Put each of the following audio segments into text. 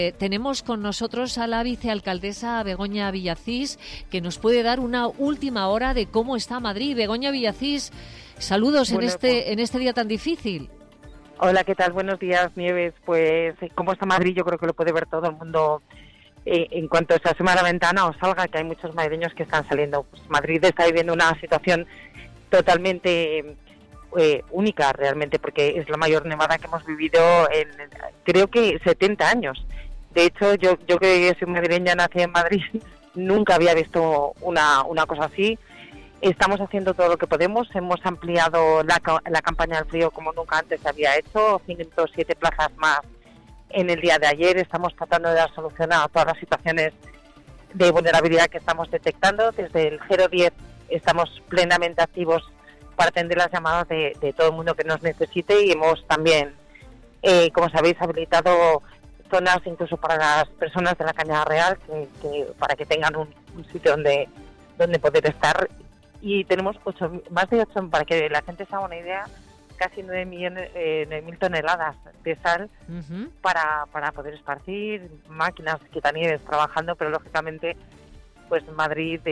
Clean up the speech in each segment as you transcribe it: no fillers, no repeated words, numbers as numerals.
Tenemos con nosotros a la vicealcaldesa Begoña Villacís, que nos puede dar una última hora de cómo está Madrid. Begoña Villacís, saludos en este día tan difícil. Hola, ¿qué tal? Buenos días, Nieves. Pues, ¿cómo está Madrid? Yo creo que lo puede ver todo el mundo en cuanto se asoma a la ventana o salga, que hay muchos madrileños que están saliendo. Pues Madrid está viviendo una situación totalmente única, realmente, porque es la mayor nevada que hemos vivido en, creo que 70 años. De hecho, yo que soy madrileña, nací en Madrid, nunca había visto una cosa así. Estamos haciendo todo lo que podemos. Hemos ampliado la campaña del frío como nunca antes se había hecho, 107 plazas más en el día de ayer. Estamos tratando de dar solución a todas las situaciones de vulnerabilidad que estamos detectando. Desde el 010 estamos plenamente activos para atender las llamadas de todo el mundo que nos necesite, y hemos también, como sabéis, habilitado zonas incluso para las personas de la Cañada Real, que para que tengan un sitio donde poder estar. Y tenemos más de 8, para que la gente se haga una idea, casi 9.000 toneladas de sal para poder esparcir, máquinas quitanieves trabajando, pero lógicamente pues Madrid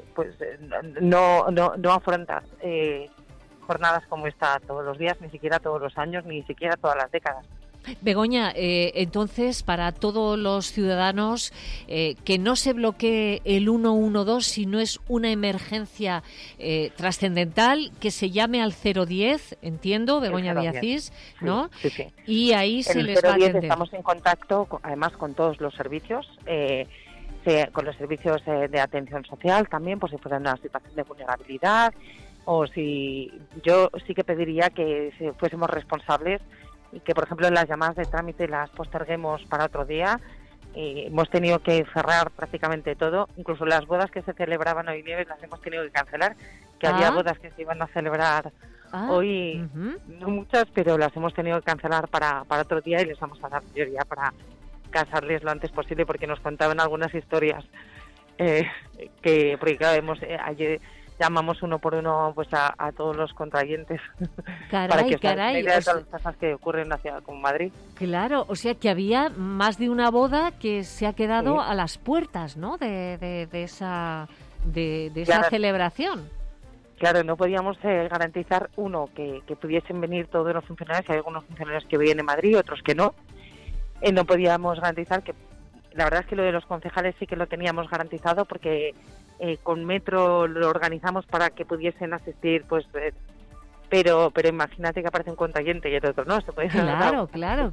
no afronta jornadas como esta todos los días, ni siquiera todos los años, ni siquiera todas las décadas. Begoña, entonces, para todos los ciudadanos, que no se bloquee el 112 si no es una emergencia trascendental, que se llame al 010, entiendo, Begoña Villacís, ¿no? Sí, sí. Y ahí se les va a atender. Estamos en contacto, además, con todos los servicios, con los servicios de atención social también, por si fuera una situación de vulnerabilidad, o si yo sí que pediría que si fuésemos responsables y que, por ejemplo, las llamadas de trámite las posterguemos para otro día. Hemos tenido que cerrar prácticamente todo, incluso las bodas que se celebraban hoy, Nieves, las hemos tenido que cancelar, que había bodas que se iban a celebrar hoy, no muchas, pero las hemos tenido que cancelar para otro día, y les vamos a dar prioridad para casarles lo antes posible, porque nos contaban algunas historias porque claro, ayer llamamos uno por uno pues a todos los contrayentes. Para que se hagan idea de todas las cosas que ocurren en una ciudad como Madrid. Claro, o sea que había más de una boda que se ha quedado a las puertas, ¿no? de esa celebración. Claro, no podíamos garantizar, que pudiesen venir todos los funcionarios. Hay algunos funcionarios que viven en Madrid, otros que no. No podíamos garantizar que... La verdad es que lo de los concejales sí que lo teníamos garantizado, porque con Metro lo organizamos para que pudiesen asistir, pues... Pero imagínate que aparece un contrayente y el otro no, se puede Claro.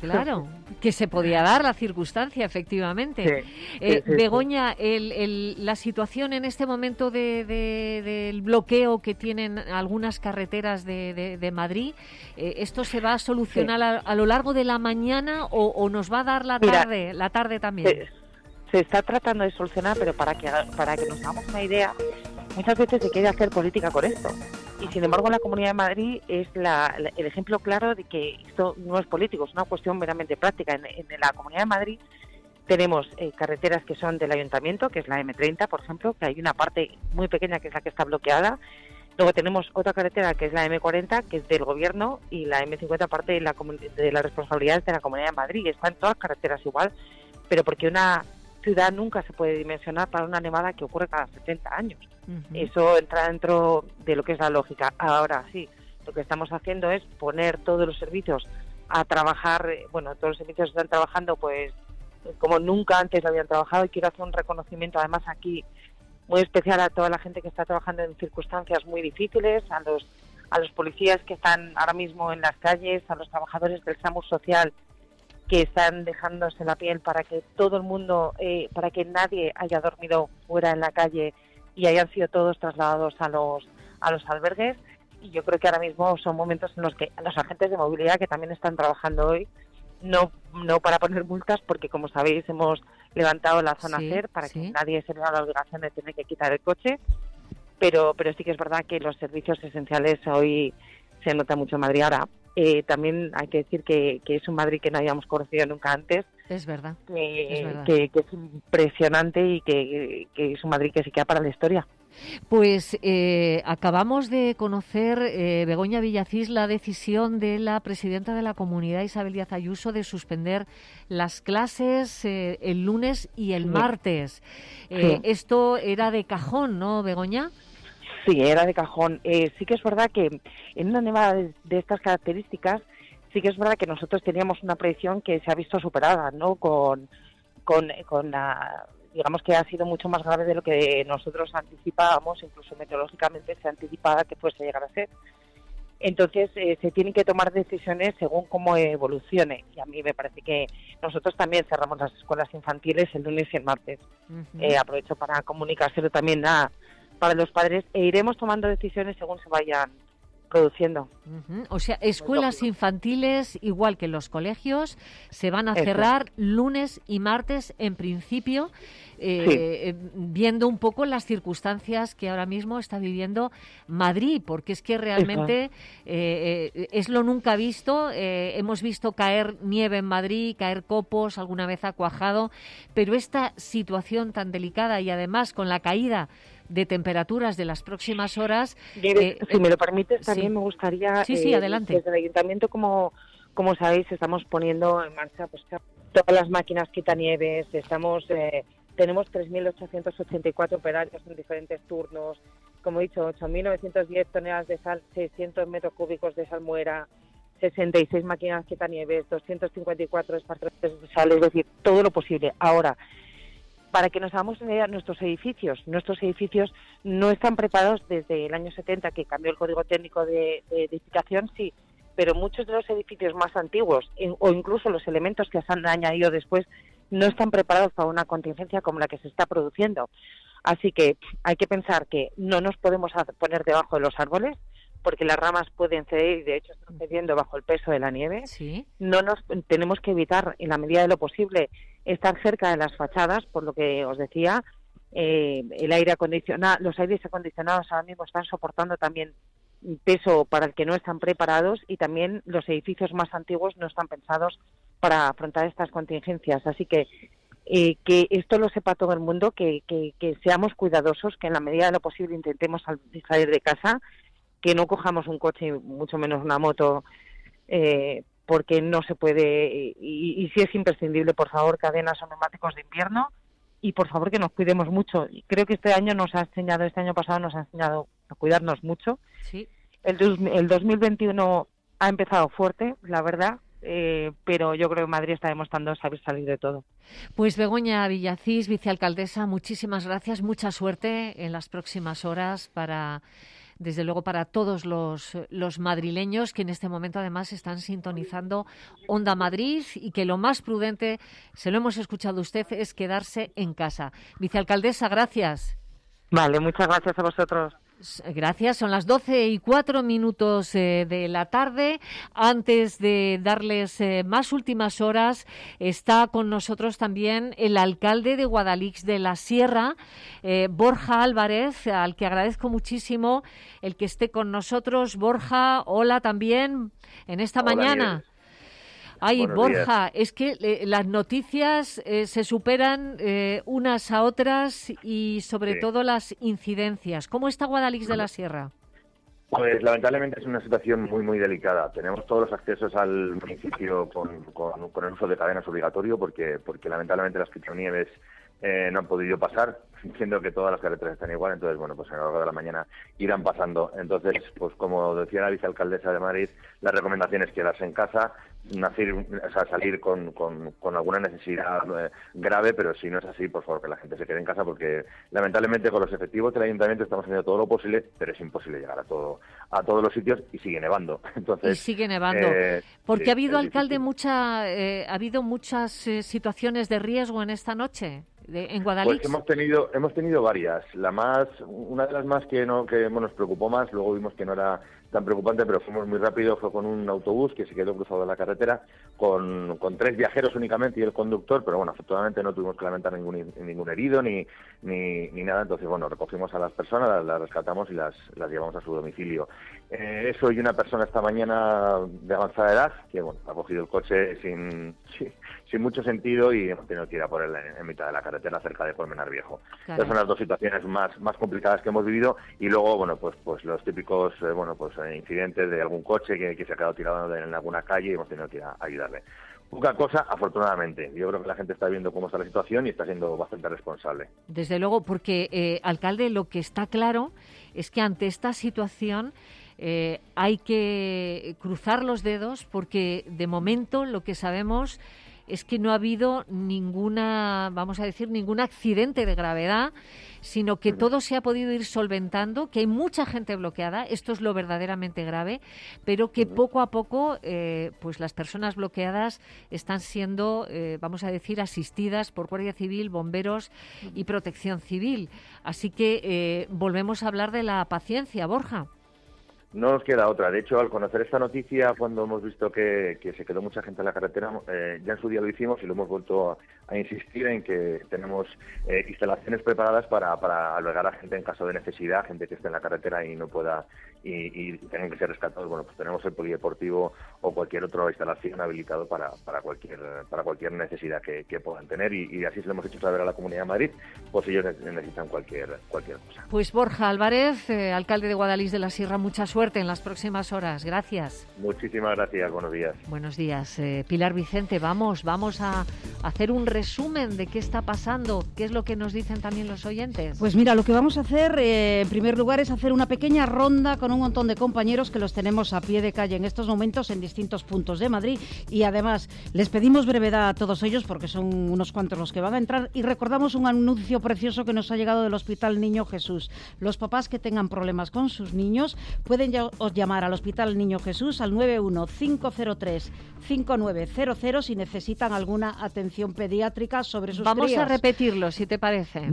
Que se podía dar la circunstancia, efectivamente. Sí, Begoña, la situación en este momento del bloqueo que tienen algunas carreteras de Madrid, ¿esto se va a solucionar a lo largo de la mañana o nos va a dar la tarde también? Se está tratando de solucionar, pero para que nos hagamos una idea, muchas veces se quiere hacer política con esto. Y sin embargo, la Comunidad de Madrid es el ejemplo claro de que esto no es político, es una cuestión meramente práctica. En la Comunidad de Madrid tenemos carreteras que son del Ayuntamiento, que es la M30, por ejemplo, que hay una parte muy pequeña que es la que está bloqueada. Luego tenemos otra carretera que es la M40, que es del Gobierno, y la M50 parte de las responsabilidades de la Comunidad de Madrid. Están todas las carreteras igual, pero porque una ciudad nunca se puede dimensionar para una nevada que ocurre cada 70 años. Eso entra dentro de lo que es la lógica. Ahora sí, lo que estamos haciendo es poner todos los servicios a trabajar. Todos los servicios están trabajando pues como nunca antes lo habían trabajado, y quiero hacer un reconocimiento además aquí muy especial a toda la gente que está trabajando en circunstancias muy difíciles, a los policías que están ahora mismo en las calles, a los trabajadores del SAMUR social que están dejándose la piel para que todo el mundo, para que nadie haya dormido fuera en la calle y hayan sido todos trasladados a los albergues. Y yo creo que ahora mismo son momentos en los que los agentes de movilidad, que también están trabajando hoy, no para poner multas, porque como sabéis hemos levantado la zona CER para que nadie se vea la obligación de tener que quitar el coche, pero sí que es verdad que los servicios esenciales hoy se nota mucho en Madrid. Ahora, también hay que decir que es un Madrid que no habíamos conocido nunca antes. Es verdad. Que es impresionante, y que es un Madrid que se queda para la historia. Pues acabamos de conocer, Begoña Villacís, la decisión de la presidenta de la Comunidad, Isabel Díaz Ayuso, de suspender las clases el lunes y el martes. Esto era de cajón, ¿no, Begoña? Sí, era de cajón. Sí que es verdad que en una nevada de estas características, sí que es verdad que nosotros teníamos una predicción que se ha visto superada, ¿no? Con la, digamos que ha sido mucho más grave de lo que nosotros anticipábamos, incluso meteorológicamente se anticipaba que fuese a llegar a ser. Entonces se tienen que tomar decisiones según cómo evolucione, y a mí me parece que nosotros también cerramos las escuelas infantiles el lunes y el martes. Aprovecho para comunicárselo también para los padres, e iremos tomando decisiones según se vayan produciendo. O sea, escuelas infantiles, igual que los colegios, se van a cerrar lunes y martes en principio, viendo un poco las circunstancias que ahora mismo está viviendo Madrid, porque es que realmente es lo nunca visto. Hemos visto caer nieve en Madrid, caer copos, alguna vez ha cuajado, pero esta situación tan delicada y además con la caída de temperaturas de las próximas horas. Si me lo permites, también me gustaría... Sí, adelante. Desde el Ayuntamiento, como sabéis, estamos poniendo en marcha pues todas las máquinas quitanieves, tenemos 3.884 operarios en diferentes turnos, como he dicho, 8.910 toneladas de sal, 600 metros cúbicos de salmuera, 66 máquinas quitanieves, 254 espartadores de sal, es decir, todo lo posible. Ahora, para que nos hagamos una idea, nuestros edificios no están preparados desde el año 70, que cambió el código técnico de edificación, sí, pero muchos de los edificios más antiguos o incluso los elementos que se han añadido después no están preparados para una contingencia como la que se está produciendo. Así que hay que pensar que no nos podemos poner debajo de los árboles, porque las ramas pueden ceder y de hecho están cediendo bajo el peso de la nieve. ¿Sí? Tenemos que evitar, en la medida de lo posible, estar cerca de las fachadas, por lo que os decía, el aire acondicionado, los aires acondicionados ahora mismo están soportando también peso para el que no están preparados, y también los edificios más antiguos no están pensados para afrontar estas contingencias. Así que esto lo sepa todo el mundo, que seamos cuidadosos, que en la medida de lo posible intentemos salir de casa, que no cojamos un coche, mucho menos una moto, porque no se puede, y si es imprescindible, por favor, cadenas o neumáticos de invierno, y por favor que nos cuidemos mucho. Creo que este año pasado nos ha enseñado a cuidarnos mucho. Sí. El 2021 ha empezado fuerte, la verdad, pero yo creo que Madrid está demostrando saber salir de todo. Pues Begoña Villacís, vicealcaldesa, muchísimas gracias, mucha suerte en las próximas horas desde luego para todos los madrileños que en este momento además están sintonizando Onda Madrid, y que lo más prudente, se lo hemos escuchado usted, es quedarse en casa. Vicealcaldesa, gracias. Vale, muchas gracias a vosotros. Gracias, son las 12:04 de la tarde. Antes de darles más últimas horas, está con nosotros también el alcalde de Guadalix de la Sierra, Borja Álvarez, al que agradezco muchísimo el que esté con nosotros. Borja, hola también en esta mañana. Nieves. Ay, Buenos Borja, días. es que las noticias se superan unas a otras, y sobre todo las incidencias. ¿Cómo está Guadalix de la Sierra? Pues lamentablemente es una situación muy, muy delicada. Tenemos todos los accesos al municipio con el uso de cadenas obligatorio, porque lamentablemente las quitanieves no han podido pasar, siendo que todas las carreteras están igual. Entonces, bueno, pues a lo largo de la mañana irán pasando. Entonces, pues como decía la vicealcaldesa de Madrid, la recomendación es quedarse en casa, salir con alguna necesidad grave, pero si no es así, por favor, que la gente se quede en casa, porque lamentablemente con los efectivos del ayuntamiento estamos haciendo todo lo posible, pero es imposible llegar a todos los sitios, y sigue nevando. Entonces, y sigue nevando. Porque sí, ha habido, alcalde, difícil. ha habido muchas situaciones de riesgo en esta noche en Guadalix. Pues hemos tenido varias. Una de las más que nos preocupó más, luego vimos que no era preocupante, pero fuimos muy rápido. Fue con un autobús que se quedó cruzado en la carretera con 3 viajeros únicamente y el conductor, pero bueno, afortunadamente no tuvimos que lamentar ningún herido ni nada. Entonces, bueno, recogimos a las personas, las rescatamos y las llevamos a su domicilio. Eso, y una persona esta mañana de avanzada edad que, bueno, ha cogido el coche sin mucho sentido y hemos tenido que ir a por él en mitad de la carretera cerca de Colmenar Viejo. Esas son las 2 situaciones más complicadas que hemos vivido, y luego, bueno, pues los típicos incidentes de algún coche que se ha quedado tirado en alguna calle y hemos tenido que ir a ayudarle. Poca cosa, afortunadamente. Yo creo que la gente está viendo cómo está la situación y está siendo bastante responsable. Desde luego, porque, alcalde, lo que está claro es que ante esta situación hay que cruzar los dedos, porque de momento lo que sabemos es que no ha habido ningún accidente de gravedad, sino que todo se ha podido ir solventando, que hay mucha gente bloqueada, esto es lo verdaderamente grave, pero que poco a poco pues las personas bloqueadas están siendo, asistidas por Guardia Civil, bomberos y Protección Civil. Así que volvemos a hablar de la paciencia, Borja. No nos queda otra. De hecho, al conocer esta noticia, cuando hemos visto que se quedó mucha gente en la carretera, ya en su día lo hicimos y lo hemos vuelto a insistir en que tenemos instalaciones preparadas para albergar a gente en caso de necesidad, gente que esté en la carretera y no pueda y tengan que ser rescatados. Bueno, pues tenemos el polideportivo o cualquier otra instalación habilitado para cualquier necesidad que puedan tener, y así se lo hemos hecho saber a la Comunidad de Madrid, pues ellos necesitan cualquier cosa. Pues Borja Álvarez, alcalde de Guadalís de la Sierra, mucha suerte en las próximas horas. Gracias. Muchísimas gracias. Buenos días. Buenos días. Pilar Vicente, vamos a hacer un resumen de qué está pasando, qué es lo que nos dicen también los oyentes. Pues mira, lo que vamos a hacer en primer lugar es hacer una pequeña ronda con un montón de compañeros que los tenemos a pie de calle en estos momentos en distintos puntos de Madrid, y además les pedimos brevedad a todos ellos porque son unos cuantos los que van a entrar, y recordamos un anuncio precioso que nos ha llegado del Hospital Niño Jesús. Los papás que tengan problemas con sus niños pueden llamar al Hospital Niño Jesús al 915035900 si necesitan alguna atención pediátrica sobre sus Vamos crías. a repetirlo, si te parece.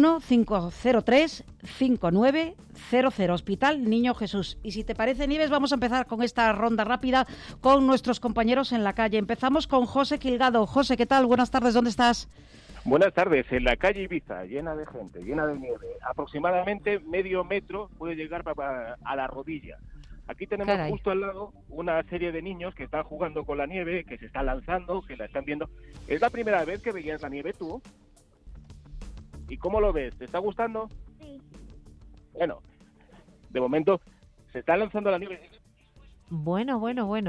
915035900, Hospital Niño Jesús. Y si te parece, Nieves, vamos a empezar con esta ronda rápida con nuestros compañeros en la calle. Empezamos con José Quilgado. José, ¿qué tal? Buenas tardes, ¿dónde estás? Buenas tardes. En la calle Ibiza, llena de gente, llena de nieve, aproximadamente medio metro puede llegar a la rodilla. Aquí tenemos justo al lado una serie de niños que están jugando con la nieve, que se están lanzando, que la están viendo. ¿Es la primera vez que veías la nieve tú? ¿Y cómo lo ves? ¿Te está gustando? Sí. Bueno, de momento se está lanzando la nieve. Bueno.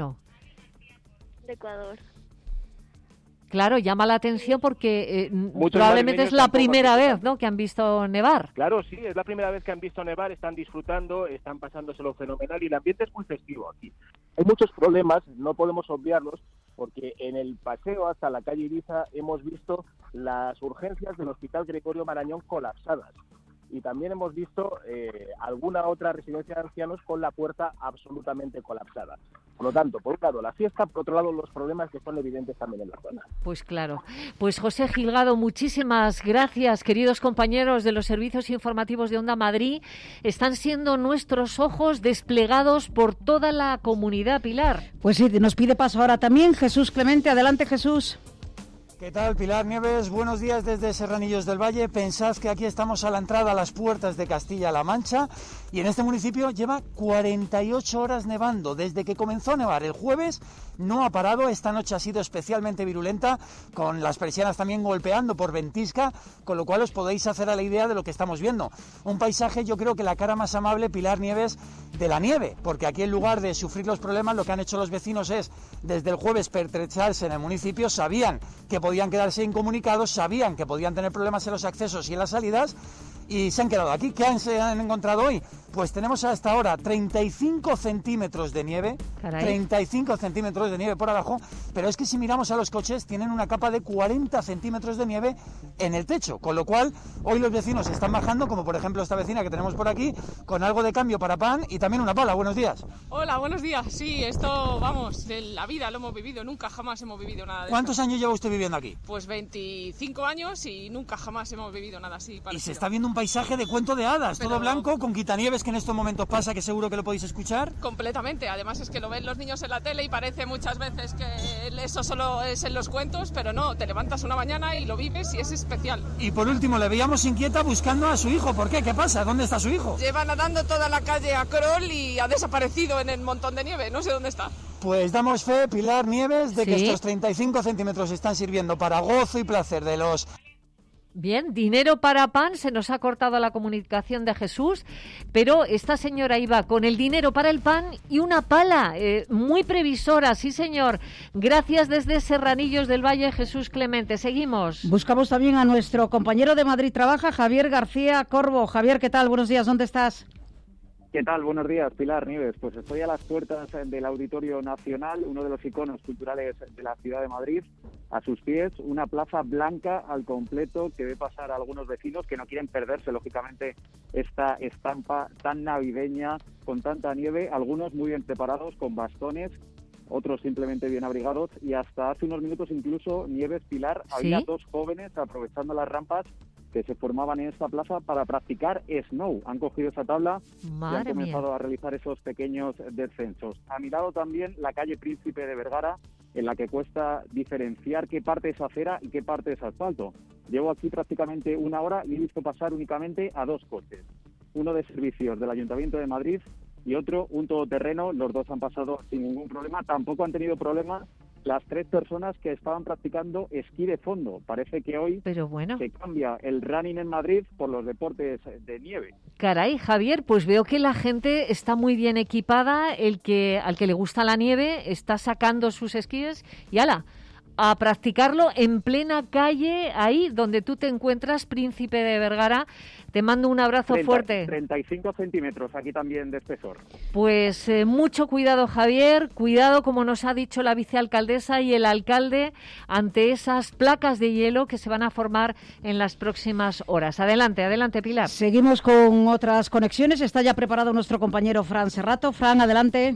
De Ecuador. Claro, llama la atención porque probablemente es la primera vez, ¿no?, que han visto nevar. Claro, sí, es la primera vez que han visto nevar, están disfrutando, están pasándoselo fenomenal y el ambiente es muy festivo aquí. Hay muchos problemas, no podemos obviarlos, porque en el paseo hasta la calle Ibiza hemos visto las urgencias del Hospital Gregorio Marañón colapsadas. Y también hemos visto alguna otra residencia de ancianos con la puerta absolutamente colapsada. Por lo tanto, por un lado la fiesta, por otro lado los problemas que son evidentes también en la zona. Pues claro. Pues José Gilgado, muchísimas gracias, queridos compañeros de los servicios informativos de Onda Madrid. Están siendo nuestros ojos desplegados por toda la comunidad, Pilar. Pues sí, nos pide paso ahora también Jesús Clemente. Adelante, Jesús. ¿Qué tal, Pilar Nieves? Buenos días desde Serranillos del Valle. Pensad que aquí estamos a la entrada a las puertas de Castilla-La Mancha y en este municipio lleva 48 horas nevando. Desde que comenzó a nevar el jueves no ha parado. Esta noche ha sido especialmente virulenta, con las persianas también golpeando por ventisca, con lo cual os podéis hacer a la idea de lo que estamos viendo. Un paisaje, yo creo que la cara más amable, Pilar Nieves, de la nieve, porque aquí en lugar de sufrir los problemas, lo que han hecho los vecinos es, desde el jueves, pertrecharse en el municipio. Sabían que podían quedarse incomunicados, sabían que podían tener problemas en los accesos y en las salidas, y se han quedado aquí. ¿Qué se han encontrado hoy? Pues tenemos hasta ahora 35 centímetros de nieve. Caray. 35 centímetros de nieve por abajo, pero es que si miramos a los coches tienen una capa de 40 centímetros de nieve en el techo, con lo cual hoy los vecinos están bajando, como por ejemplo esta vecina que tenemos por aquí, con algo de cambio para pan y también una pala. Buenos días. Hola, buenos días. Sí, esto, vamos, de la vida lo hemos vivido, nunca jamás hemos vivido nada de ¿Cuántos años lleva usted viviendo aquí? Pues 25 años y nunca jamás hemos vivido nada así parecido. Y se está viendo un paisaje de cuento de hadas, todo blanco, con quitanieves, que en estos momentos pasa, que seguro que lo podéis escuchar. Completamente, además es que lo ven los niños en la tele y parece muchas veces que eso solo es en los cuentos, pero no, te levantas una mañana y lo vives y es especial. Y por último, le veíamos inquieta buscando a su hijo. ¿Por qué? ¿Qué pasa? ¿Dónde está su hijo? Lleva nadando toda la calle a crawl y ha desaparecido en el montón de nieve, no sé dónde está. Pues damos fe, Pilar Nieves, de que estos 35 centímetros están sirviendo para gozo y placer de los... Bien, dinero para pan, se nos ha cortado la comunicación de Jesús, pero esta señora iba con el dinero para el pan y una pala, muy previsora, sí señor. Gracias desde Serranillos del Valle, Jesús Clemente. Seguimos. Buscamos también a nuestro compañero de Madrid Trabaja, Javier García Corbo. Javier, ¿qué tal? Buenos días, ¿dónde estás? ¿Qué tal? Buenos días, Pilar Nieves. Pues estoy a las puertas del Auditorio Nacional, uno de los iconos culturales de la ciudad de Madrid. A sus pies, una plaza blanca al completo que ve pasar a algunos vecinos que no quieren perderse, lógicamente, esta estampa tan navideña, con tanta nieve, algunos muy bien preparados, con bastones, otros simplemente bien abrigados, y hasta hace unos minutos incluso, Nieves, Pilar, había dos jóvenes aprovechando las rampas que se formaban en esta plaza para practicar snow. Han cogido esa tabla y han comenzado a realizar esos pequeños descensos. Ha mirado también la calle Príncipe de Vergara, en la que cuesta diferenciar qué parte es acera y qué parte es asfalto. Llevo aquí prácticamente una hora y he visto pasar únicamente a dos coches. Uno de servicios del Ayuntamiento de Madrid y otro, un todoterreno. Los dos han pasado sin ningún problema. Tampoco han tenido problemas las tres personas que estaban practicando esquí de fondo. Parece que hoy se cambia el running en Madrid por los deportes de nieve. Caray, Javier, pues veo que la gente está muy bien equipada, al que le gusta la nieve está sacando sus esquíes y ¡hala! A practicarlo en plena calle, ahí donde tú te encuentras, Príncipe de Vergara. Te mando un abrazo fuerte. 35 centímetros aquí también de espesor. Pues mucho cuidado, Javier, cuidado, como nos ha dicho la vicealcaldesa y el alcalde, ante esas placas de hielo que se van a formar en las próximas horas. Adelante, adelante, Pilar. Seguimos con otras conexiones. Está ya preparado nuestro compañero Fran Serrato. Fran, adelante.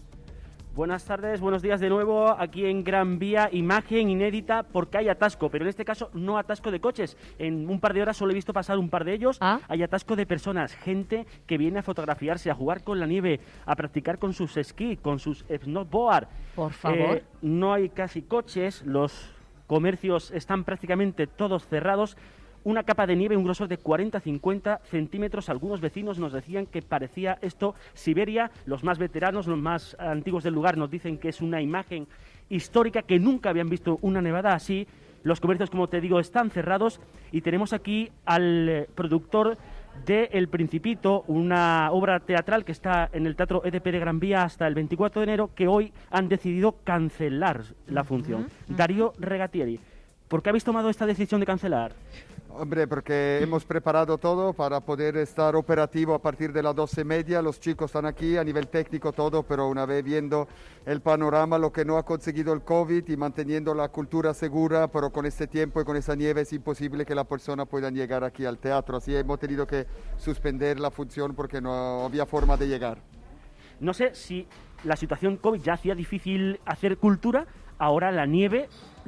Buenas tardes, buenos días de nuevo aquí en Gran Vía, imagen inédita porque hay atasco, pero en este caso no atasco de coches. En un par de horas solo he visto pasar un par de ellos. Hay atasco de personas, gente que viene a fotografiarse, a jugar con la nieve, a practicar con sus esquí, con sus snowboard. Por favor. No hay casi coches, los comercios están prácticamente todos cerrados. Una capa de nieve, un grosor de 40-50 centímetros. Algunos vecinos nos decían que parecía esto Siberia. Los más veteranos, los más antiguos del lugar nos dicen que es una imagen histórica, que nunca habían visto una nevada así. Los comercios, como te digo, están cerrados. Y tenemos aquí al productor de El Principito, una obra teatral que está en el Teatro EDP de Gran Vía hasta el 24 de enero, que hoy han decidido cancelar la función. Darío Regatieri, ¿por qué habéis tomado esta decisión de cancelar? Hombre, porque hemos preparado todo para poder estar operativo a partir de las 12:30. Los chicos están aquí a nivel técnico todo, pero una vez viendo el panorama, lo que no ha conseguido el COVID y manteniendo la cultura segura, pero con este tiempo y con esa nieve es imposible que las personas puedan llegar aquí al teatro. Así hemos tenido que suspender la función porque no había forma de llegar. No sé si la situación COVID ya hacía difícil hacer cultura, ahora la nieve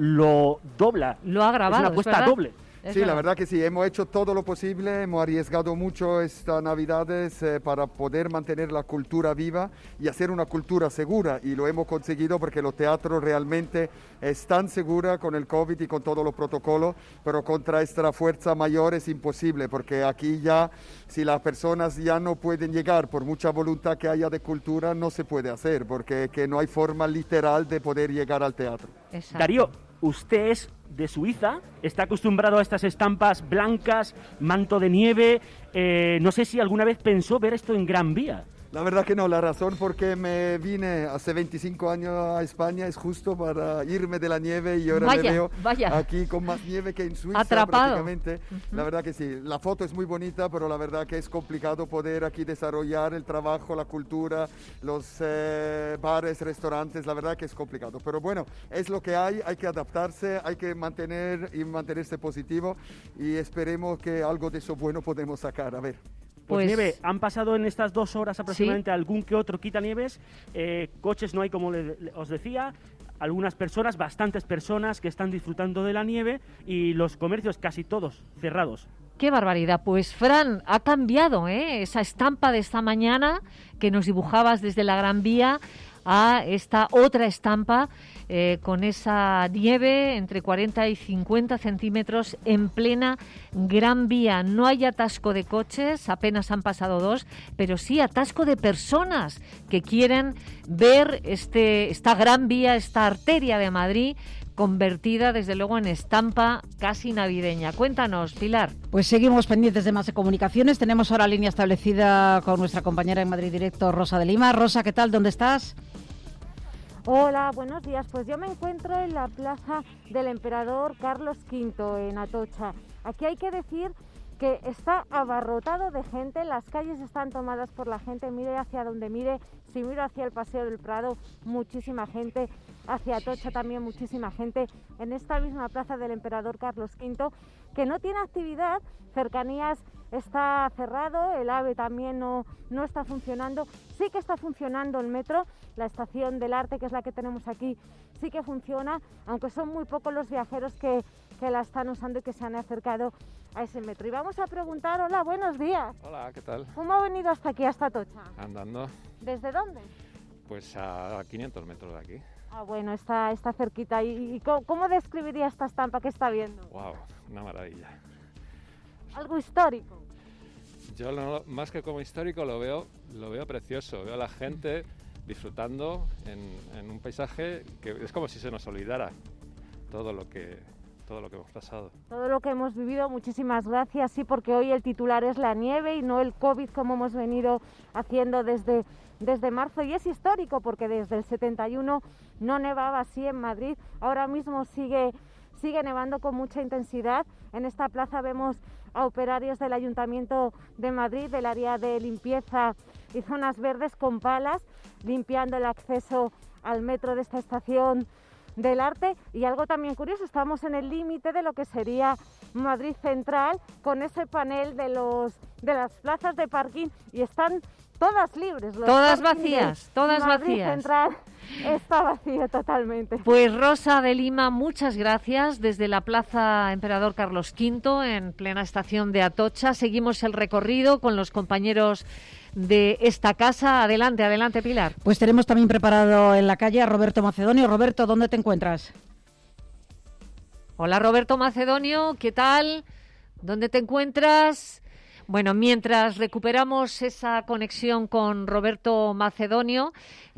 lo dobla. Lo ha agravado. Es una apuesta doble. Sí, la verdad que sí, hemos hecho todo lo posible, hemos arriesgado mucho estas Navidades para poder mantener la cultura viva y hacer una cultura segura, y lo hemos conseguido porque los teatros realmente están seguros con el COVID y con todos los protocolos, pero contra esta fuerza mayor es imposible, porque aquí ya, si las personas ya no pueden llegar, por mucha voluntad que haya de cultura, no se puede hacer, porque que no hay forma literal de poder llegar al teatro. Exacto. Darío, usted es de Suiza, está acostumbrado a estas estampas blancas, manto de nieve. No sé si alguna vez pensó ver esto en Gran Vía. La verdad que no, la razón por qué me vine hace 25 años a España es justo para irme de la nieve, y ahora me veo aquí con más nieve que en Suiza. Atrapado. Prácticamente. La verdad que sí, la foto es muy bonita, pero la verdad que es complicado poder aquí desarrollar el trabajo, la cultura, los bares, restaurantes, la verdad que es complicado. Pero bueno, es lo que hay que adaptarse, hay que mantenerse positivo, y esperemos que algo de eso bueno podemos sacar, a ver. Pues nieve, han pasado en estas 2 horas aproximadamente algún que otro quitanieves, coches no hay, como os decía, algunas personas, bastantes personas que están disfrutando de la nieve, y los comercios casi todos cerrados. Qué barbaridad. Pues Fran, ha cambiado esa estampa de esta mañana que nos dibujabas desde la Gran Vía a esta otra estampa con esa nieve entre 40 y 50 centímetros en plena Gran Vía. No hay atasco de coches, apenas han pasado 2, pero sí atasco de personas que quieren ver esta Gran Vía, esta arteria de Madrid, convertida desde luego en estampa casi navideña. Cuéntanos, Pilar. Pues seguimos pendientes de más comunicaciones. Tenemos ahora línea establecida con nuestra compañera en Madrid Directo, Rosa de Lima. Rosa, ¿qué tal? ¿Dónde estás? Hola, buenos días. Pues yo me encuentro en la plaza del Emperador Carlos V, en Atocha. Aquí hay que decir que está abarrotado de gente, las calles están tomadas por la gente, mire hacia donde mire, si miro hacia el Paseo del Prado, muchísima gente, hacia Atocha también muchísima gente, en esta misma plaza del Emperador Carlos V, que no tiene actividad, Cercanías está cerrado, el AVE también no está funcionando, sí que está funcionando el metro, la estación del Arte, que es la que tenemos aquí, sí que funciona, aunque son muy pocos los viajeros que la están usando y que se han acercado a ese metro. Y vamos a preguntar, hola, buenos días. Hola, ¿qué tal? ¿Cómo ha venido hasta aquí, hasta Atocha? Andando. ¿Desde dónde? Pues a 500 metros de aquí. Ah, bueno, está cerquita. ¿Y cómo describiría esta estampa que está viendo? Wow, una maravilla. Algo histórico. Yo más que como histórico lo veo precioso. Veo a la gente disfrutando en un paisaje que es como si se nos olvidara todo lo que hemos pasado. Todo lo que hemos vivido, muchísimas gracias. Sí, porque hoy el titular es la nieve y no el COVID, como hemos venido haciendo desde marzo. Y es histórico porque desde el 71 no nevaba así en Madrid. Ahora mismo sigue nevando con mucha intensidad. En esta plaza vemos a operarios del Ayuntamiento de Madrid, del área de limpieza y zonas verdes, con palas, limpiando el acceso al metro de esta estación del Arte. Y algo también curioso, estamos en el límite de lo que sería Madrid Central, con ese panel de las plazas de parking, y están todas libres. Todas vacías, todas Madrid vacías. Central está vacío totalmente. Pues Rosa de Lima, muchas gracias. Desde la Plaza Emperador Carlos V, en plena estación de Atocha, seguimos el recorrido con los compañeros de esta casa. Adelante, Pilar. Pues tenemos también preparado en la calle a Roberto Macedonio. Roberto, ¿dónde te encuentras? Hola, Roberto Macedonio, ¿qué tal? ¿Dónde te encuentras? Bueno, mientras recuperamos esa conexión con Roberto Macedonio,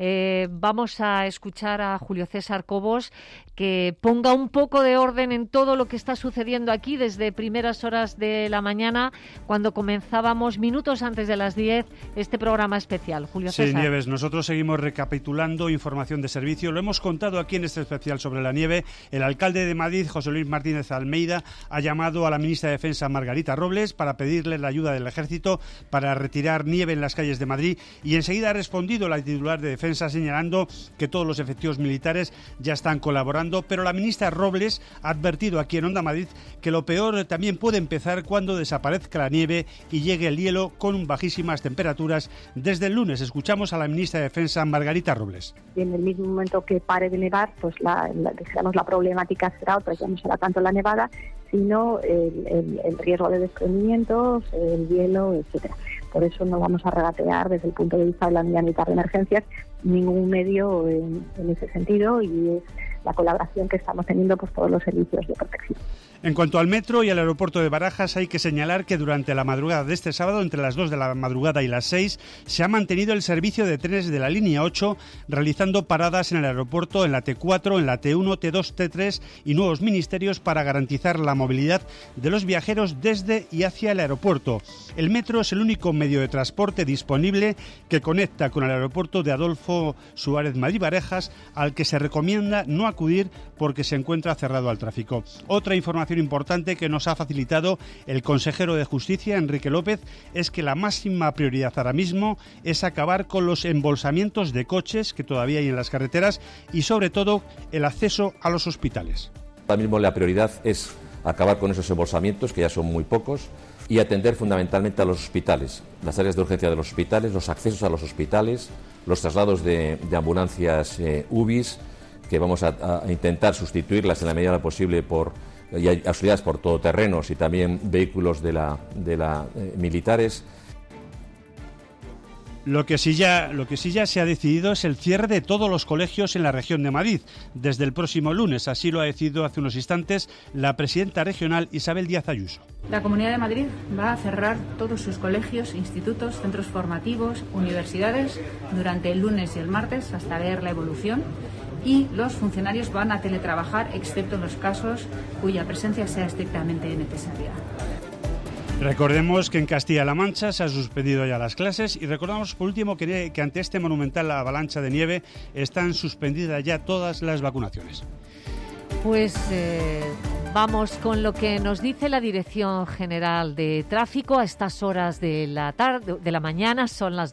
vamos a escuchar a Julio César Cobos, que ponga un poco de orden en todo lo que está sucediendo aquí desde primeras horas de la mañana, cuando comenzábamos minutos antes de las 10 este programa especial. Julio César. Sí, Nieves, nosotros seguimos recapitulando información de servicio. Lo hemos contado aquí en este especial sobre la nieve. El alcalde de Madrid, José Luis Martínez Almeida, ha llamado a la ministra de Defensa, Margarita Robles, para pedirle la ayuda del Ejército para retirar nieve en las calles de Madrid, y enseguida ha respondido la titular de Defensa señalando que todos los efectivos militares ya están colaborando, pero la ministra Robles ha advertido aquí en Onda Madrid que lo peor también puede empezar cuando desaparezca la nieve y llegue el hielo con bajísimas temperaturas desde el lunes. Escuchamos a la ministra de Defensa, Margarita Robles. Y en el mismo momento que pare de nevar, pues la problemática será otra, ya no será tanto la nevada, sino el riesgo de desprendimientos, el hielo, etcétera. Por eso no vamos a regatear desde el punto de vista de la unidad militar de emergencias ningún medio en ese sentido, y es la colaboración que estamos teniendo pues todos los servicios de protección. En cuanto al metro y al aeropuerto de Barajas, hay que señalar que durante la madrugada de este sábado, entre las 2 de la madrugada y las 6, se ha mantenido el servicio de trenes de la línea 8, realizando paradas en el aeropuerto, en la T4, en la T1, T2, T3 y nuevos ministerios para garantizar la movilidad de los viajeros desde y hacia el aeropuerto. El metro es el único medio de transporte disponible que conecta con el aeropuerto de Adolfo Suárez Madrid-Barajas, al que se recomienda no acudir porque se encuentra cerrado al tráfico. Otra información importante que nos ha facilitado el consejero de Justicia, Enrique López, es que la máxima prioridad ahora mismo es acabar con los embolsamientos de coches que todavía hay en las carreteras y, sobre todo, el acceso a los hospitales. Ahora mismo la prioridad es acabar con esos embolsamientos, que ya son muy pocos, y atender fundamentalmente a los hospitales, las áreas de urgencia de los hospitales, los accesos a los hospitales, los traslados de ambulancias UBIs, que vamos a intentar sustituirlas en la medida posible por y hay auxiliares por todoterrenos y también vehículos militares. Lo que sí ya se ha decidido es el cierre de todos los colegios en la región de Madrid desde el próximo lunes. Así lo ha decidido hace unos instantes la presidenta regional Isabel Díaz Ayuso. La Comunidad de Madrid va a cerrar todos sus colegios, institutos, centros formativos, universidades durante el lunes y el martes hasta ver la evolución, y los funcionarios van a teletrabajar excepto en los casos cuya presencia sea estrictamente necesaria. Recordemos que en Castilla-La Mancha se han suspendido ya las clases y recordamos por último que ante este monumental avalancha de nieve están suspendidas ya todas las vacunaciones. Pues vamos con lo que nos dice la Dirección General de Tráfico a estas horas de la mañana, son las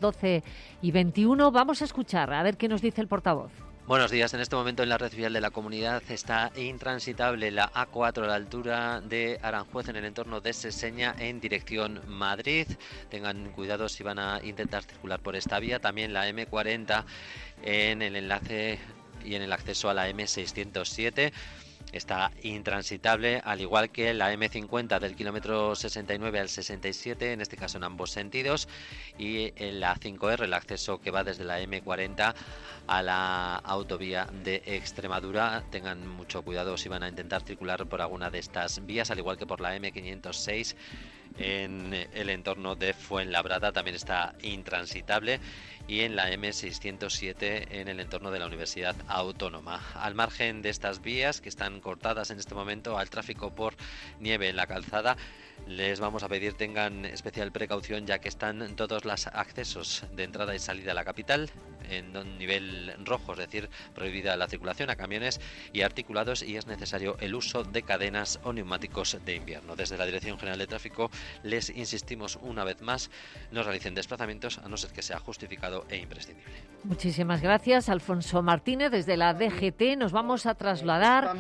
12:21. Vamos a escuchar a ver qué nos dice el portavoz. Buenos días. En este momento en la red vial de la comunidad está intransitable la A4 a la altura de Aranjuez en el entorno de Seseña en dirección Madrid. Tengan cuidado si van a intentar circular por esta vía. También la M40 en el enlace y en el acceso a la M607. Está intransitable, al igual que la M50 del kilómetro 69 al 67, en este caso en ambos sentidos, y en la 5R, el acceso que va desde la M40 a la autovía de Extremadura. Tengan mucho cuidado si van a intentar circular por alguna de estas vías, al igual que por la M506 en el entorno de Fuenlabrada, también está intransitable, y en la M607 en el entorno de la Universidad Autónoma. Al margen de estas vías que están cortadas en este momento al tráfico por nieve en la calzada, les vamos a pedir tengan especial precaución, ya que están todos los accesos de entrada y salida a la capital en nivel rojo, es decir, prohibida la circulación a camiones y articulados, y es necesario el uso de cadenas o neumáticos de invierno. Desde la Dirección General de Tráfico les insistimos una vez más, no realicen desplazamientos a no ser que sea justificado e imprescindible. Muchísimas gracias, Alfonso Martínez. Desde la DGT nos vamos a trasladar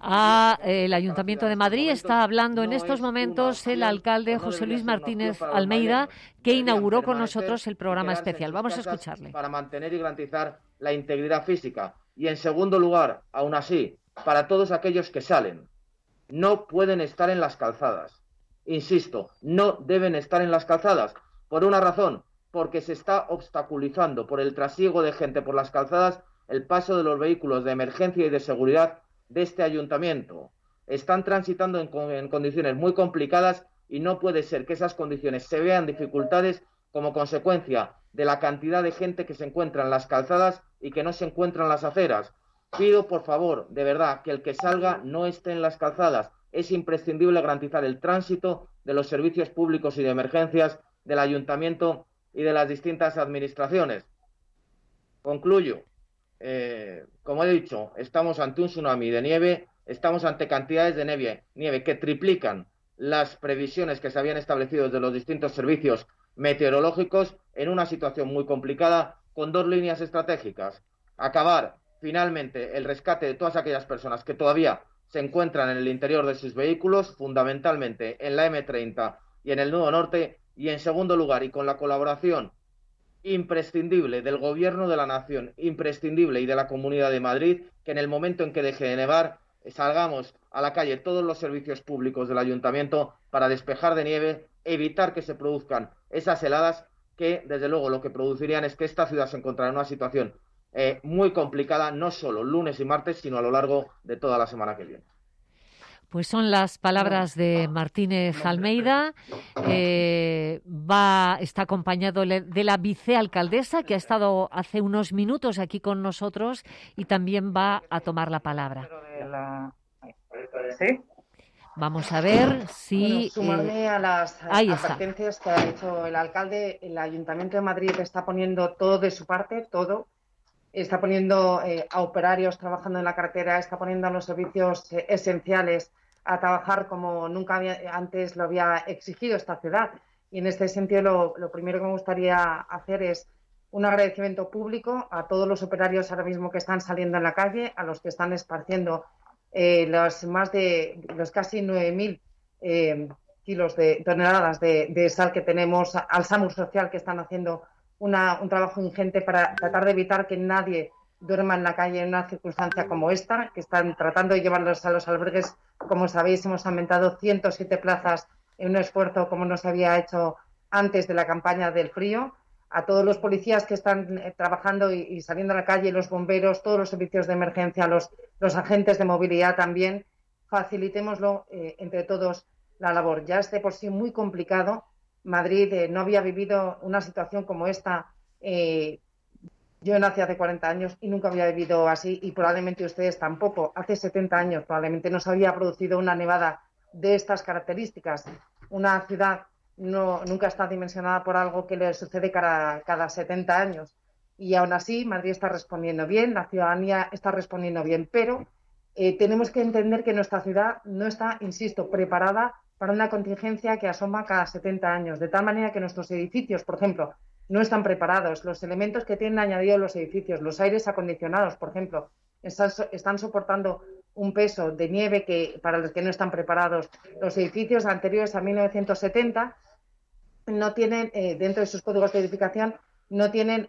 al Ayuntamiento de Madrid. Está hablando en estos momentos el alcalde José Luis Martínez Almeida, que inauguró con nosotros el programa especial. Vamos a escucharle. Para mantener y garantizar la integridad física. Y en segundo lugar, aún así, para todos aquellos que salen, no pueden estar en las calzadas. Insisto, no deben estar en las calzadas. Por una razón, porque se está obstaculizando por el trasiego de gente por las calzadas el paso de los vehículos de emergencia y de seguridad de este ayuntamiento. Están transitando en condiciones muy complicadas y no puede ser que esas condiciones se vean dificultades como consecuencia de la cantidad de gente que se encuentra en las calzadas y que no se encuentra en las aceras. Pido, por favor, de verdad, que el que salga no esté en las calzadas. Es imprescindible garantizar el tránsito de los servicios públicos y de emergencias del ayuntamiento y de las distintas administraciones. Concluyo. Como he dicho, estamos ante un tsunami de nieve, estamos ante cantidades de nieve que triplican las previsiones que se habían establecido desde los distintos servicios meteorológicos, en una situación muy complicada, con dos líneas estratégicas. Acabar finalmente el rescate de todas aquellas personas que todavía se encuentran en el interior de sus vehículos, fundamentalmente en la M30 y en el Nudo Norte, y en segundo lugar, y con la colaboración imprescindible del Gobierno de la Nación, imprescindible, y de la Comunidad de Madrid, que en el momento en que deje de nevar salgamos a la calle todos los servicios públicos del Ayuntamiento para despejar de nieve, evitar que se produzcan esas heladas que, desde luego, lo que producirían es que esta ciudad se encontrará en una situación muy complicada, no solo lunes y martes, sino a lo largo de toda la semana que viene. Pues son las palabras de Martínez Almeida. Está acompañado de la vicealcaldesa, que ha estado hace unos minutos aquí con nosotros y también va a tomar la palabra. ¿Sí? Vamos a ver si... sumarme a las advertencias que ha hecho el alcalde. El Ayuntamiento de Madrid está poniendo todo de su parte, todo. Está poniendo a operarios trabajando en la carretera, está poniendo a los servicios esenciales a trabajar como nunca antes lo había exigido esta ciudad. Y en este sentido, lo primero que me gustaría hacer es un agradecimiento público a todos los operarios ahora mismo que están saliendo en la calle, a los que están esparciendo los casi 9.000 toneladas de sal que tenemos, al SAMUR social, que están haciendo un trabajo ingente para tratar de evitar que nadie duerman en la calle en una circunstancia como esta, que están tratando de llevarlos a los albergues. Como sabéis, hemos aumentado 107 plazas en un esfuerzo como no se había hecho antes de la campaña del frío. A todos los policías que están trabajando y saliendo a la calle, los bomberos, todos los servicios de emergencia, los agentes de movilidad también, facilitémoslo entre todos la labor. Ya es de por sí muy complicado. Madrid no había vivido una situación como esta. Yo nací hace 40 años y nunca había vivido así, y probablemente ustedes tampoco. Hace 70 años probablemente no se había producido una nevada de estas características. Una ciudad nunca está dimensionada por algo que le sucede cada 70 años. Y aún así, Madrid está respondiendo bien, la ciudadanía está respondiendo bien, pero tenemos que entender que nuestra ciudad no está, insisto, preparada para una contingencia que asoma cada 70 años, de tal manera que nuestros edificios, por ejemplo, no están preparados. Los elementos que tienen añadidos los edificios, los aires acondicionados, por ejemplo, están soportando un peso de nieve para los que no están preparados. Los edificios anteriores a 1970 no tienen, dentro de sus códigos de edificación, no tienen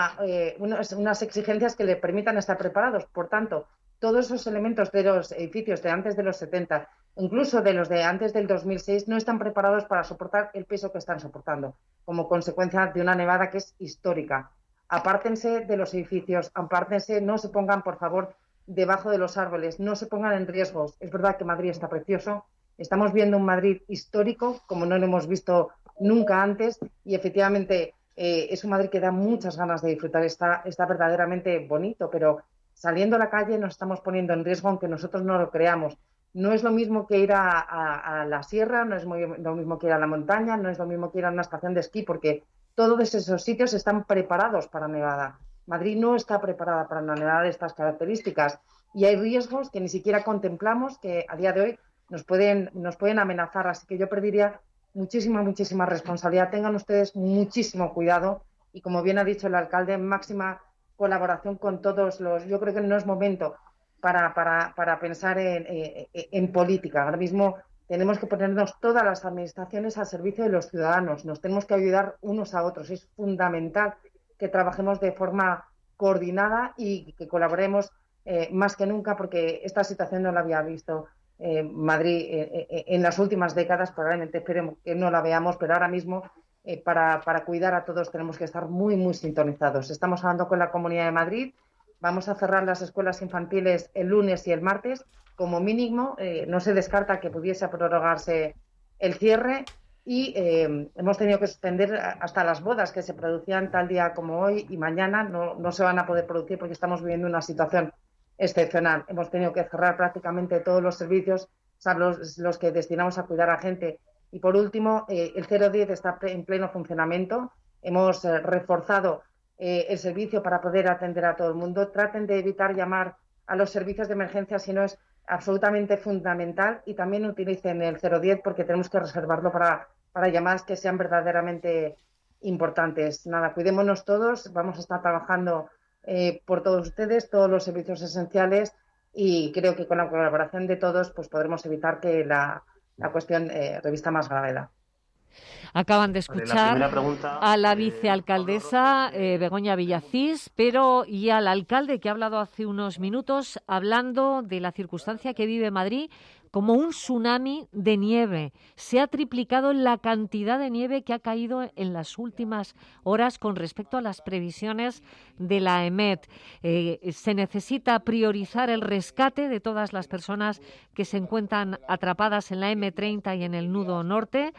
unas exigencias que le permitan estar preparados. Por tanto, todos esos elementos de los edificios de antes de los 70, incluso de los de antes del 2006, no están preparados para soportar el peso que están soportando, como consecuencia de una nevada que es histórica. Apártense de los edificios, apártense, no se pongan, por favor, debajo de los árboles, no se pongan en riesgos. Es verdad que Madrid está precioso, estamos viendo un Madrid histórico, como no lo hemos visto nunca antes, y efectivamente es un Madrid que da muchas ganas de disfrutar, está verdaderamente bonito, pero saliendo a la calle nos estamos poniendo en riesgo aunque nosotros no lo creamos. No es lo mismo que ir a la sierra, no es lo mismo que ir a la montaña, no es lo mismo que ir a una estación de esquí, porque todos esos sitios están preparados para nevada. Madrid no está preparada para una nevada de estas características y hay riesgos que ni siquiera contemplamos, que a día de hoy nos pueden amenazar. Así que yo pediría muchísima responsabilidad. Tengan ustedes muchísimo cuidado y, como bien ha dicho el alcalde, máxima colaboración con todos los... Yo creo que no es momento para pensar en política. Ahora mismo tenemos que ponernos todas las administraciones al servicio de los ciudadanos. Nos tenemos que ayudar unos a otros. Es fundamental que trabajemos de forma coordinada y que colaboremos más que nunca, porque esta situación no la había visto Madrid en las últimas décadas. Probablemente esperemos que no la veamos, pero ahora mismo para cuidar a todos tenemos que estar muy sintonizados. Estamos hablando con la Comunidad de Madrid. Vamos a cerrar las escuelas infantiles el lunes y el martes. Como mínimo, no se descarta que pudiese prorrogarse el cierre y hemos tenido que suspender hasta las bodas que se producían tal día como hoy y mañana. No se van a poder producir porque estamos viviendo una situación excepcional. Hemos tenido que cerrar prácticamente todos los servicios, los que destinamos a cuidar a gente. Y por último, el 010 está en pleno funcionamiento. Hemos reforzado el servicio para poder atender a todo el mundo. Traten de evitar llamar a los servicios de emergencia si no es absolutamente fundamental, y también utilicen el 010 porque tenemos que reservarlo para llamadas que sean verdaderamente importantes. Nada, cuidémonos todos, vamos a estar trabajando por todos ustedes, todos los servicios esenciales, y creo que con la colaboración de todos pues podremos evitar que la cuestión revista más gravedad. Acaban de escuchar a la vicealcaldesa Begoña Villacís, y al alcalde que ha hablado hace unos minutos, hablando de la circunstancia que vive Madrid como un tsunami de nieve. Se ha triplicado la cantidad de nieve que ha caído en las últimas horas con respecto a las previsiones de la EMET. Se necesita priorizar el rescate de todas las personas que se encuentran atrapadas en la M30 y en el nudo norte,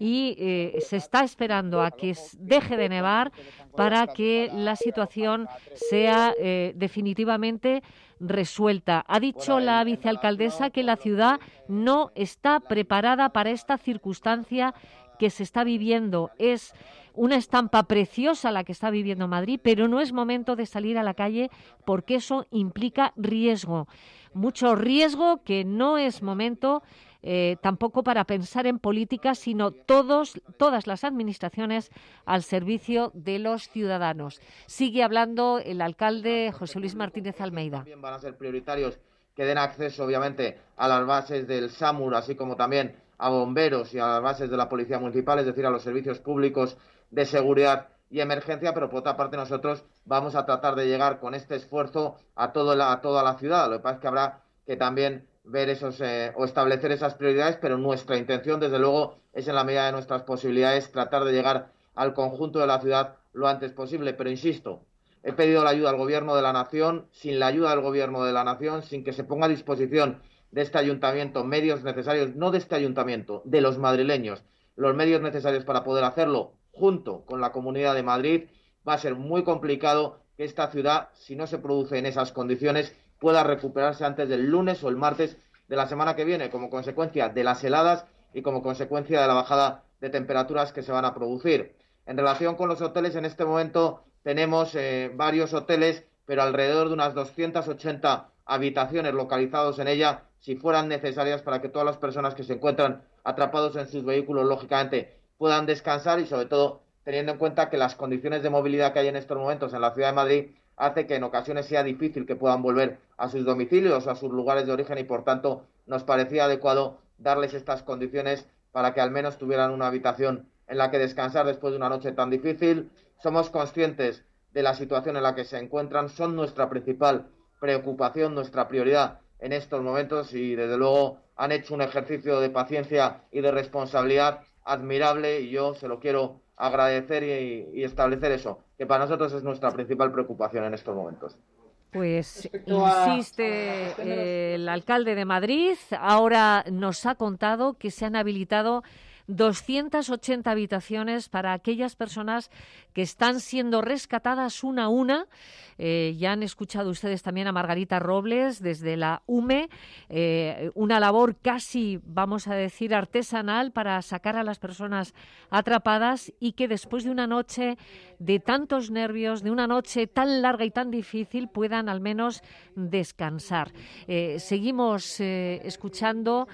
y se está esperando a que deje de nevar para que la situación sea definitivamente resuelta. Ha dicho la vicealcaldesa que la ciudad no está preparada para esta circunstancia que se está viviendo. Es una estampa preciosa la que está viviendo Madrid, pero no es momento de salir a la calle porque eso implica riesgo. Mucho riesgo, que no es momento tampoco para pensar en política, sino todas las administraciones al servicio de los ciudadanos. Sigue hablando el alcalde José Luis Martínez Almeida. También van a ser prioritarios que den acceso, obviamente, a las bases del SAMUR, así como también a bomberos y a las bases de la Policía Municipal, es decir, a los servicios públicos de seguridad y emergencia, pero por otra parte nosotros vamos a tratar de llegar con este esfuerzo a toda la ciudad. Lo que pasa es que habrá que también ver esos o establecer esas prioridades, pero nuestra intención, desde luego, es en la medida de nuestras posibilidades tratar de llegar al conjunto de la ciudad lo antes posible. Pero insisto, he pedido la ayuda al Gobierno de la Nación. Sin la ayuda del Gobierno de la Nación, sin que se ponga a disposición de este ayuntamiento medios necesarios, no de este ayuntamiento, de los madrileños, los medios necesarios para poder hacerlo junto con la Comunidad de Madrid, va a ser muy complicado que esta ciudad, si no se produce en esas condiciones, pueda recuperarse antes del lunes o el martes de la semana que viene, como consecuencia de las heladas y como consecuencia de la bajada de temperaturas que se van a producir. En relación con los hoteles, en este momento tenemos varios hoteles, pero alrededor de unas 280 habitaciones localizados en ella, si fueran necesarias para que todas las personas que se encuentran atrapados en sus vehículos, lógicamente, puedan descansar, y sobre todo teniendo en cuenta que las condiciones de movilidad que hay en estos momentos en la ciudad de Madrid hace que en ocasiones sea difícil que puedan volver a sus domicilios o a sus lugares de origen, y por tanto nos parecía adecuado darles estas condiciones para que al menos tuvieran una habitación en la que descansar después de una noche tan difícil. Somos conscientes de la situación en la que se encuentran, son nuestra principal preocupación, nuestra prioridad en estos momentos, y desde luego han hecho un ejercicio de paciencia y de responsabilidad admirable, y yo se lo quiero agradecer y establecer eso, que para nosotros es nuestra principal preocupación en estos momentos. Pues insiste el alcalde de Madrid, ahora nos ha contado que se han habilitado 280 habitaciones para aquellas personas que están siendo rescatadas una a una. Ya han escuchado ustedes también a Margarita Robles desde la UME, una labor casi, vamos a decir, artesanal para sacar a las personas atrapadas, y que después de una noche de tantos nervios, de una noche tan larga y tan difícil, puedan al menos descansar. Seguimos escuchando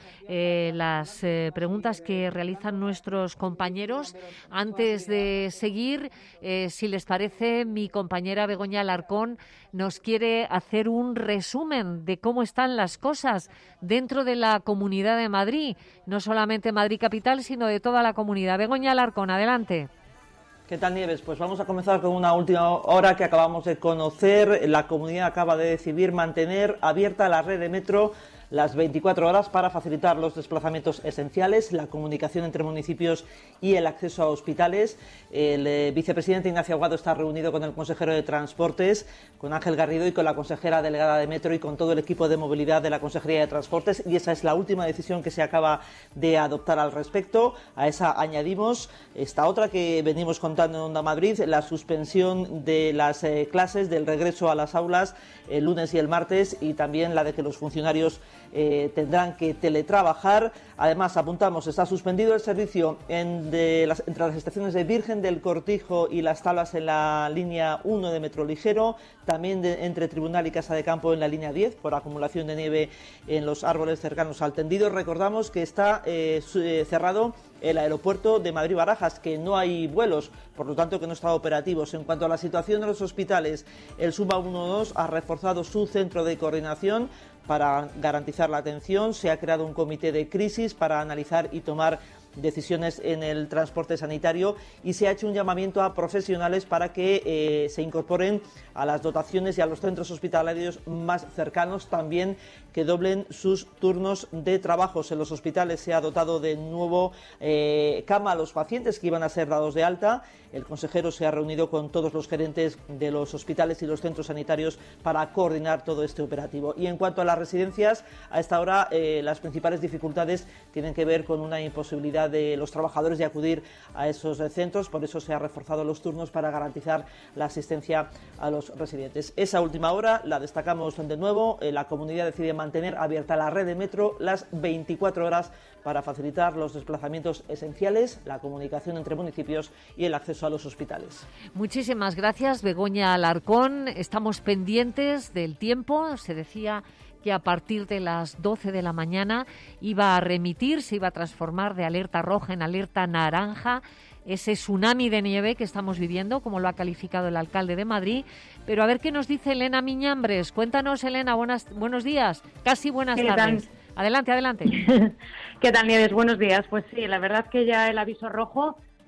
las preguntas que realizan nuestros compañeros. Antes de seguir, si les parece, mi compañera Begoña Alarcón nos quiere hacer un resumen de cómo están las cosas dentro de la Comunidad de Madrid, no solamente Madrid Capital, sino de toda la comunidad. Begoña Alarcón, adelante. ¿Qué tal, Nieves? Pues vamos a comenzar con una última hora que acabamos de conocer. La comunidad acaba de decidir mantener abierta la red de metro las 24 horas para facilitar los desplazamientos esenciales, la comunicación entre municipios y el acceso a hospitales. El vicepresidente Ignacio Aguado está reunido con el consejero de Transportes, con Ángel Garrido, y con la consejera delegada de Metro, y con todo el equipo de movilidad de la Consejería de Transportes, y esa es la última decisión que se acaba de adoptar al respecto. A esa añadimos esta otra que venimos contando en Onda Madrid, la suspensión de las clases, del regreso a las aulas el lunes y el martes, y también la de que los funcionarios tendrán que teletrabajar. Además, apuntamos, está suspendido el servicio entre las estaciones de Virgen del Cortijo y Las Tablas en la línea 1 de Metro Ligero, también entre Tribunal y Casa de Campo en la línea 10 por acumulación de nieve en los árboles cercanos al tendido. Recordamos que está cerrado el aeropuerto de Madrid-Barajas, que no hay vuelos, por lo tanto que no está operativos. En cuanto a la situación de los hospitales, el SUMA 112 ha reforzado su centro de coordinación para garantizar la atención. Se ha creado un comité de crisis para analizar y tomar decisiones en el transporte sanitario, y se ha hecho un llamamiento a profesionales para que se incorporen a las dotaciones y a los centros hospitalarios más cercanos, también que doblen sus turnos de trabajos. En los hospitales se ha dotado de nuevo cama a los pacientes que iban a ser dados de alta. El consejero se ha reunido con todos los gerentes de los hospitales y los centros sanitarios para coordinar todo este operativo. Y en cuanto a las residencias, a esta hora las principales dificultades tienen que ver con una imposibilidad de los trabajadores de acudir a esos centros. Por eso se han reforzado los turnos para garantizar la asistencia a los residentes. Esa última hora la destacamos de nuevo. La comunidad decide mantener abierta la red de metro las 24 horas para facilitar los desplazamientos esenciales, la comunicación entre municipios y el acceso a los hospitales. Muchísimas gracias, Begoña Alarcón. Estamos pendientes del tiempo. Se decía que a partir de las 12 de la mañana iba a remitir, se iba a transformar de alerta roja en alerta naranja, ese tsunami de nieve que estamos viviendo, como lo ha calificado el alcalde de Madrid. Pero a ver qué nos dice Elena Miñambres. Cuéntanos, Elena, buenos días, casi buenas tardes. Adelante, adelante. ¿Qué tal, Nieves? Buenos días. Pues sí, la verdad que ya el aviso rojo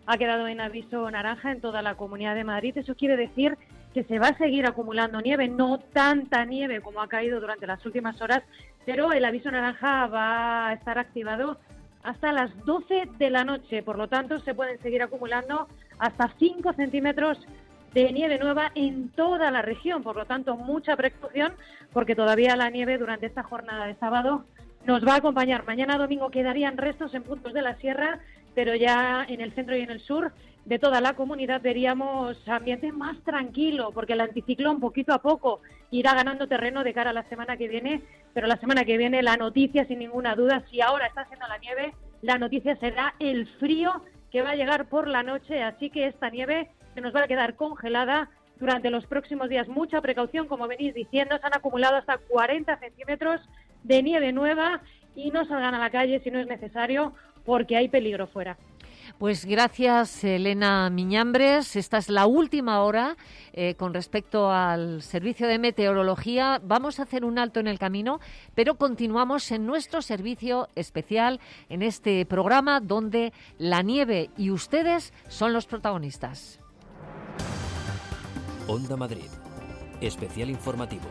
ha quedado en aviso naranja en toda la Comunidad de Madrid. Eso quiere decir que se va a seguir acumulando nieve, no tanta nieve como ha caído durante las últimas horas, pero el aviso naranja va a estar activado hasta las 12 de la noche. Por lo tanto, se pueden seguir acumulando hasta 5 centímetros de nieve nueva en toda la región. Por lo tanto, mucha precaución, porque todavía la nieve durante esta jornada de sábado nos va a acompañar. Mañana domingo quedarían restos en puntos de la sierra, pero ya en el centro y en el sur de toda la comunidad veríamos ambiente más tranquilo, porque el anticiclón poquito a poco irá ganando terreno de cara a la semana que viene, pero la semana que viene la noticia, sin ninguna duda, si ahora está haciendo la nieve, la noticia será el frío que va a llegar por la noche, así que esta nieve se nos va a quedar congelada durante los próximos días. Mucha precaución, como venís diciendo, se han acumulado hasta 40 centímetros de nieve nueva y no salgan a la calle si no es necesario, porque hay peligro fuera. Pues gracias, Elena Miñambres. Esta es la última hora con respecto al servicio de meteorología. Vamos a hacer un alto en el camino, pero continuamos en nuestro servicio especial, en este programa donde la nieve y ustedes son los protagonistas. Onda Madrid, especial informativo.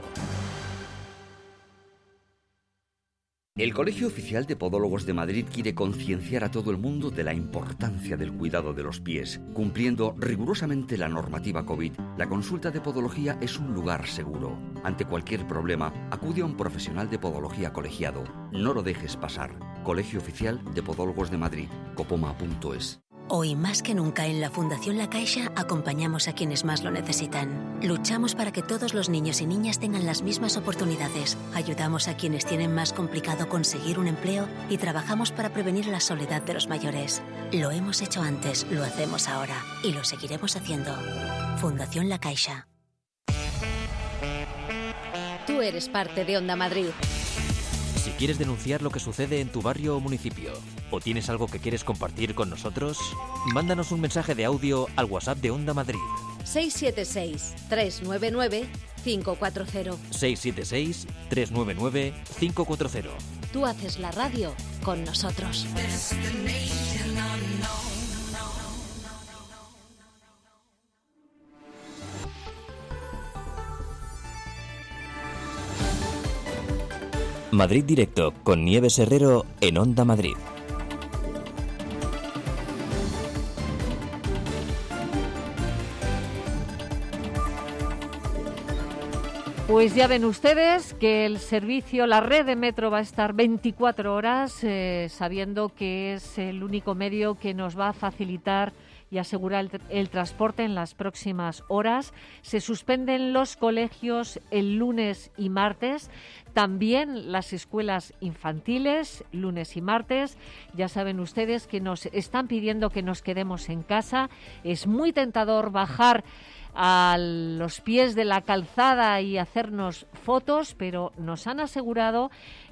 El Colegio Oficial de Podólogos de Madrid quiere concienciar a todo el mundo de la importancia del cuidado de los pies. Cumpliendo rigurosamente la normativa COVID, la consulta de podología es un lugar seguro. Ante cualquier problema, acude a un profesional de podología colegiado. No lo dejes pasar. Colegio Oficial de Podólogos de Madrid, copoma.es. Hoy más que nunca en la Fundación La Caixa acompañamos a quienes más lo necesitan. Luchamos para que todos los niños y niñas tengan las mismas oportunidades. Ayudamos a quienes tienen más complicado conseguir un empleo y trabajamos para prevenir la soledad de los mayores. Lo hemos hecho antes, lo hacemos ahora y lo seguiremos haciendo. Fundación La Caixa. Tú eres parte de Onda Madrid. Si quieres denunciar lo que sucede en tu barrio o municipio, o tienes algo que quieres compartir con nosotros, mándanos un mensaje de audio al WhatsApp de Onda Madrid. 676-399-540. 676-399-540. Tú haces la radio con nosotros. Madrid Directo con Nieves Herrero en Onda Madrid. Pues ya ven ustedes que el servicio, la red de metro va a estar 24 horas, sabiendo que es el único medio que nos va a facilitar y asegurar el transporte en las próximas horas. Se suspenden los colegios el lunes y martes, también las escuelas infantiles, lunes y martes. Ya saben ustedes que nos están pidiendo que nos quedemos en casa. Es muy tentador bajar a los pies de la calzada y hacernos fotos, pero nos han asegurado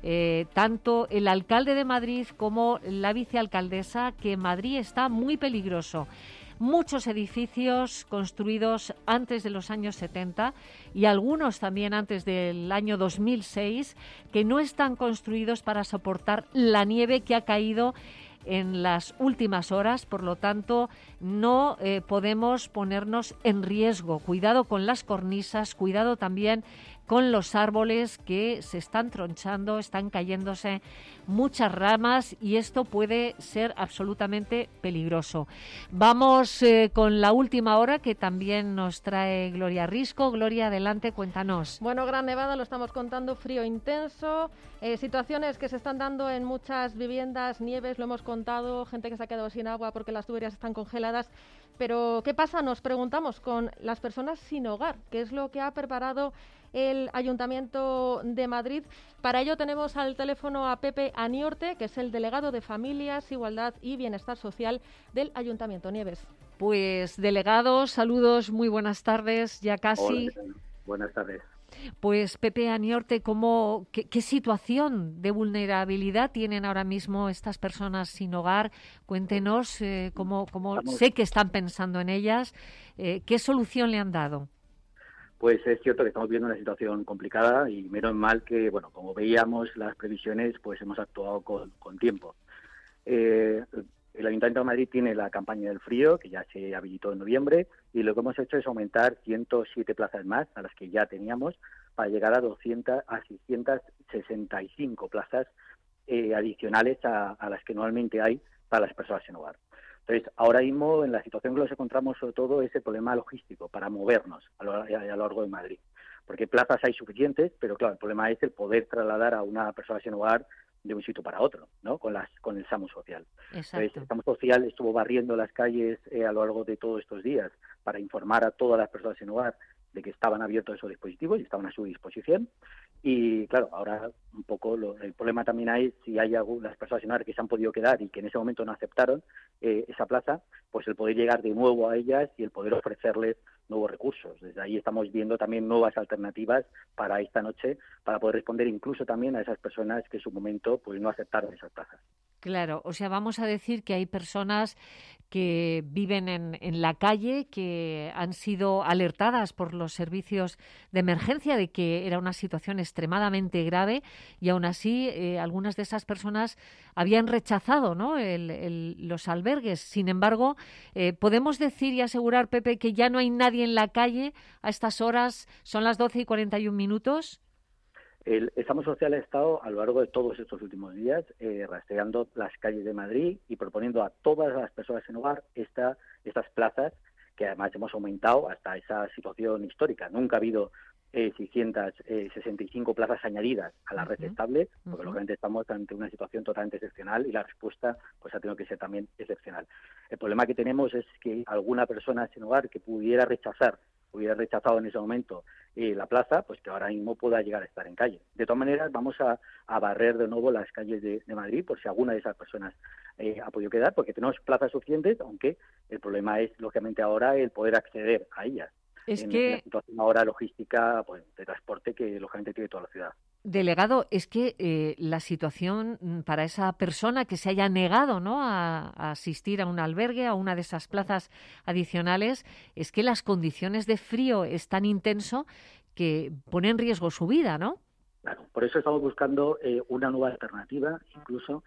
tanto el alcalde de Madrid como la vicealcaldesa que Madrid está muy peligroso. Muchos edificios construidos antes de los años 70 y algunos también antes del año 2006 que no están construidos para soportar la nieve que ha caído en las últimas horas, por lo tanto no podemos ponernos en riesgo. Cuidado con las cornisas, cuidado también con los árboles que se están tronchando, están cayéndose muchas ramas y esto puede ser absolutamente peligroso. Vamos con la última hora que también nos trae Gloria Risco. Gloria, adelante, cuéntanos. Bueno, gran nevada, lo estamos contando, frío intenso, situaciones que se están dando en muchas viviendas, nieves, lo hemos contado, gente que se ha quedado sin agua porque las tuberías están congeladas. Pero, ¿qué pasa? Nos preguntamos con las personas sin hogar, ¿qué es lo que ha preparado el Ayuntamiento de Madrid? Para ello tenemos al teléfono a Pepe Aniorte, que es el delegado de Familias, Igualdad y Bienestar Social del Ayuntamiento. Nieves. Pues, delegado, saludos, muy buenas tardes, ya casi. Hola, buenas tardes. Pues, Pepe Aniorte, ¿qué situación de vulnerabilidad tienen ahora mismo estas personas sin hogar? Cuéntenos cómo sé que están pensando en ellas, ¿qué solución le han dado? Pues es cierto que estamos viendo una situación complicada y menos mal que, bueno, como veíamos las previsiones, pues hemos actuado con tiempo. El Ayuntamiento de Madrid tiene la campaña del frío, que ya se habilitó en noviembre, y lo que hemos hecho es aumentar 107 plazas más a las que ya teníamos, para llegar a 665 plazas adicionales a las que normalmente hay para las personas sin hogar. Entonces, ahora mismo, en la situación que nos encontramos, sobre todo, es el problema logístico para movernos a lo largo de Madrid. Porque plazas hay suficientes, pero claro, el problema es el poder trasladar a una persona sin hogar de un sitio para otro, ¿no? Con el SAMU social. Exacto. Entonces, el SAMU social estuvo barriendo las calles a lo largo de todos estos días para informar a todas las personas sin hogar de que estaban abiertos esos dispositivos y estaban a su disposición. Y claro, ahora un poco el problema también hay si hay algunas personas sin hogar que se han podido quedar y que en ese momento no aceptaron esa plaza, pues el poder llegar de nuevo a ellas y el poder ofrecerles nuevos recursos. Desde ahí estamos viendo también nuevas alternativas para esta noche, para poder responder incluso también a esas personas que en su momento pues no aceptaron esas plazas. Claro, o sea, vamos a decir que hay personas que viven en la calle, que han sido alertadas por los servicios de emergencia de que era una situación extremadamente grave y aún así algunas de esas personas habían rechazado, ¿no?, los albergues. Sin embargo, podemos decir y asegurar, Pepe, que ya no hay nadie en la calle a estas horas, son las 12:41. El SAMU social ha estado a lo largo de todos estos últimos días rastreando las calles de Madrid y proponiendo a todas las personas en hogar estas plazas, que además hemos aumentado hasta esa situación histórica. Nunca ha habido 665 plazas añadidas a la red estable, porque lógicamente estamos ante una situación totalmente excepcional y la respuesta pues ha tenido que ser también excepcional. El problema que tenemos es que alguna persona sin hogar que hubiera rechazado en ese momento la plaza, pues que ahora mismo pueda llegar a estar en calle. De todas maneras, vamos a barrer de nuevo las calles de Madrid por si alguna de esas personas ha podido quedar, porque tenemos plazas suficientes, aunque el problema es, lógicamente, ahora el poder acceder a ellas. Es en que la situación ahora logística pues, de transporte que, lógicamente, tiene toda la ciudad. Delegado, es que la situación para esa persona que se haya negado, ¿no?, a asistir a un albergue, a una de esas plazas adicionales, es que las condiciones de frío es tan intenso que pone en riesgo su vida, ¿no? Claro, por eso estamos buscando una nueva alternativa, incluso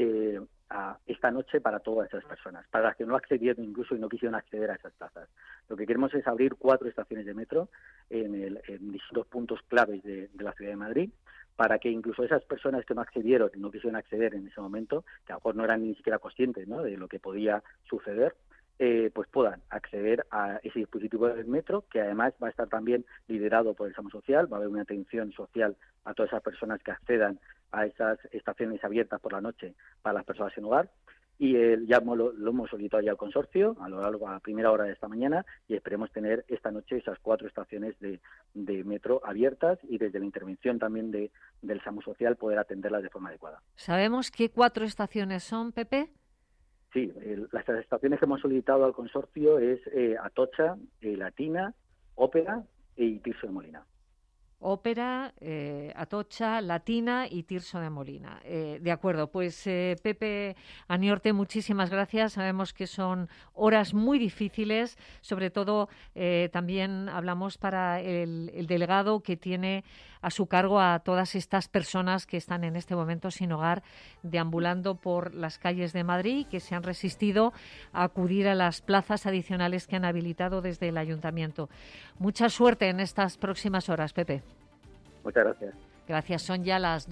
a esta noche para todas esas personas, para las que no accedieron incluso y no quisieron acceder a esas plazas. Lo que queremos es abrir 4 estaciones de metro en distintos puntos claves de la ciudad de Madrid, para que incluso esas personas que no accedieron y no quisieron acceder en ese momento, que a lo mejor no eran ni siquiera conscientes, ¿no?, de lo que podía suceder, pues puedan acceder a ese dispositivo del metro, que además va a estar también liderado por el SAMU social. Va a haber una atención social a todas esas personas que accedan a esas estaciones abiertas por la noche para las personas sin hogar. Y ya lo hemos solicitado ya al consorcio a primera hora de esta mañana, y esperemos tener esta noche esas 4 estaciones de metro abiertas y desde la intervención también del SAMU social poder atenderlas de forma adecuada. ¿Sabemos qué 4 estaciones son, Pepe? Sí, las estaciones que hemos solicitado al consorcio es Atocha, Latina, Ópera y Tirso de Molina. Ópera, Atocha, Latina y Tirso de Molina. De acuerdo, pues Pepe Aniorte, muchísimas gracias. Sabemos que son horas muy difíciles, sobre todo también hablamos para el delegado que tiene a su cargo a todas estas personas que están en este momento sin hogar, deambulando por las calles de Madrid, que se han resistido a acudir a las plazas adicionales que han habilitado desde el Ayuntamiento. Mucha suerte en estas próximas horas, Pepe. Muchas gracias. Gracias, son ya las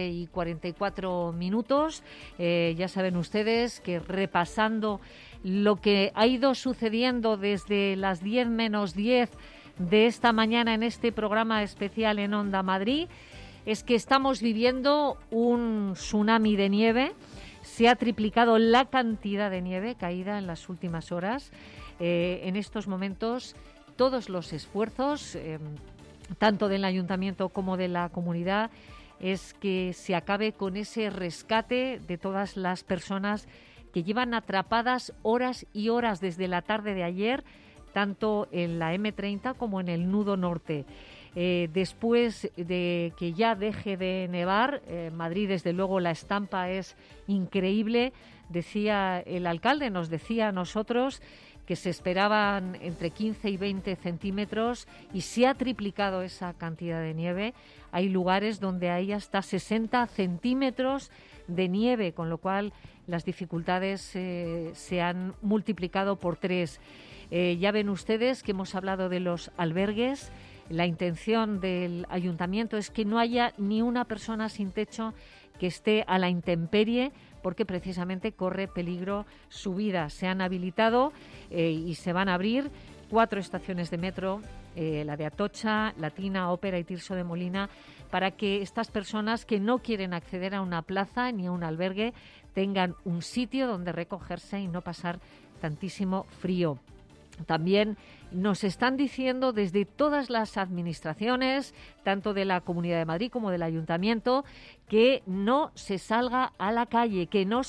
12:44. Ya saben ustedes que repasando lo que ha ido sucediendo desde las 10 menos 10 de esta mañana en este programa especial en Onda Madrid, es que estamos viviendo un tsunami de nieve. Se ha triplicado la cantidad de nieve caída en las últimas horas. En estos momentos, todos los esfuerzos, tanto del Ayuntamiento como de la comunidad, es que se acabe con ese rescate de todas las personas que llevan atrapadas horas y horas desde la tarde de ayer, tanto en la M30 como en el nudo norte. después de que ya deje de nevar. Madrid, desde luego, la estampa es increíble. Decía el alcalde, nos decía a nosotros que se esperaban entre 15 y 20 centímetros y se ha triplicado esa cantidad de nieve. Hay lugares donde hay hasta 60 centímetros de nieve, con lo cual las dificultades se han multiplicado por 3. Ya ven ustedes que hemos hablado de los albergues. La intención del ayuntamiento es que no haya ni una persona sin techo que esté a la intemperie, porque precisamente corre peligro su vida. Se han habilitado y se van a abrir 4 estaciones de metro, la de Atocha, Latina, Ópera y Tirso de Molina, para que estas personas que no quieren acceder a una plaza ni a un albergue tengan un sitio donde recogerse y no pasar tantísimo frío. También nos están diciendo desde todas las administraciones, tanto de la Comunidad de Madrid como del Ayuntamiento, que no se salga a la calle,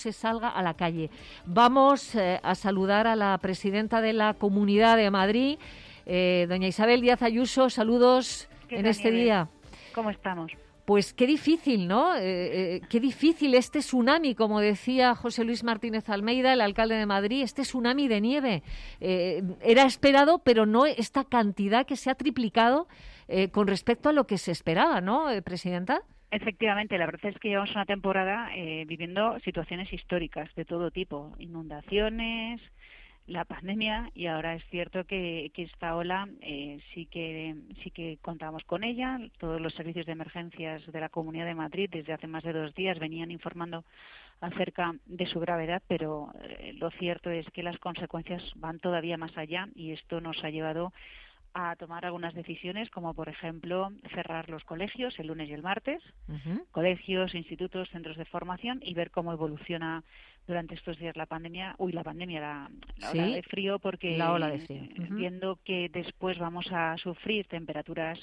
Vamos a saludar a la presidenta de la Comunidad de Madrid, doña Isabel Díaz Ayuso. Saludos en este día. ¿Cómo estamos? Pues qué difícil, ¿no? Qué difícil este tsunami, como decía José Luis Martínez Almeida, el alcalde de Madrid, este tsunami de nieve. Era esperado, pero no esta cantidad que se ha triplicado con respecto a lo que se esperaba, ¿no, Presidenta? Efectivamente, la verdad es que llevamos una temporada viviendo situaciones históricas de todo tipo, inundaciones, la pandemia, y ahora es cierto que esta ola sí que contamos con ella. Todos los servicios de emergencias de la Comunidad de Madrid desde hace más de 2 días venían informando acerca de su gravedad, pero lo cierto es que las consecuencias van todavía más allá, y esto nos ha llevado a tomar algunas decisiones, como por ejemplo cerrar los colegios el lunes y el martes, colegios, institutos, centros de formación, y ver cómo evoluciona durante estos días la ola de frío, porque la ola de frío. Viendo que después vamos a sufrir temperaturas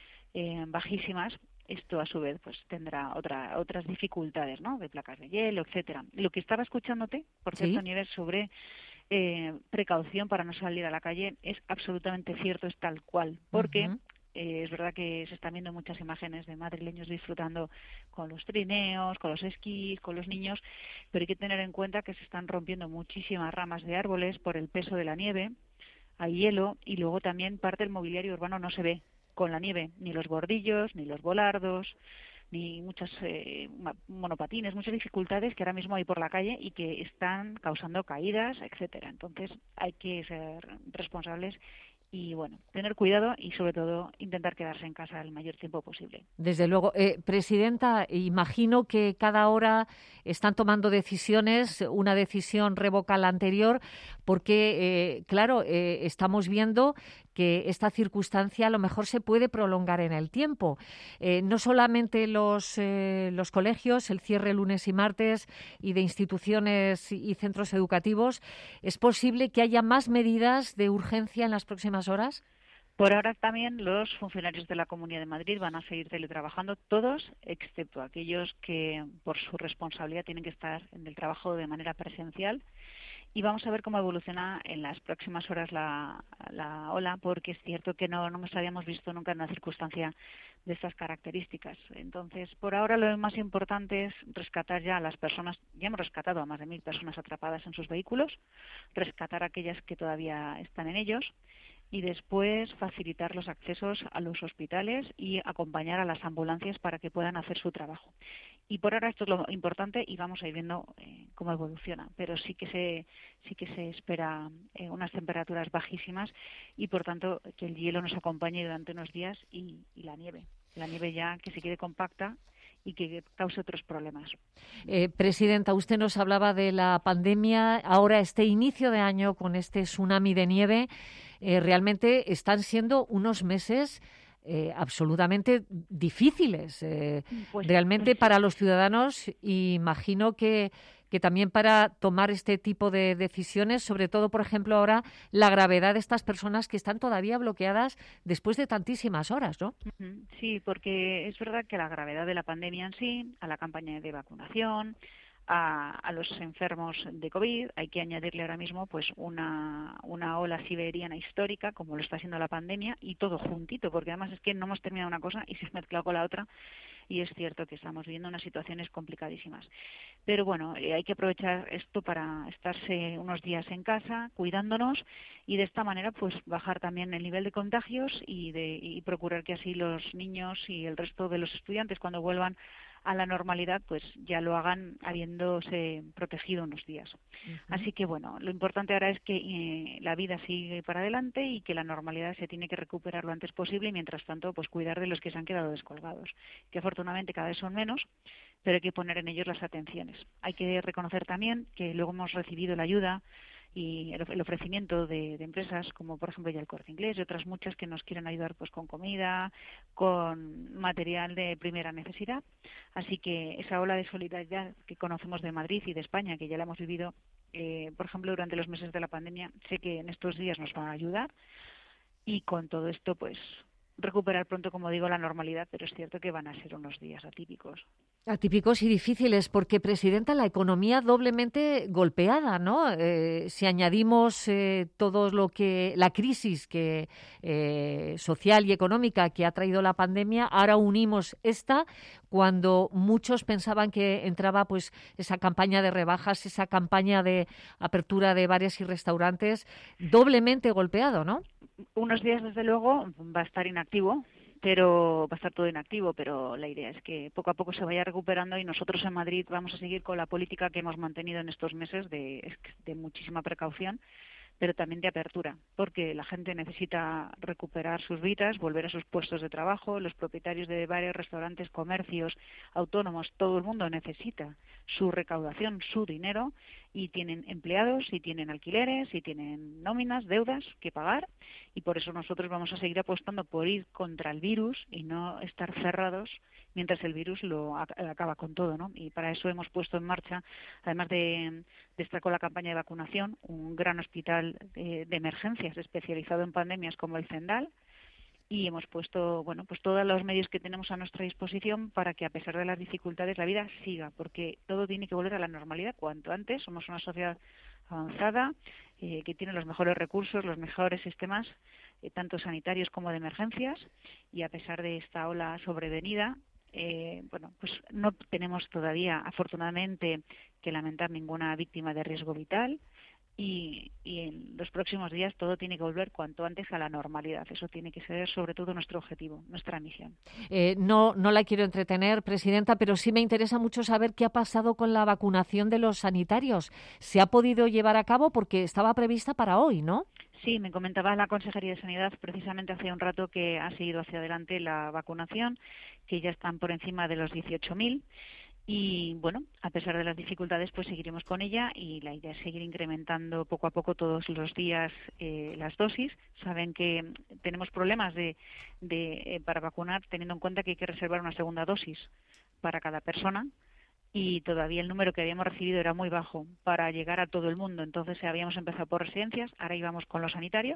bajísimas, esto a su vez pues tendrá otras dificultades, ¿no?, de placas de hielo, etcétera. Lo que estaba escuchándote, por cierto, Nieves, sobre precaución para no salir a la calle, es absolutamente cierto, es tal cual, porque es verdad que se están viendo muchas imágenes de madrileños disfrutando con los trineos, con los esquís, con los niños, pero hay que tener en cuenta que se están rompiendo muchísimas ramas de árboles por el peso de la nieve, hay hielo, y luego también parte del mobiliario urbano no se ve con la nieve, ni los bordillos, ni los volardos, ni muchos monopatines, muchas dificultades que ahora mismo hay por la calle y que están causando caídas, etcétera. Entonces hay que ser responsables y, bueno, tener cuidado y, sobre todo, intentar quedarse en casa el mayor tiempo posible. Desde luego. Presidenta, imagino que cada hora están tomando decisiones, una decisión revoca la anterior, porque, estamos viendo que esta circunstancia a lo mejor se puede prolongar en el tiempo. No solamente los colegios, el cierre lunes y martes y de instituciones y centros educativos, ¿es posible que haya más medidas de urgencia en las próximas horas? Por ahora también los funcionarios de la Comunidad de Madrid van a seguir teletrabajando, todos, excepto aquellos que por su responsabilidad tienen que estar en el trabajo de manera presencial. Y vamos a ver cómo evoluciona en las próximas horas la ola, porque es cierto que no nos habíamos visto nunca en una circunstancia de estas características. Entonces, por ahora lo más importante es rescatar ya a las personas. Ya hemos rescatado a más de 1.000 personas atrapadas en sus vehículos, rescatar a aquellas que todavía están en ellos, y después facilitar los accesos a los hospitales y acompañar a las ambulancias para que puedan hacer su trabajo. Y por ahora esto es lo importante, y vamos a ir viendo cómo evoluciona, pero sí que se espera unas temperaturas bajísimas y, por tanto, que el hielo nos acompañe durante unos días, y la nieve ya que se quede compacta y que cause otros problemas. Presidenta, usted nos hablaba de la pandemia. Ahora, este inicio de año con este tsunami de nieve, realmente están siendo unos meses absolutamente difíciles, realmente para los ciudadanos, y imagino que también para tomar este tipo de decisiones, sobre todo, por ejemplo, ahora la gravedad de estas personas que están todavía bloqueadas después de tantísimas horas, ¿no? Sí, porque es verdad que la gravedad de la pandemia en sí, a la campaña de vacunación, a los enfermos de COVID. Hay que añadirle ahora mismo pues una ola siberiana histórica, como lo está haciendo la pandemia, y todo juntito, porque además es que no hemos terminado una cosa y se ha mezclado con la otra, y es cierto que estamos viviendo unas situaciones complicadísimas. Pero bueno, hay que aprovechar esto para estarse unos días en casa, cuidándonos, y de esta manera pues bajar también el nivel de contagios y procurar que así los niños y el resto de los estudiantes, cuando vuelvan a la normalidad, pues ya lo hagan habiéndose protegido unos días. Así que bueno, lo importante ahora es que la vida sigue para adelante y que la normalidad se tiene que recuperar lo antes posible, y mientras tanto pues cuidar de los que se han quedado descolgados, que afortunadamente cada vez son menos, pero hay que poner en ellos las atenciones. Hay que reconocer también que luego hemos recibido la ayuda y el ofrecimiento de empresas como por ejemplo ya el Corte Inglés y otras muchas que nos quieren ayudar pues con comida, con material de primera necesidad. Así que esa ola de solidaridad que conocemos de Madrid y de España, que ya la hemos vivido por ejemplo durante los meses de la pandemia, sé que en estos días nos va a ayudar, y con todo esto pues recuperar pronto, como digo, la normalidad, pero es cierto que van a ser unos días atípicos. Atípicos y difíciles, porque, Presidenta, la economía doblemente golpeada, ¿no? Si añadimos todo lo que la crisis que social y económica que ha traído la pandemia, ahora unimos esta, cuando muchos pensaban que entraba pues esa campaña de rebajas, esa campaña de apertura de bares y restaurantes, doblemente golpeado, ¿no? Unos días, desde luego, va a estar inactivo, pero va a estar todo inactivo, pero la idea es que poco a poco se vaya recuperando, y nosotros en Madrid vamos a seguir con la política que hemos mantenido en estos meses de muchísima precaución, pero también de apertura, porque la gente necesita recuperar sus vidas, volver a sus puestos de trabajo. Los propietarios de bares, restaurantes, comercios, autónomos, todo el mundo necesita su recaudación, su dinero, y tienen empleados, y tienen alquileres, y tienen nóminas, deudas que pagar, y por eso nosotros vamos a seguir apostando por ir contra el virus y no estar cerrados mientras el virus lo acaba con todo, ¿no? Y para eso hemos puesto en marcha, además de estar con la campaña de vacunación, un gran hospital de emergencias especializado en pandemias como el Zendal, y hemos puesto, bueno, pues todos los medios que tenemos a nuestra disposición para que, a pesar de las dificultades, la vida siga, porque todo tiene que volver a la normalidad cuanto antes. Somos una sociedad avanzada que tiene los mejores recursos, los mejores sistemas, tanto sanitarios como de emergencias, y a pesar de esta ola sobrevenida, bueno, pues no tenemos todavía, afortunadamente, que lamentar ninguna víctima de riesgo vital, y en los próximos días todo tiene que volver cuanto antes a la normalidad. Eso tiene que ser sobre todo nuestro objetivo, nuestra misión. No la quiero entretener, Presidenta, pero sí me interesa mucho saber qué ha pasado con la vacunación de los sanitarios. ¿Se ha podido llevar a cabo? Porque estaba prevista para hoy, ¿no? Sí, me comentaba la Consejería de Sanidad precisamente hace un rato que ha seguido hacia adelante la vacunación, que ya están por encima de los 18.000. Y bueno, a pesar de las dificultades, pues seguiremos con ella, y la idea es seguir incrementando poco a poco todos los días las dosis. Saben que tenemos problemas para vacunar, teniendo en cuenta que hay que reservar una segunda dosis para cada persona, y todavía el número que habíamos recibido era muy bajo para llegar a todo el mundo. Entonces habíamos empezado por residencias, ahora íbamos con los sanitarios,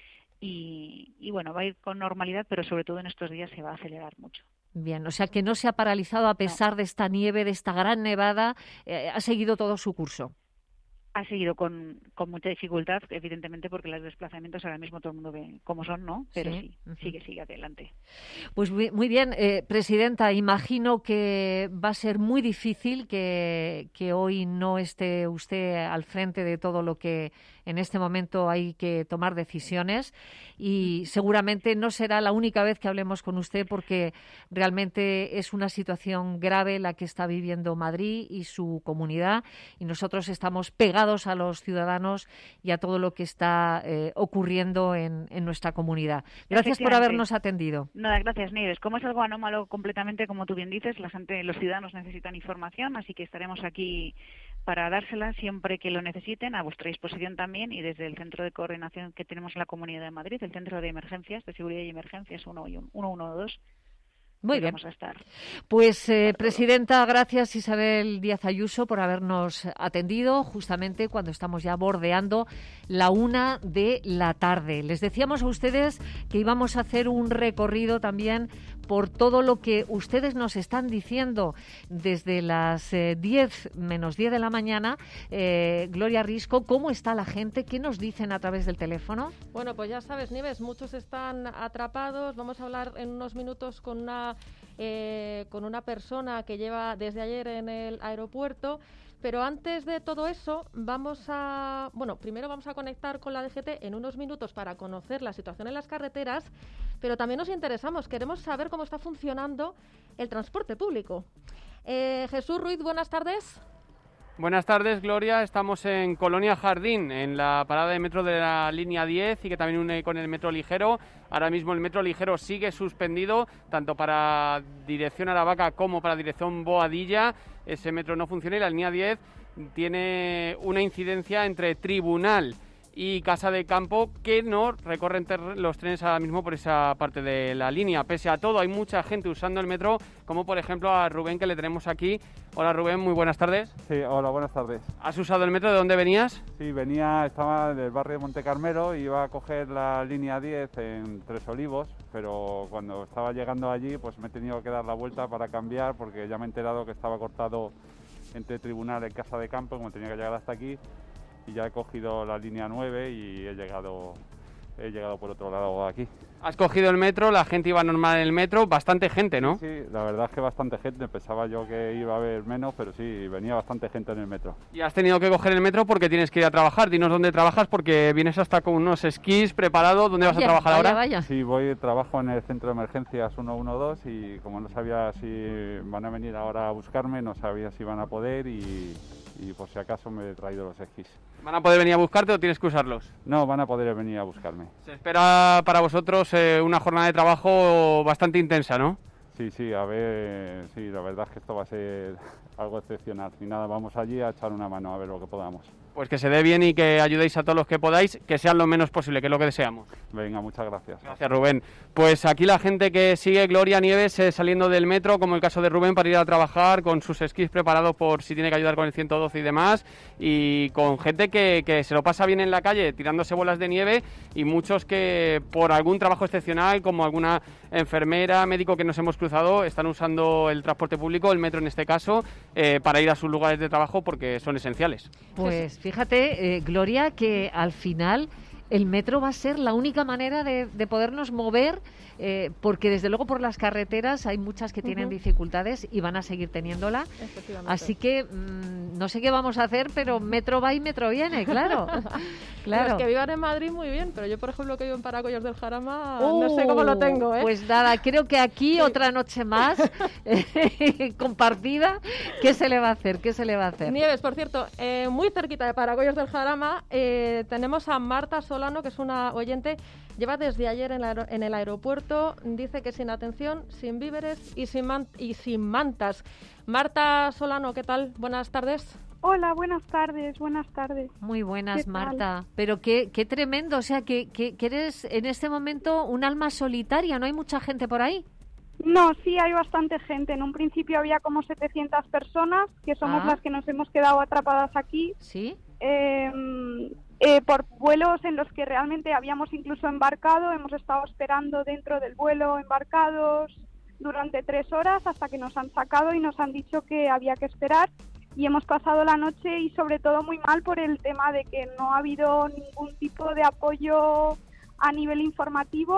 y bueno, va a ir con normalidad, pero sobre todo en estos días se va a acelerar mucho. Bien, o sea que no se ha paralizado a pesar de esta nieve, de esta gran nevada, ha seguido todo su curso. Ha seguido con mucha dificultad, evidentemente, porque los desplazamientos ahora mismo todo el mundo ve cómo son, ¿no? Pero sí, sigue adelante. Pues muy bien, Presidenta, imagino que va a ser muy difícil que hoy no esté usted al frente de todo lo que en este momento hay que tomar decisiones, y seguramente no será la única vez que hablemos con usted, porque realmente es una situación grave la que está viviendo Madrid y su comunidad, y nosotros estamos pegados a los ciudadanos y a todo lo que está ocurriendo en nuestra comunidad. Gracias por habernos atendido. Nada, gracias, Nieves. Como es algo anómalo completamente, como tú bien dices, los ciudadanos necesitan información, así que estaremos aquí para dársela siempre que lo necesiten, a vuestra disposición también, y desde el centro de coordinación que tenemos en la Comunidad de Madrid, el centro de emergencias, de seguridad y emergencias 112. Muy bien. Vamos a estar. Pues, Presidenta, gracias, Isabel Díaz Ayuso, por habernos atendido justamente cuando estamos ya bordeando la 1 de la tarde. Les decíamos a ustedes que íbamos a hacer un recorrido también por todo lo que ustedes nos están diciendo desde las 10 menos 10 de la mañana. Gloria Risco, ¿cómo está la gente? ¿Qué nos dicen a través del teléfono? Bueno, pues ya sabes, Nieves, muchos están atrapados. Vamos a hablar en unos minutos con una persona que lleva desde ayer en el aeropuerto. Pero antes de todo eso, primero vamos a conectar con la DGT en unos minutos para conocer la situación en las carreteras, pero también nos interesamos, queremos saber cómo está funcionando el transporte público. Jesús Ruiz, buenas tardes. Buenas tardes, Gloria. Estamos en Colonia Jardín, en la parada de metro de la línea 10 y que también une con el metro ligero. Ahora mismo el metro ligero sigue suspendido, tanto para dirección Aravaca como para dirección Boadilla. Ese metro no funciona y la línea 10 tiene una incidencia entre Tribunal y Casa de Campo, que no recorren los trenes ahora mismo por esa parte de la línea. Pese a todo, hay mucha gente usando el metro, como por ejemplo a Rubén, que le tenemos aquí. Hola Rubén, muy buenas tardes. Sí, hola, buenas tardes. ¿Has usado el metro? ¿De dónde venías? Sí, estaba del barrio de Monte Carmelo, iba a coger la línea 10 en Tres Olivos, pero cuando estaba llegando allí pues me he tenido que dar la vuelta para cambiar, porque ya me he enterado que estaba cortado entre Tribunal y Casa de Campo, como tenía que llegar hasta aquí, y ya he cogido la línea 9 y he llegado por otro lado aquí. Has cogido el metro, la gente iba normal en el metro, bastante gente, ¿no? Sí, la verdad es que bastante gente, pensaba yo que iba a haber menos, pero sí, venía bastante gente en el metro. Y has tenido que coger el metro porque tienes que ir a trabajar, dinos dónde trabajas porque vienes hasta con unos esquís preparados, ¿dónde vas a trabajar ahora? Vaya. Sí, trabajo en el centro de emergencias 112 y como no sabía si van a venir ahora a buscarme, no sabía si van a poder y por si acaso me he traído los esquís. ¿Van a poder venir a buscarte o tienes que usarlos? No, van a poder venir a buscarme. Se espera para vosotros una jornada de trabajo bastante intensa, ¿no? Sí, la verdad es que esto va a ser algo excepcional. Y nada, vamos allí a echar una mano a ver lo que podamos. Pues que se dé bien y que ayudéis a todos los que podáis, que sean lo menos posible, que es lo que deseamos. Venga, muchas gracias. Gracias, Rubén. Pues aquí la gente que sigue, Gloria Nieves, saliendo del metro, como el caso de Rubén, para ir a trabajar, con sus esquís preparados por si tiene que ayudar con el 112 y demás, y con gente que se lo pasa bien en la calle, tirándose bolas de nieve, y muchos que por algún trabajo excepcional, como alguna enfermera, médico que nos hemos cruzado, están usando el transporte público, el metro en este caso, para ir a sus lugares de trabajo porque son esenciales. Pues fíjate, Gloria, que al final el metro va a ser la única manera de podernos mover, porque desde luego por las carreteras hay muchas que tienen dificultades y van a seguir teniéndola. Así que no sé qué vamos a hacer, pero metro va y metro viene, claro. Los que vivan en Madrid muy bien, pero yo por ejemplo que vivo en Paracollos del Jarama no sé cómo lo tengo, ¿eh? Pues nada, creo que aquí otra noche más compartida. ¿Qué se le va a hacer? Nieves, por cierto, muy cerquita de Paracollos del Jarama tenemos a Marta Solano, que es una oyente, lleva desde ayer en el aeropuerto, dice que sin atención, sin víveres y sin mantas. Marta Solano, ¿qué tal? Buenas tardes. Hola, buenas tardes. Muy buenas, Marta. Pero qué tremendo, o sea, que eres en este momento un alma solitaria, ¿no hay mucha gente por ahí? No, sí, hay bastante gente. En un principio había como 700 personas, que somos las que nos hemos quedado atrapadas aquí. ¿Sí? Por vuelos en los que realmente habíamos incluso embarcado, hemos estado esperando dentro del vuelo embarcados durante 3 horas hasta que nos han sacado y nos han dicho que había que esperar. Y hemos pasado la noche y sobre todo muy mal por el tema de que no ha habido ningún tipo de apoyo a nivel informativo,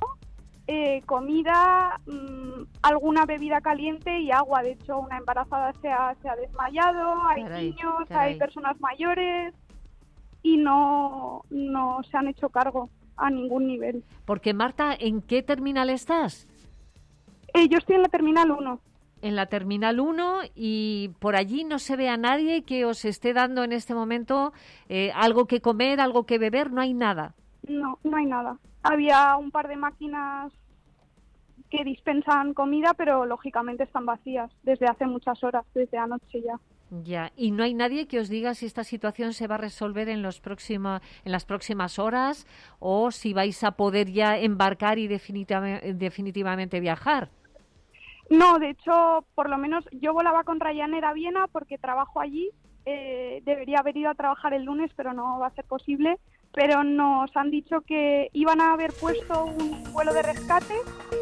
comida, alguna bebida caliente y agua. De hecho, una embarazada se ha desmayado, hay niños, hay personas mayores y no se han hecho cargo a ningún nivel. Porque, Marta, ¿en qué terminal estás? Yo estoy en la terminal 1. En la terminal 1 y por allí no se ve a nadie que os esté dando en este momento algo que comer, algo que beber, no hay nada. No hay nada. Había un par de máquinas que dispensan comida, pero lógicamente están vacías desde hace muchas horas, desde anoche ya. Ya, y no hay nadie que os diga si esta situación se va a resolver en las próximas horas o si vais a poder ya embarcar y definitivamente viajar. No, de hecho, por lo menos yo volaba con Ryanair a Viena porque trabajo allí. Debería haber ido a trabajar el lunes, pero no va a ser posible. Pero nos han dicho que iban a haber puesto un vuelo de rescate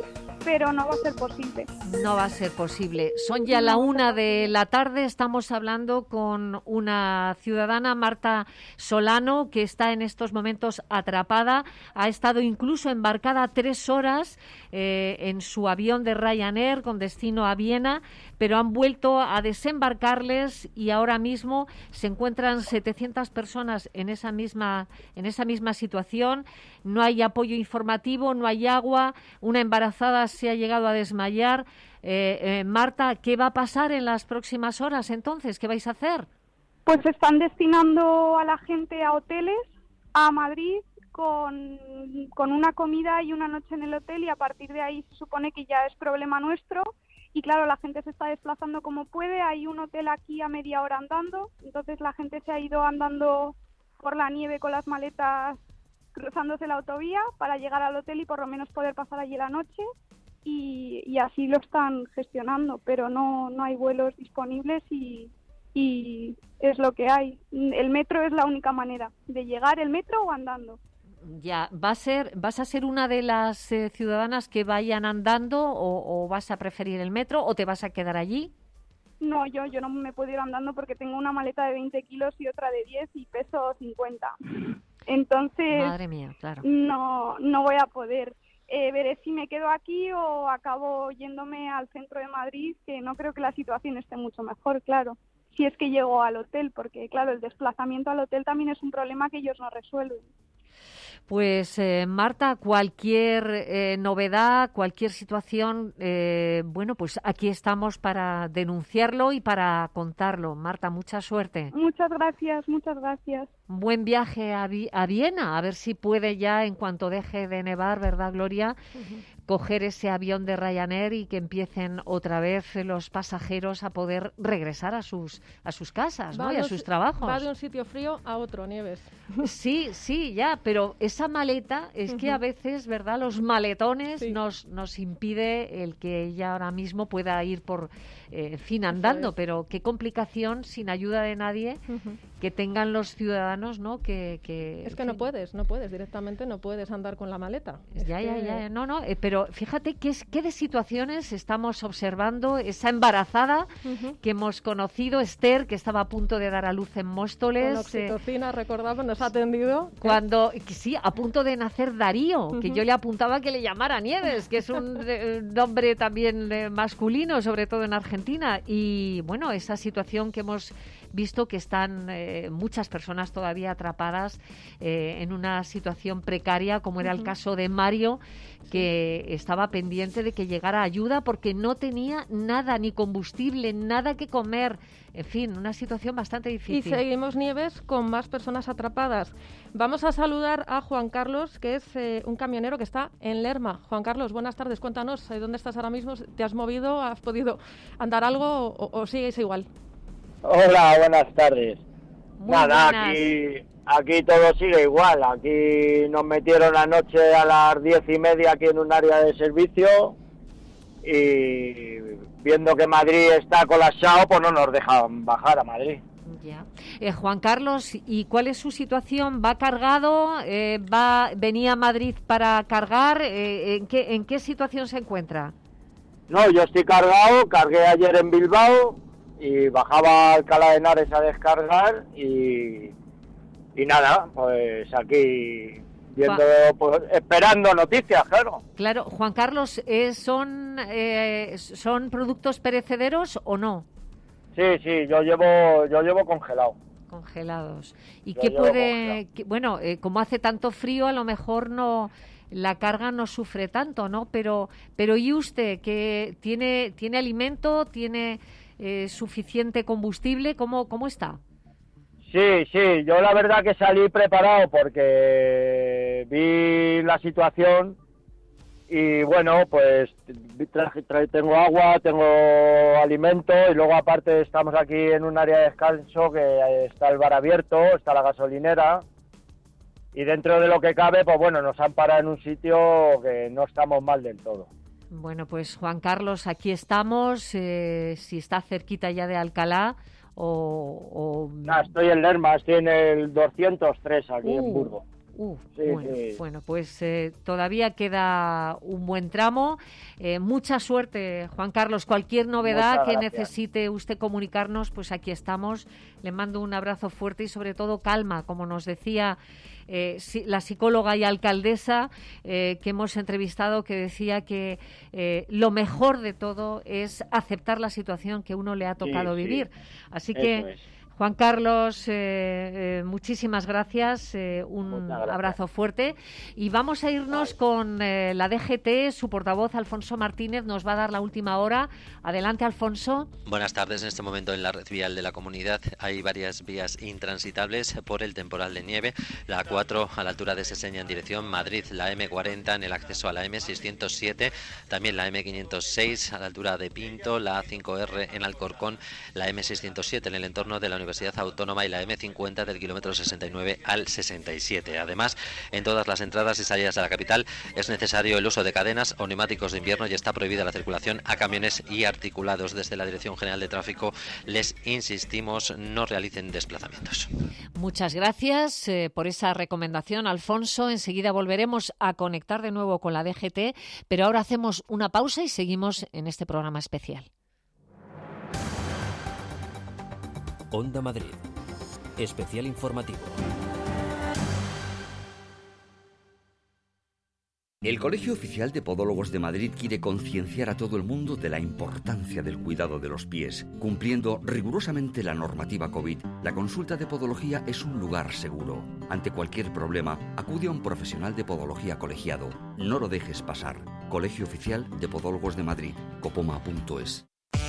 pero no va a ser posible. No va a ser posible. Son ya la 1 de la tarde, estamos hablando con una ciudadana, Marta Solano, que está en estos momentos atrapada. Ha estado incluso embarcada 3 horas en su avión de Ryanair con destino a Viena, pero han vuelto a desembarcarles y ahora mismo se encuentran 700 personas en esa misma situación. No hay apoyo informativo, no hay agua, una embarazada se ha llegado a desmayar. Marta, ¿qué va a pasar en las próximas horas entonces? ¿Qué vais a hacer? Pues están destinando a la gente a hoteles, a Madrid, con una comida y una noche en el hotel, y a partir de ahí se supone que ya es problema nuestro. Y claro, la gente se está desplazando como puede. Hay un hotel aquí a media hora andando, entonces la gente se ha ido andando por la nieve con las maletas, cruzándose la autovía para llegar al hotel y por lo menos poder pasar allí la noche, y así lo están gestionando, pero no hay vuelos disponibles y es lo que hay. El metro es la única manera de llegar, el metro o andando. Ya, ¿vas a ser una de las ciudadanas que vayan andando o vas a preferir el metro o te vas a quedar allí? No, yo no me puedo ir andando porque tengo una maleta de 20 kilos y otra de 10 y peso 50. Entonces, madre mía, claro. No voy a poder. Veré si me quedo aquí o acabo yéndome al centro de Madrid, que no creo que la situación esté mucho mejor, claro. Si es que llego al hotel, porque claro, el desplazamiento al hotel también es un problema que ellos no resuelven. Pues Marta, cualquier novedad, cualquier situación, bueno, pues aquí estamos para denunciarlo y para contarlo. Marta, mucha suerte. Muchas gracias, muchas gracias. Buen viaje a Viena, a ver si puede ya, en cuanto deje de nevar, ¿verdad, Gloria? Coger ese avión de Ryanair y que empiecen otra vez los pasajeros a poder regresar a sus casas, ¿no? Y a sus trabajos. Va de un sitio frío a otro, Nieves. Sí, ya, pero esa maleta es que a veces, ¿verdad? Los maletones nos impide el que ella ahora mismo pueda ir por fin andando, pero qué complicación sin ayuda de nadie que tengan los ciudadanos, ¿no? Que es que no puedes, directamente no puedes andar con la maleta. Ya, no, pero fíjate qué de situaciones estamos observando. Esa embarazada que hemos conocido, Esther, que estaba a punto de dar a luz en Móstoles. Con oxitocina, recordamos, nos ha atendido. Sí, a punto de nacer Darío, que yo le apuntaba que le llamara Nieves, que es un nombre también masculino, sobre todo en Argentina. Y bueno, esa situación que hemos visto, que están muchas personas todavía atrapadas en una situación precaria, como era el caso de Mario, que estaba pendiente de que llegara ayuda porque no tenía nada, ni combustible, nada que comer. En fin, una situación bastante difícil. Y seguimos, Nieves, con más personas atrapadas. Vamos a saludar a Juan Carlos, que es un camionero que está en Lerma. Juan Carlos, buenas tardes. Cuéntanos, ¿dónde estás ahora mismo? ¿Te has movido? ¿Has podido andar algo o sigues igual? Hola, buenas tardes. Muy buenas. Aquí todo sigue igual. Aquí nos metieron anoche a las 10:30 aquí en un área de servicio y viendo que Madrid está colapsado, pues no nos dejan bajar a Madrid. Ya. Juan Carlos, ¿y cuál es su situación? ¿Va cargado? ¿Venía a Madrid para cargar? ¿En qué situación se encuentra? No, yo estoy cargado, cargué ayer en Bilbao y bajaba a Alcalá de Henares a descargar y nada, pues aquí viendo, pues, esperando noticias, claro. Claro, Juan Carlos, ¿son productos perecederos o no? Sí, yo llevo congelado. Congelados. ¿Y qué puede...? Bueno, como hace tanto frío, a lo mejor no... La carga no sufre tanto, ¿no? Pero ¿y usted, que tiene alimento, tiene suficiente combustible? ¿Cómo está? Sí, yo la verdad que salí preparado porque vi la situación y bueno, pues tengo agua, tengo alimento y luego aparte estamos aquí en un área de descanso que está el bar abierto, está la gasolinera y dentro de lo que cabe, pues bueno, nos han parado en un sitio que no estamos mal del todo. Bueno, pues Juan Carlos, aquí estamos, si está cerquita ya de Alcalá o... Estoy en Lerma, estoy en el 203 aquí en Burgos. Bueno, pues todavía queda un buen tramo. Mucha suerte, Juan Carlos. Cualquier novedad que necesite usted comunicarnos, pues aquí estamos. Le mando un abrazo fuerte y sobre todo calma, como nos decía la psicóloga y alcaldesa que hemos entrevistado, que decía que lo mejor de todo es aceptar la situación que uno le ha tocado vivir. Así que... Juan Carlos, muchísimas gracias, un abrazo fuerte. Y vamos a irnos con la DGT, su portavoz Alfonso Martínez nos va a dar la última hora. Adelante, Alfonso. Buenas tardes. En este momento en la red vial de la comunidad hay varias vías intransitables por el temporal de nieve. La A4 a la altura de Seseña en dirección Madrid, la M40 en el acceso a la M607, también la M506 a la altura de Pinto, la A5R en Alcorcón, la M607 en el entorno de la Universidad Autónoma y la M50 del kilómetro 69 al 67. Además, en todas las entradas y salidas a la capital es necesario el uso de cadenas o neumáticos de invierno y está prohibida la circulación a camiones y articulados. Desde la Dirección General de Tráfico les insistimos, no realicen desplazamientos. Muchas gracias por esa recomendación, Alfonso. Enseguida volveremos a conectar de nuevo con la DGT, pero ahora hacemos una pausa y seguimos en este programa especial. Onda Madrid. Especial informativo. El Colegio Oficial de Podólogos de Madrid quiere concienciar a todo el mundo de la importancia del cuidado de los pies. Cumpliendo rigurosamente la normativa COVID, la consulta de podología es un lugar seguro. Ante cualquier problema, acude a un profesional de podología colegiado. No lo dejes pasar. Colegio Oficial de Podólogos de Madrid, copoma.es.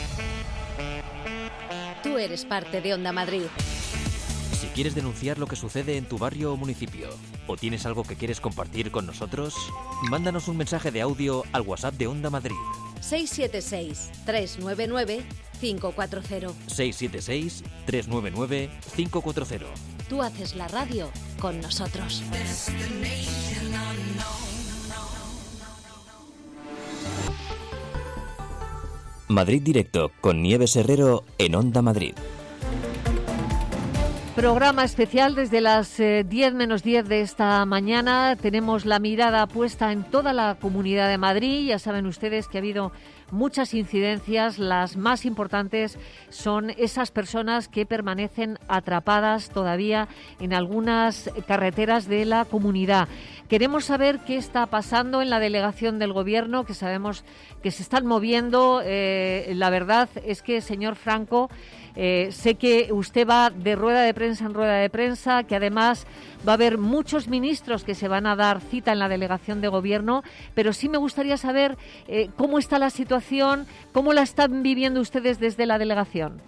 Tú eres parte de Onda Madrid. Si quieres denunciar lo que sucede en tu barrio o municipio, o tienes algo que quieres compartir con nosotros, mándanos un mensaje de audio al WhatsApp de Onda Madrid. 676-399-540. 676-399-540. Tú haces la radio con nosotros. Madrid Directo con Nieves Herrero en Onda Madrid. Programa especial desde las 10 menos 10 de esta mañana. Tenemos la mirada puesta en toda la Comunidad de Madrid. Ya saben ustedes que ha habido muchas incidencias. Las más importantes son esas personas que permanecen atrapadas todavía en algunas carreteras de la comunidad. Queremos saber qué está pasando en la delegación del Gobierno, que sabemos que se están moviendo. La verdad es que, señor Franco, sé que usted va de rueda de prensa en rueda de prensa, que además va a haber muchos ministros que se van a dar cita en la delegación de Gobierno, pero sí me gustaría saber cómo está la situación, cómo la están viviendo ustedes desde la delegación.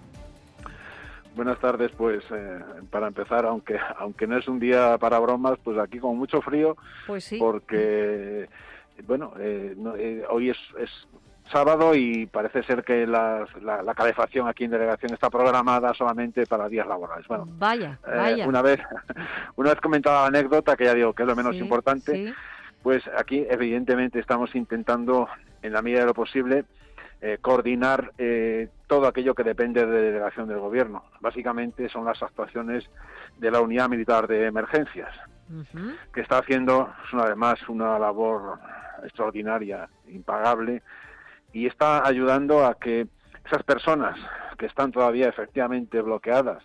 Buenas tardes, pues para empezar, aunque no es un día para bromas, pues aquí con mucho frío, pues sí, porque bueno, hoy es sábado y parece ser que la calefacción aquí en delegación está programada solamente para días laborales. Bueno, vaya. Una vez comentaba la anécdota, que ya digo que es lo menos importante, sí. Pues aquí evidentemente estamos intentando, en la medida de lo posible, coordinar todo aquello que depende de la delegación del Gobierno. Básicamente son las actuaciones de la Unidad Militar de Emergencias, que está haciendo, una vez más, una labor extraordinaria, impagable, y está ayudando a que esas personas que están todavía efectivamente bloqueadas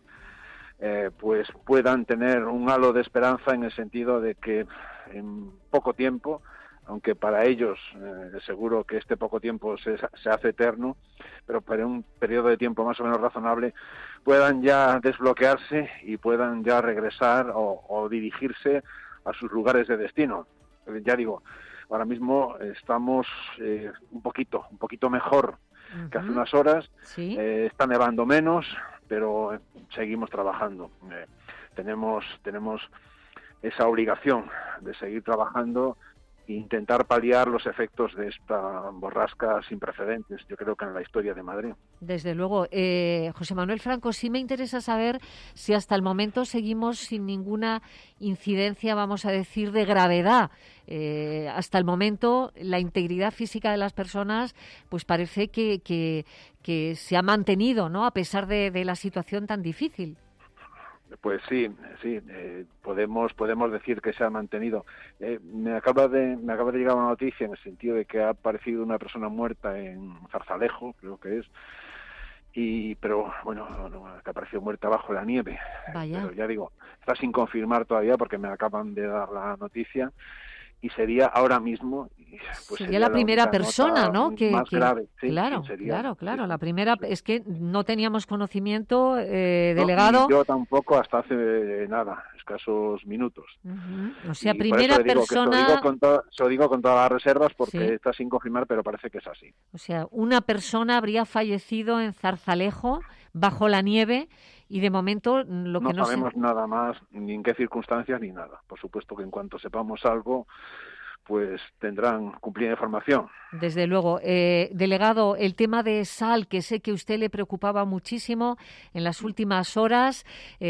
pues puedan tener un halo de esperanza, en el sentido de que en poco tiempo, aunque para ellos seguro que este poco tiempo se hace eterno, pero para un periodo de tiempo más o menos razonable, puedan ya desbloquearse y puedan ya regresar o dirigirse a sus lugares de destino. Ya digo, ahora mismo estamos un poquito mejor que hace unas horas. ¿Sí? Está nevando menos, pero seguimos trabajando. Tenemos esa obligación de seguir trabajando e intentar paliar los efectos de esta borrasca sin precedentes, yo creo que en la historia de Madrid. Desde luego. José Manuel Franco, sí me interesa saber si hasta el momento seguimos sin ninguna incidencia, vamos a decir, de gravedad. Hasta el momento la integridad física de las personas pues parece que se ha mantenido, ¿no?, a pesar de la situación tan difícil. Pues sí, podemos decir que se ha mantenido. Me acaba de llegar una noticia en el sentido de que ha aparecido una persona muerta en Zarzalejo, creo que es, pero bueno, que ha aparecido muerta bajo la nieve. Vaya. Pero ya digo, está sin confirmar todavía porque me acaban de dar la noticia. Y sería ahora mismo... Pues sería la primera persona, ¿no? Más grave. Sí, claro. La primera, es que no teníamos conocimiento, delegado. Yo tampoco hasta hace escasos minutos. O sea, primera persona... Se lo digo con todas las reservas porque está sin confirmar, pero parece que es así. O sea, una persona habría fallecido en Zarzalejo bajo la nieve. Y de momento no sabemos nada más, ni en qué circunstancias, ni nada. Por supuesto que en cuanto sepamos algo, pues tendrán cumplida información. Desde luego. Delegado, el tema de sal, que sé que a usted le preocupaba muchísimo en las últimas horas, no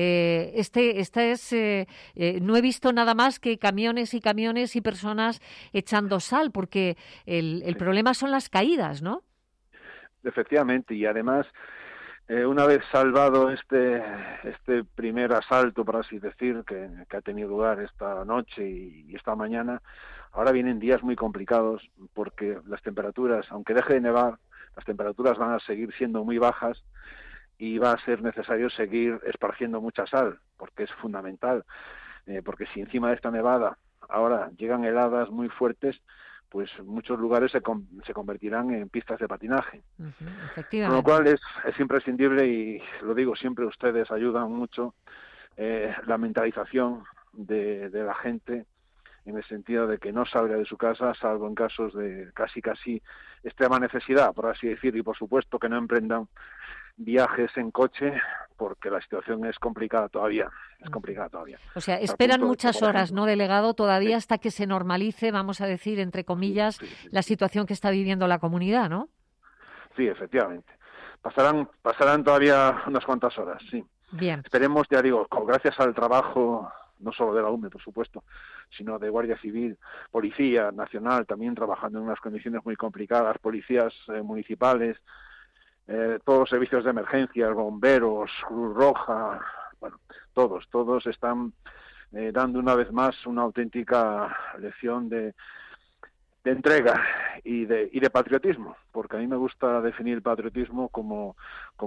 he visto nada más que camiones y camiones y personas echando sal, porque el problema son las caídas, ¿no? Efectivamente, y además... una vez salvado este primer asalto, por así decir, que ha tenido lugar esta noche y esta mañana, ahora vienen días muy complicados porque las temperaturas, aunque deje de nevar, las temperaturas van a seguir siendo muy bajas y va a ser necesario seguir esparciendo mucha sal, porque es fundamental, porque si encima de esta nevada ahora llegan heladas muy fuertes, pues muchos lugares se convertirán en pistas de patinaje. Efectivamente. Con lo cual es imprescindible, y lo digo siempre, ustedes ayudan mucho, la mentalización de la gente, en el sentido de que no salga de su casa, salvo en casos de casi extrema necesidad, por así decir, y por supuesto que no emprendan viajes en coche, porque la situación es complicada todavía. O sea, esperan muchas horas, ¿no, delegado? Todavía hasta que se normalice, vamos a decir, entre comillas, la situación que está viviendo la comunidad, ¿no? Sí, efectivamente. Pasarán todavía unas cuantas horas, sí. Bien. Esperemos, ya digo, gracias al trabajo, no solo de la UME, por supuesto, sino de Guardia Civil, Policía Nacional, también trabajando en unas condiciones muy complicadas, policías municipales, todos los servicios de emergencia, bomberos, Cruz Roja, bueno, todos están dando una vez más una auténtica lección de entrega y de patriotismo, porque a mí me gusta definir el patriotismo como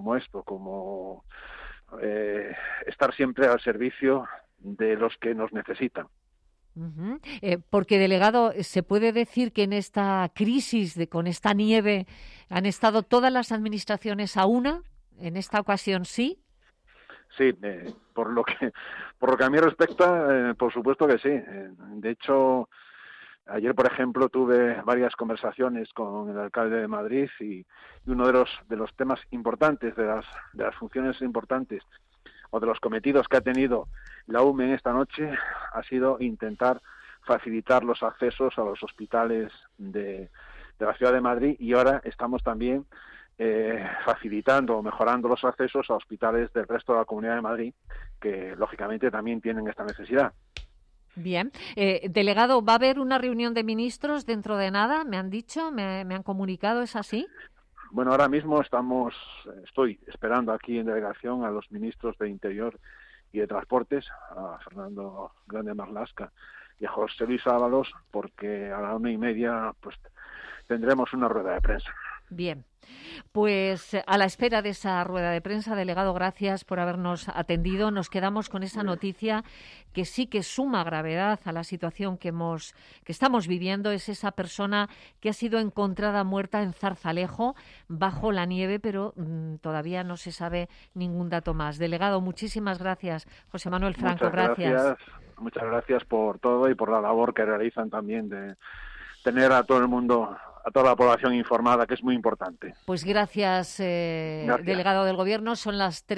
estar siempre al servicio de los que nos necesitan. Porque, delegado, ¿se puede decir que en esta crisis con esta nieve han estado todas las administraciones a una? ¿En esta ocasión sí? Sí, por lo que a mí respecta, por supuesto que sí. De hecho, ayer, por ejemplo, tuve varias conversaciones con el alcalde de Madrid y uno de los temas importantes, de las funciones importantes o de los cometidos que ha tenido la UME en esta noche ha sido intentar facilitar los accesos a los hospitales de la ciudad de Madrid, y ahora estamos también facilitando o mejorando los accesos a hospitales del resto de la Comunidad de Madrid, que lógicamente también tienen esta necesidad. Bien. Delegado, ¿va a haber una reunión de ministros dentro de nada? Me han dicho, me han comunicado, ¿es así? Bueno, ahora mismo estoy esperando aquí en delegación a los ministros de Interior y de Transportes, a Fernando Grande Marlaska y a José Luis Ábalos, porque a la 1:30 pues tendremos una rueda de prensa. Bien, pues a la espera de esa rueda de prensa, delegado, gracias por habernos atendido. Nos quedamos con esa noticia que sí que suma gravedad a la situación que estamos viviendo. Es esa persona que ha sido encontrada muerta en Zarzalejo bajo la nieve, pero todavía no se sabe ningún dato más. Delegado, muchísimas gracias. José Manuel Franco, gracias. Muchas gracias por todo y por la labor que realizan también de tener a todo el mundo, a toda la población informada, que es muy importante. Pues gracias. Delegado del Gobierno. Son las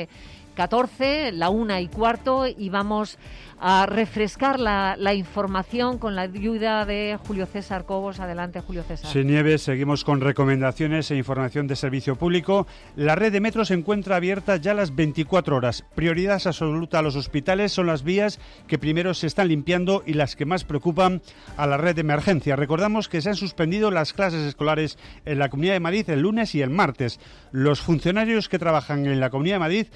13:14, la 1:15, y vamos a refrescar la información con la ayuda de Julio César Cobos. Adelante, Julio César. Sí, Nieves, seguimos con recomendaciones e información de servicio público. La red de metro se encuentra abierta ya las 24 horas. Prioridad absoluta a los hospitales son las vías que primero se están limpiando y las que más preocupan a la red de emergencia. Recordamos que se han suspendido las clases escolares en la Comunidad de Madrid el lunes y el martes. Los funcionarios que trabajan en la Comunidad de Madrid van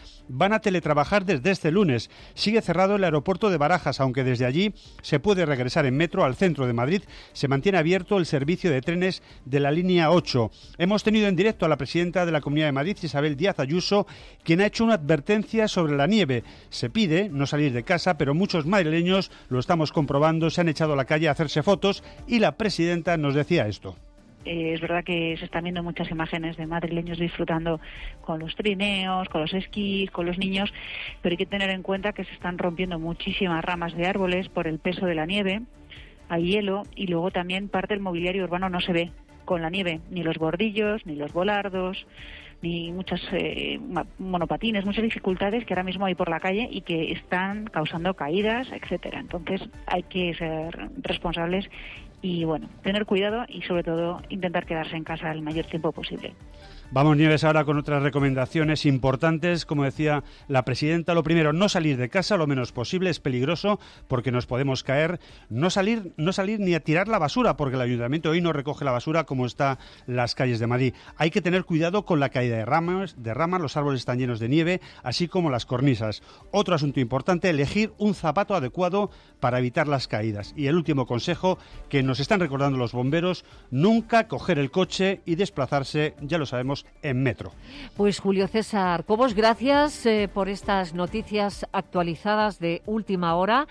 van a teletrabajar desde este lunes. Sigue cerrado el aeropuerto de Barajas, aunque desde allí se puede regresar en metro al centro de Madrid. Se mantiene abierto el servicio de trenes de la línea 8. Hemos tenido en directo a la presidenta de la Comunidad de Madrid, Isabel Díaz Ayuso, quien ha hecho una advertencia sobre la nieve. Se pide no salir de casa, pero muchos madrileños, lo estamos comprobando, se han echado a la calle a hacerse fotos y la presidenta nos decía esto. Es verdad que se están viendo muchas imágenes de madrileños disfrutando con los trineos, con los esquís, con los niños, pero hay que tener en cuenta que se están rompiendo muchísimas ramas de árboles por el peso de la nieve, hay hielo y luego también parte del mobiliario urbano no se ve con la nieve, ni los bordillos, ni los volardos, ni muchas monopatines, muchas dificultades que ahora mismo hay por la calle y que están causando caídas, etcétera. Entonces hay que ser responsables y bueno, tener cuidado y sobre todo intentar quedarse en casa el mayor tiempo posible. Vamos, Nieves, ahora con otras recomendaciones importantes. Como decía la presidenta, lo primero, no salir de casa lo menos posible, es peligroso porque nos podemos caer. No salir ni a tirar la basura, porque el ayuntamiento hoy no recoge la basura como está las calles de Madrid. Hay que tener cuidado con la caída de ramas, los árboles están llenos de nieve, así como las cornisas. Otro asunto importante, elegir un zapato adecuado para evitar las caídas. Y el último consejo que nos están recordando los bomberos, nunca coger el coche y desplazarse, ya lo sabemos, en metro. Pues Julio César Cobos, gracias por estas noticias actualizadas de última hora.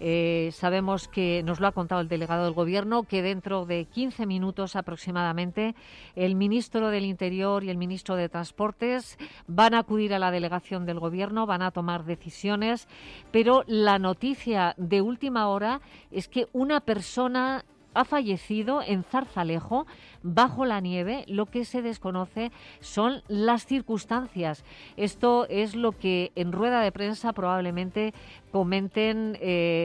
Sabemos que nos lo ha contado el delegado del Gobierno, que dentro de 15 minutos aproximadamente el ministro del Interior y el ministro de Transportes van a acudir a la delegación del Gobierno, van a tomar decisiones, pero la noticia de última hora es que una persona ha fallecido en Zarzalejo, bajo la nieve. Lo que se desconoce son las circunstancias. Esto es lo que en rueda de prensa probablemente comenten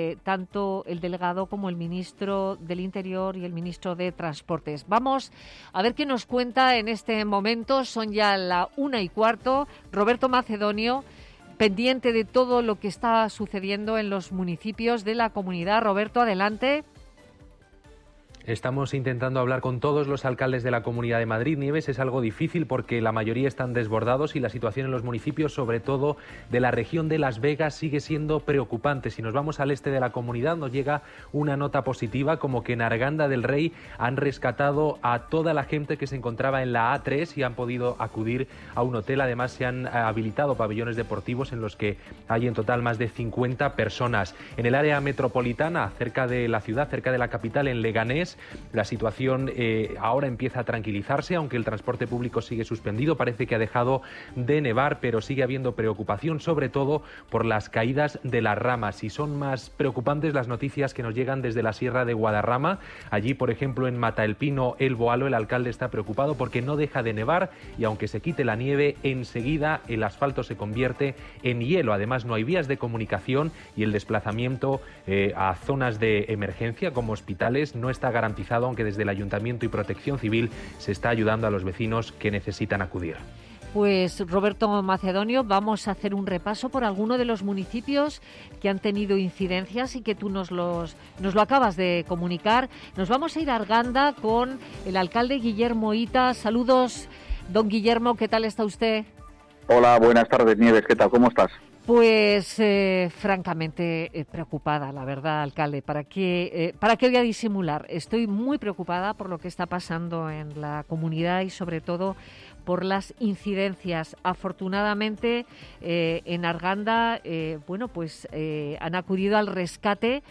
tanto el delegado como el ministro del Interior y el ministro de Transportes. Vamos a ver qué nos cuenta en este momento. Son ya la 1:15. Roberto Macedonio, pendiente de todo lo que está sucediendo en los municipios de la comunidad. Roberto, adelante. Estamos intentando hablar con todos los alcaldes de la Comunidad de Madrid. Nieves, es algo difícil porque la mayoría están desbordados y la situación en los municipios, sobre todo de la región de Las Vegas, sigue siendo preocupante. Si nos vamos al este de la comunidad, nos llega una nota positiva, como que en Arganda del Rey han rescatado a toda la gente que se encontraba en la A3 y han podido acudir a un hotel. Además, se han habilitado pabellones deportivos en los que hay en total más de 50 personas. En el área metropolitana, cerca de la ciudad, cerca de la capital, en Leganés, la situación ahora empieza a tranquilizarse, aunque el transporte público sigue suspendido. Parece que ha dejado de nevar, pero sigue habiendo preocupación, sobre todo por las caídas de las ramas. Y son más preocupantes las noticias que nos llegan desde la Sierra de Guadarrama. Allí, por ejemplo, en Mataelpino, El Boalo, el alcalde está preocupado porque no deja de nevar y aunque se quite la nieve, enseguida el asfalto se convierte en hielo. Además, no hay vías de comunicación y el desplazamiento a zonas de emergencia como hospitales no está garantizado, aunque desde el Ayuntamiento y Protección Civil se está ayudando a los vecinos que necesitan acudir. Pues Roberto Macedonio, vamos a hacer un repaso por alguno de los municipios que han tenido incidencias y que tú nos lo acabas de comunicar. Nos vamos a ir a Arganda con el alcalde Guillermo Hita. Saludos, don Guillermo, ¿qué tal está usted? Hola, buenas tardes, Nieves, ¿qué tal? ¿Cómo estás? Pues francamente preocupada, la verdad, alcalde. ¿Para qué voy a disimular? Estoy muy preocupada por lo que está pasando en la comunidad y sobre todo por las incidencias. Afortunadamente en Arganda, han acudido al rescate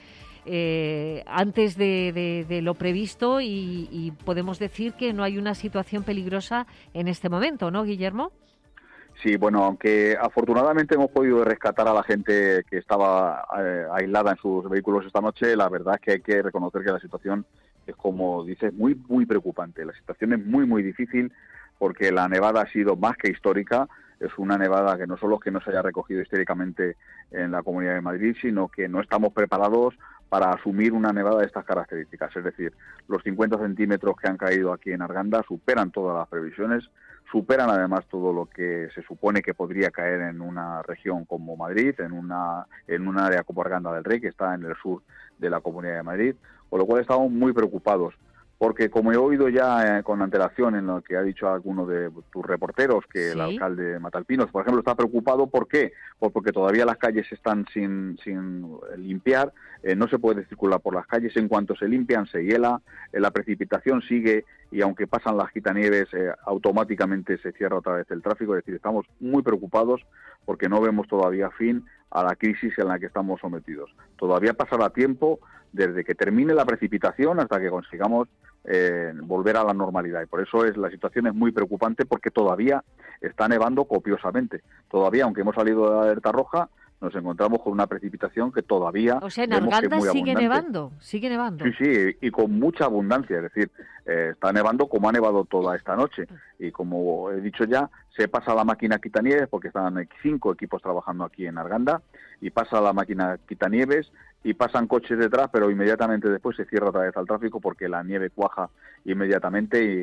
antes de lo previsto y podemos decir que no hay una situación peligrosa en este momento, ¿no, Guillermo? Sí, bueno, aunque afortunadamente hemos podido rescatar a la gente que estaba aislada en sus vehículos esta noche, la verdad es que hay que reconocer que la situación es, como dices, muy, muy preocupante. La situación es muy, muy difícil porque la nevada ha sido más que histórica. Es una nevada que no solo es que no se haya recogido históricamente en la Comunidad de Madrid, sino que no estamos preparados para asumir una nevada de estas características. Es decir, los 50 centímetros que han caído aquí en Arganda superan todas las previsiones, superan además todo lo que se supone que podría caer en una región como Madrid, en un área como Arganda del Rey, que está en el sur de la Comunidad de Madrid, con lo cual estamos muy preocupados. porque como he oído ya con antelación en lo que ha dicho alguno de tus reporteros, que el alcalde de Matalpinos, por ejemplo, está preocupado. ¿Por qué? Pues porque todavía las calles están sin limpiar, no se puede circular por las calles. En cuanto se limpian, se hiela, la precipitación sigue, y aunque pasan las quitanieves, automáticamente se cierra otra vez el tráfico. Es decir, estamos muy preocupados porque no vemos todavía fin a la crisis en la que estamos sometidos. Todavía pasará tiempo desde que termine la precipitación hasta que consigamos volver a la normalidad, y por eso la situación es muy preocupante, porque todavía está nevando copiosamente. Todavía, aunque hemos salido de la alerta roja, nos encontramos con una precipitación que todavía... O sea, en Arganda sigue nevando. Sí, y con mucha abundancia, es decir, está nevando como ha nevado toda esta noche, y como he dicho ya, se pasa la máquina quitanieves, porque están 5 equipos trabajando aquí en Arganda, y pasa la máquina quitanieves, y pasan coches detrás, pero inmediatamente después se cierra otra vez al tráfico, porque la nieve cuaja inmediatamente y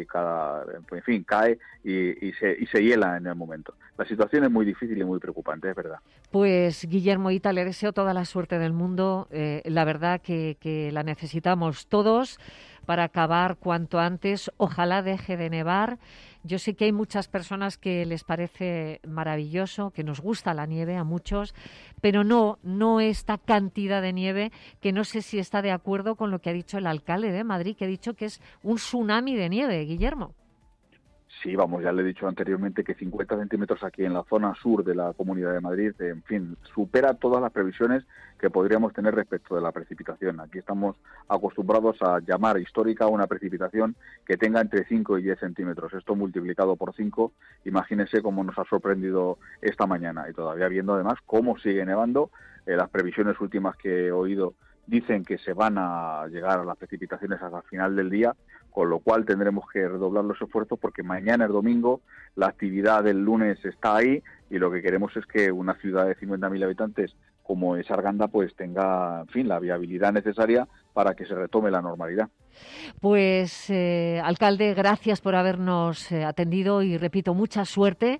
cae y se hiela en el momento. La situación es muy difícil y muy preocupante, es verdad. Pues Guillermo Ita, le deseo toda la suerte del mundo. La verdad que la necesitamos todos para acabar cuanto antes. Ojalá deje de nevar. Yo sé que hay muchas personas que les parece maravilloso, que nos gusta la nieve a muchos, pero no esta cantidad de nieve, que no sé si está de acuerdo con lo que ha dicho el alcalde de Madrid, que ha dicho que es un tsunami de nieve, Guillermo. Sí, vamos, ya le he dicho anteriormente que 50 centímetros aquí en la zona sur de la Comunidad de Madrid, en fin, supera todas las previsiones que podríamos tener respecto de la precipitación. Aquí estamos acostumbrados a llamar histórica a una precipitación que tenga entre 5 y 10 centímetros. Esto multiplicado por 5, imagínense cómo nos ha sorprendido esta mañana. Y todavía viendo además cómo sigue nevando, las previsiones últimas que he oído dicen que se van a llegar a las precipitaciones hasta el final del día, con lo cual tendremos que redoblar los esfuerzos, porque mañana es domingo, la actividad del lunes está ahí, y lo que queremos es que una ciudad de 50.000 habitantes como es Arganda pues tenga, en fin, la viabilidad necesaria para que se retome la normalidad. Pues, alcalde, gracias por habernos atendido y, repito, mucha suerte.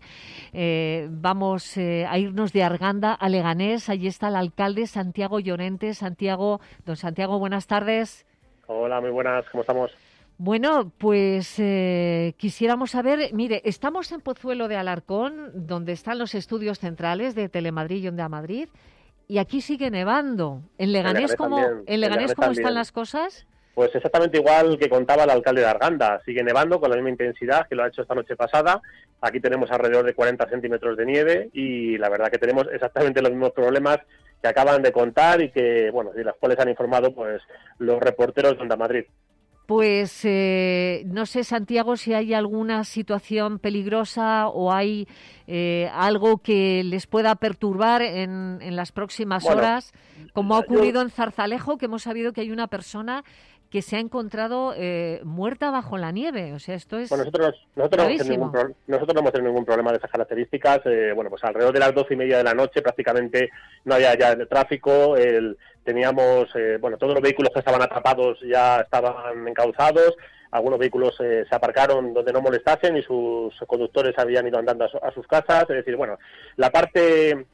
Vamos a irnos de Arganda a Leganés. Allí está el alcalde Santiago Llorente. Don Santiago, buenas tardes. Hola, muy buenas, ¿cómo estamos? Bueno, pues quisiéramos saber, mire, estamos en Pozuelo de Alarcón, donde están los estudios centrales de Telemadrid y Onda Madrid, y aquí sigue nevando. ¿En Leganés cómo están las cosas? Pues exactamente igual que contaba el alcalde de Arganda. Sigue nevando con la misma intensidad que lo ha hecho esta noche pasada. Aquí tenemos alrededor de 40 centímetros de nieve, y la verdad que tenemos exactamente los mismos problemas que acaban de contar y que, bueno, de los cuales han informado pues los reporteros de Onda Madrid. Pues no sé, Santiago, si hay alguna situación peligrosa o hay algo que les pueda perturbar en las próximas horas, como ha ocurrido en Zarzalejo, que hemos sabido que hay una persona que se ha encontrado muerta bajo la nieve. O sea, esto es nosotros no hemos tenido ningún problema de esas características. Pues alrededor de las 12:30 de la noche prácticamente no había ya tráfico. Teníamos, todos los vehículos que estaban atrapados ya estaban encauzados. Algunos vehículos se aparcaron donde no molestasen y sus conductores habían ido andando a sus casas. Es decir, la parte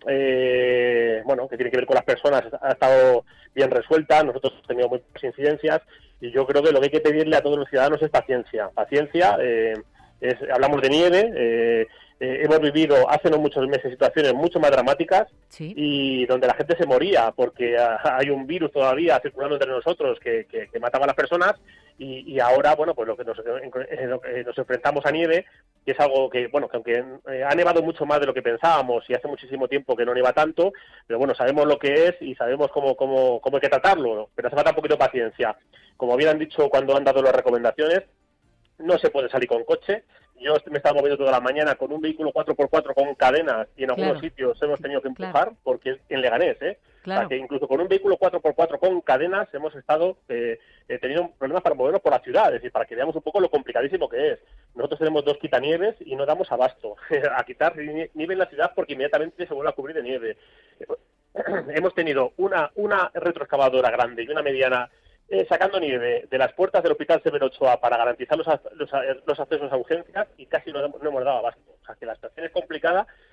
que tiene que ver con las personas ha estado bien resuelta. Nosotros hemos tenido muchas incidencias y yo creo que lo que hay que pedirle a todos los ciudadanos es paciencia. Hablamos de nieve. Hemos vivido hace no muchos meses situaciones mucho más dramáticas, ¿sí?, y donde la gente se moría porque hay un virus todavía circulando entre nosotros que mataba a las personas, y ahora, pues lo que nos enfrentamos a nieve, que es algo que aunque ha nevado mucho más de lo que pensábamos y hace muchísimo tiempo que no nieva tanto, pero sabemos lo que es y sabemos cómo hay que tratarlo, pero hace falta un poquito de paciencia. Como bien han dicho cuando han dado las recomendaciones, no se puede salir con coche. Yo me estaba moviendo toda la mañana con un vehículo 4x4 con cadenas y en algunos sitios hemos tenido que empujar porque en Leganés, Claro. O sea, que incluso con un vehículo 4x4 con cadenas hemos estado teniendo problemas para movernos por la ciudad, es decir, para que veamos un poco lo complicadísimo que es. Nosotros tenemos 2 quitanieves y no damos abasto a quitar nieve en la ciudad porque inmediatamente se vuelve a cubrir de nieve. Hemos tenido una retroexcavadora grande y una mediana sacando nieve de las puertas del Hospital Severo Ochoa para garantizar los accesos a urgencias y casi no hemos dado abasto. O sea, que la situación es complicada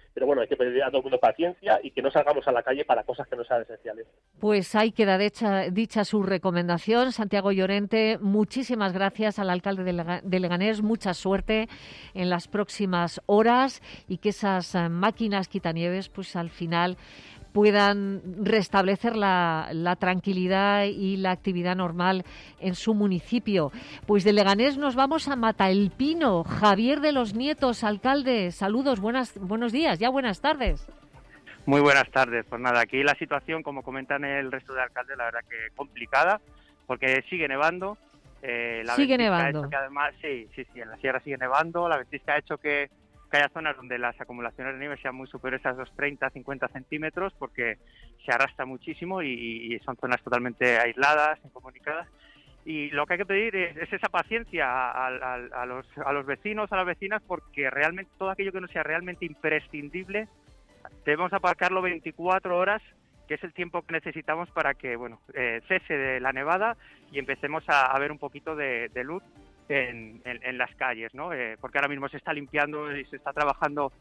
pero bueno, hay que pedir a todo el mundo paciencia y que no salgamos a la calle para cosas que no sean esenciales. Pues ahí queda dicha su recomendación. Santiago Llorente, muchísimas gracias al alcalde de Leganés, mucha suerte en las próximas horas y que esas máquinas quitanieves pues al final puedan restablecer la tranquilidad y la actividad normal en su municipio. Pues de Leganés nos vamos a Mataelpino. Javier de los Nietos, alcalde, saludos, buenos días, ya buenas tardes. Muy buenas tardes. Pues nada, aquí la situación, como comentan el resto de alcaldes, la verdad que complicada, porque sigue nevando. Sigue nevando. Que además, sí, en la sierra sigue nevando. La ventisca ha hecho que haya zonas donde las acumulaciones de nieve sean muy superiores a los 30-50 centímetros, porque se arrastra muchísimo y son zonas totalmente aisladas, incomunicadas. Y lo que hay que pedir es esa paciencia a los vecinos, a las vecinas, porque realmente todo aquello que no sea realmente imprescindible, debemos aparcarlo 24 horas, que es el tiempo que necesitamos para que cese de la nevada y empecemos a ver un poquito de luz en las calles, ¿no? Porque ahora mismo se está limpiando y se está trabajando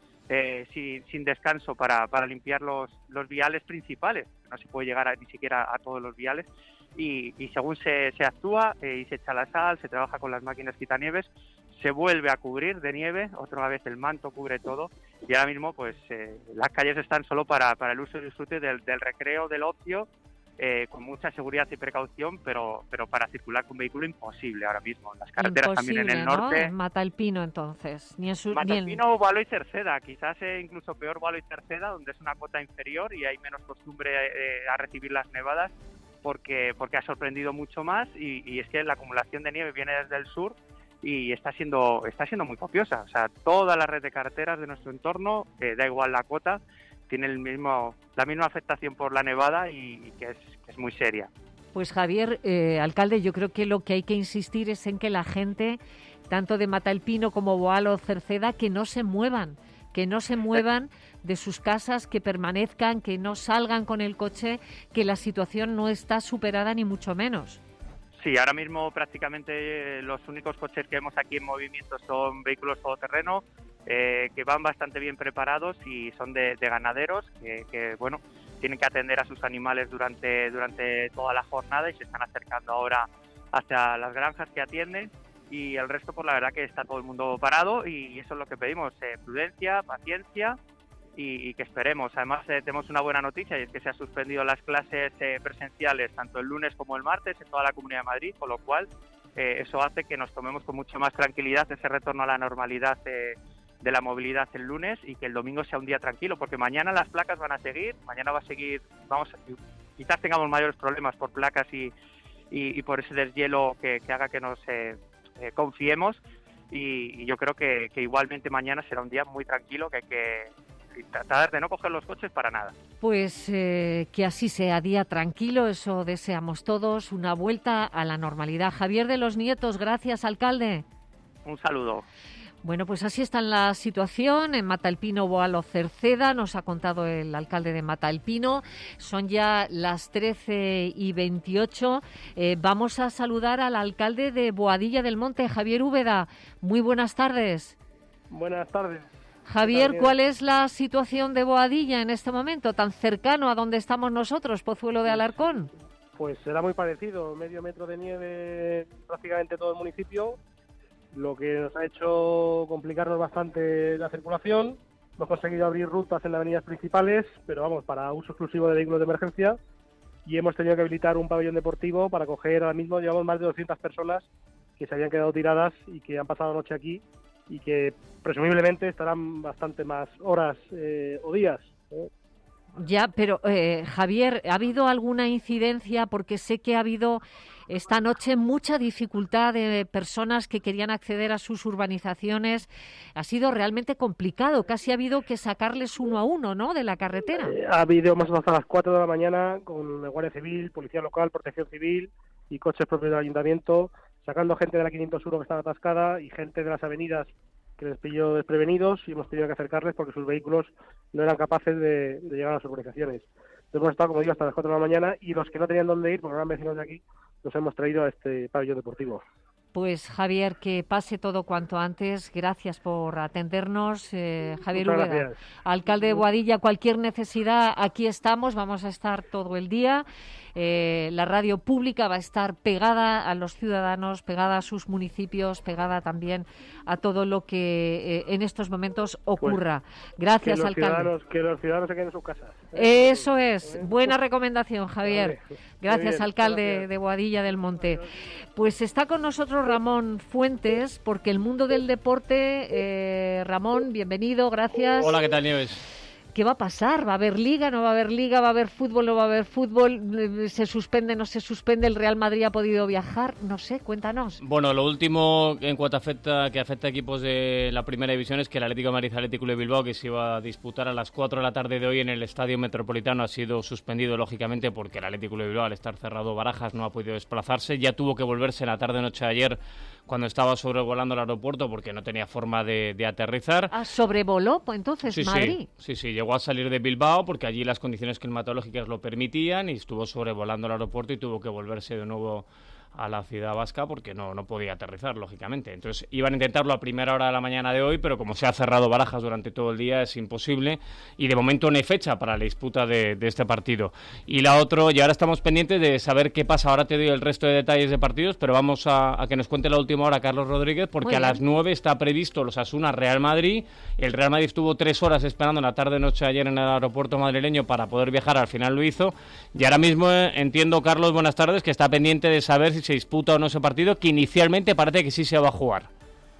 sin descanso para limpiar los viales principales. No se puede llegar ni siquiera a todos los viales y según se actúa y se echa la sal, se trabaja con las máquinas quitanieves, se vuelve a cubrir de nieve, otra vez el manto cubre todo y ahora mismo pues las calles están solo para el uso y disfrute del recreo, del ocio, con mucha seguridad y precaución, pero para circular con vehículo imposible ahora mismo. Las carreteras también en el norte. ¿No? Mataelpino, entonces. Mataelpino, Boalo y Cerceda. Quizás incluso peor Boalo y Cerceda, donde es una cota inferior y hay menos costumbre a recibir las nevadas, porque ha sorprendido mucho más y es que la acumulación de nieve viene desde el sur y está siendo muy copiosa. O sea, toda la red de carreteras de nuestro entorno, da igual la cota, tiene la misma afectación por la nevada y que es muy seria. Pues Javier, alcalde, yo creo que lo que hay que insistir es en que la gente, tanto de Mataelpino como Boalo o Cerceda, que no se muevan de sus casas, que permanezcan, que no salgan con el coche, que la situación no está superada ni mucho menos. Sí, ahora mismo prácticamente los únicos coches que vemos aquí en movimiento son vehículos todoterreno, que van bastante bien preparados y son de ganaderos que tienen que atender a sus animales durante toda la jornada y se están acercando ahora hacia las granjas que atienden y el resto pues la verdad que está todo el mundo parado y eso es lo que pedimos, prudencia, paciencia y que esperemos. Además tenemos una buena noticia y es que se han suspendido las clases presenciales tanto el lunes como el martes en toda la Comunidad de Madrid, con lo cual eso hace que nos tomemos con mucha más tranquilidad ese retorno a la normalidad de la movilidad el lunes y que el domingo sea un día tranquilo, porque mañana las placas van a seguir, quizás tengamos mayores problemas por placas y por ese deshielo que haga que nos confiemos y yo creo que igualmente mañana será un día muy tranquilo, que hay que tratar de no coger los coches para nada. Pues que así sea, día tranquilo, eso deseamos todos, una vuelta a la normalidad. Javier de los Nietos, gracias, alcalde. Un saludo. Bueno, pues así está la situación en Mataelpino, Boalo, Cerceda. Nos ha contado el alcalde de Mataelpino. Son ya las 13:28. Vamos a saludar al alcalde de Boadilla del Monte, Javier Úbeda. Muy buenas tardes. Buenas tardes. Javier, ¿cuál es la situación de Boadilla en este momento, tan cercano a donde estamos nosotros, Pozuelo de Alarcón? Pues será muy parecido, medio metro de nieve prácticamente todo el municipio, lo que nos ha hecho complicarnos bastante la circulación. Hemos conseguido abrir rutas en las avenidas principales, pero vamos, para uso exclusivo de vehículos de emergencia, y hemos tenido que habilitar un pabellón deportivo para acoger, ahora mismo llevamos más de 200 personas que se habían quedado tiradas y que han pasado la noche aquí y que presumiblemente estarán bastante más horas o días. Ya, pero Javier, ¿ha habido alguna incidencia? Porque sé que ha habido esta noche mucha dificultad de personas que querían acceder a sus urbanizaciones. Ha sido realmente complicado, casi ha habido que sacarles uno a uno, ¿no?, de la carretera. Ha habido más o menos a las 4 de la mañana con la Guardia Civil, Policía Local, Protección Civil y coches propios del Ayuntamiento, sacando gente de la 501 que estaba atascada y gente de las avenidas que les pilló desprevenidos y hemos tenido que acercarles porque sus vehículos no eran capaces de llegar a las urbanizaciones. Entonces hemos estado, como digo, hasta las 4 de la mañana y los que no tenían dónde ir, porque no eran vecinos de aquí, nos hemos traído a este pabellón deportivo. Pues Javier, que pase todo cuanto antes. Gracias por atendernos. Javier Úbeda, alcalde de Boadilla, cualquier necesidad, aquí estamos, vamos a estar todo el día. La radio pública va a estar pegada a los ciudadanos, pegada a sus municipios, pegada también a todo lo que en estos momentos ocurra. Gracias, alcalde. Que los ciudadanos se queden en sus casas. Eso es. Buena recomendación, Javier. Gracias, bien, alcalde gracias. de Boadilla del Monte. Pues está con nosotros Ramón Fuentes, porque el mundo del deporte... Ramón, bienvenido, gracias. Hola, ¿qué tal, Nieves? ¿Qué va a pasar? ¿Va a haber liga? ¿No va a haber liga? ¿Va a haber fútbol? ¿No va a haber fútbol? ¿Se suspende? ¿No se suspende? ¿El Real Madrid ha podido viajar? No sé, cuéntanos. Bueno, lo último en cuanto afecta a equipos de la primera división es que el Atlético de Madrid Atlético de Bilbao, que se iba a disputar a las 4 de la tarde de hoy en el Estadio Metropolitano, ha sido suspendido, lógicamente, porque el Atlético de Bilbao, al estar cerrado Barajas, no ha podido desplazarse. Ya tuvo que volverse en la tarde-noche de ayer, cuando estaba sobrevolando el aeropuerto, porque no tenía forma de aterrizar. Ah, ¿sobrevoló entonces Sí, Madrid? Sí, llegó a salir de Bilbao porque allí las condiciones climatológicas lo permitían y estuvo sobrevolando el aeropuerto y tuvo que volverse de nuevo a la ciudad vasca porque no podía aterrizar, lógicamente. Entonces iban a intentarlo a primera hora de la mañana de hoy, pero como se ha cerrado Barajas durante todo el día es imposible y de momento no hay fecha para la disputa de este partido. Y la otra, y ahora estamos pendientes de saber qué pasa. Ahora te doy el resto de detalles de partidos, pero vamos a que nos cuente la última hora Carlos Rodríguez, porque a las 9 está previsto los Osasuna Real Madrid. El Real Madrid estuvo 3 horas esperando en la tarde-noche ayer en el aeropuerto madrileño para poder viajar, al final lo hizo. Y ahora mismo entiendo, Carlos, buenas tardes, que está pendiente de saber si se disputa o no ese partido, que inicialmente parece que sí se va a jugar.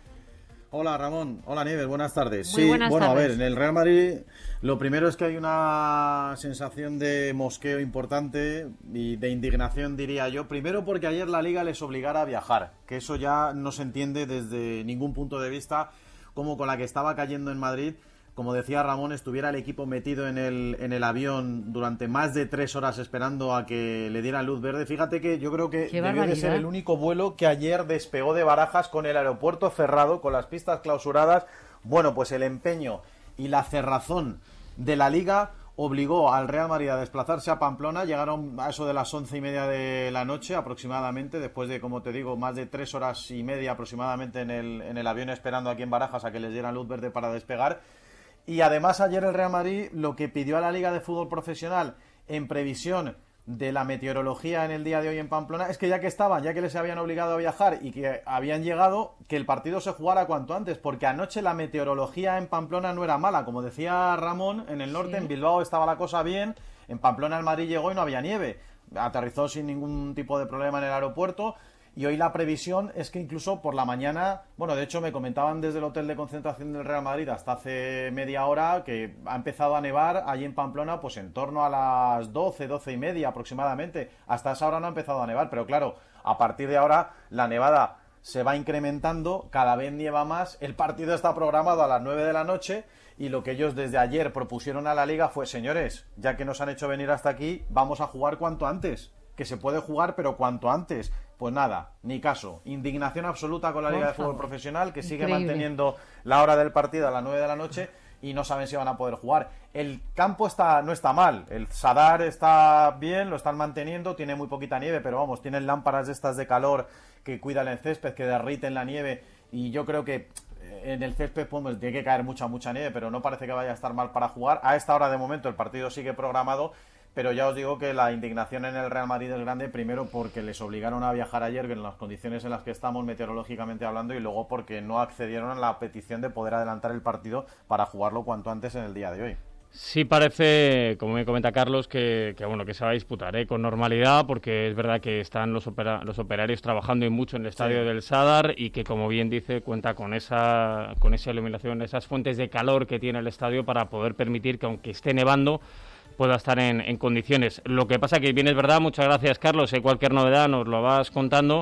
Hola Ramón, hola Nieves, buenas tardes. Muy buenas tardes. A ver, en el Real Madrid lo primero es que hay una sensación de mosqueo importante y de indignación, diría yo. Primero porque ayer la Liga les obligara a viajar, que eso ya no se entiende desde ningún punto de vista, como con la que estaba cayendo en Madrid. Como decía Ramón, estuviera el equipo metido en el avión durante más de 3 horas esperando a que le dieran luz verde. Fíjate que yo creo que debió de ser el único vuelo que ayer despegó de Barajas con el aeropuerto cerrado, con las pistas clausuradas. Bueno, pues el empeño y la cerrazón de la Liga obligó al Real Madrid a desplazarse a Pamplona. Llegaron a eso de las 11:30 de la noche aproximadamente, después de, como te digo, más de 3 horas y media aproximadamente en el avión esperando aquí en Barajas a que les dieran luz verde para despegar. Y además ayer el Real Madrid lo que pidió a la Liga de Fútbol Profesional en previsión de la meteorología en el día de hoy en Pamplona es que ya que les habían obligado a viajar y que habían llegado, que el partido se jugara cuanto antes, porque anoche la meteorología en Pamplona no era mala, como decía Ramón, en el norte, en Bilbao estaba la cosa bien, en Pamplona el Madrid llegó y no había nieve, aterrizó sin ningún tipo de problema en el aeropuerto. Y hoy la previsión es que incluso por la mañana, bueno, de hecho me comentaban desde el hotel de concentración del Real Madrid hasta hace media hora que ha empezado a nevar allí en Pamplona pues en torno a las 12:30 aproximadamente. Hasta esa hora no ha empezado a nevar, pero claro, a partir de ahora la nevada se va incrementando, cada vez nieva más. El partido está programado a las 9 de la noche y lo que ellos desde ayer propusieron a la Liga fue: señores, ya que nos han hecho venir hasta aquí, vamos a jugar cuanto antes. Que se puede jugar, pero cuanto antes. Pues nada, ni caso. Indignación absoluta con la Liga de Fútbol Profesional, que sigue manteniendo la hora del partido a las 9 de la noche y no saben si van a poder jugar. El campo no está mal. El Sadar está bien, lo están manteniendo, tiene muy poquita nieve, pero vamos, tienen lámparas de estas de calor que cuidan el césped, que derriten la nieve, y yo creo que en el césped pues, tiene que caer mucha nieve, pero no parece que vaya a estar mal para jugar. A esta hora de momento el partido sigue programado. Pero ya os digo que la indignación en el Real Madrid es grande, primero porque les obligaron a viajar ayer en las condiciones en las que estamos meteorológicamente hablando, y luego porque no accedieron a la petición de poder adelantar el partido para jugarlo cuanto antes en el día de hoy. Sí parece, como me comenta Carlos, que se va a disputar con normalidad, porque es verdad que están los operarios trabajando y mucho en el estadio del Sadar, y que, como bien dice, cuenta con esa iluminación, esas fuentes de calor que tiene el estadio para poder permitir que, aunque esté nevando, pueda estar en condiciones. Lo que pasa que bien es verdad, muchas gracias Carlos, cualquier novedad nos lo vas contando.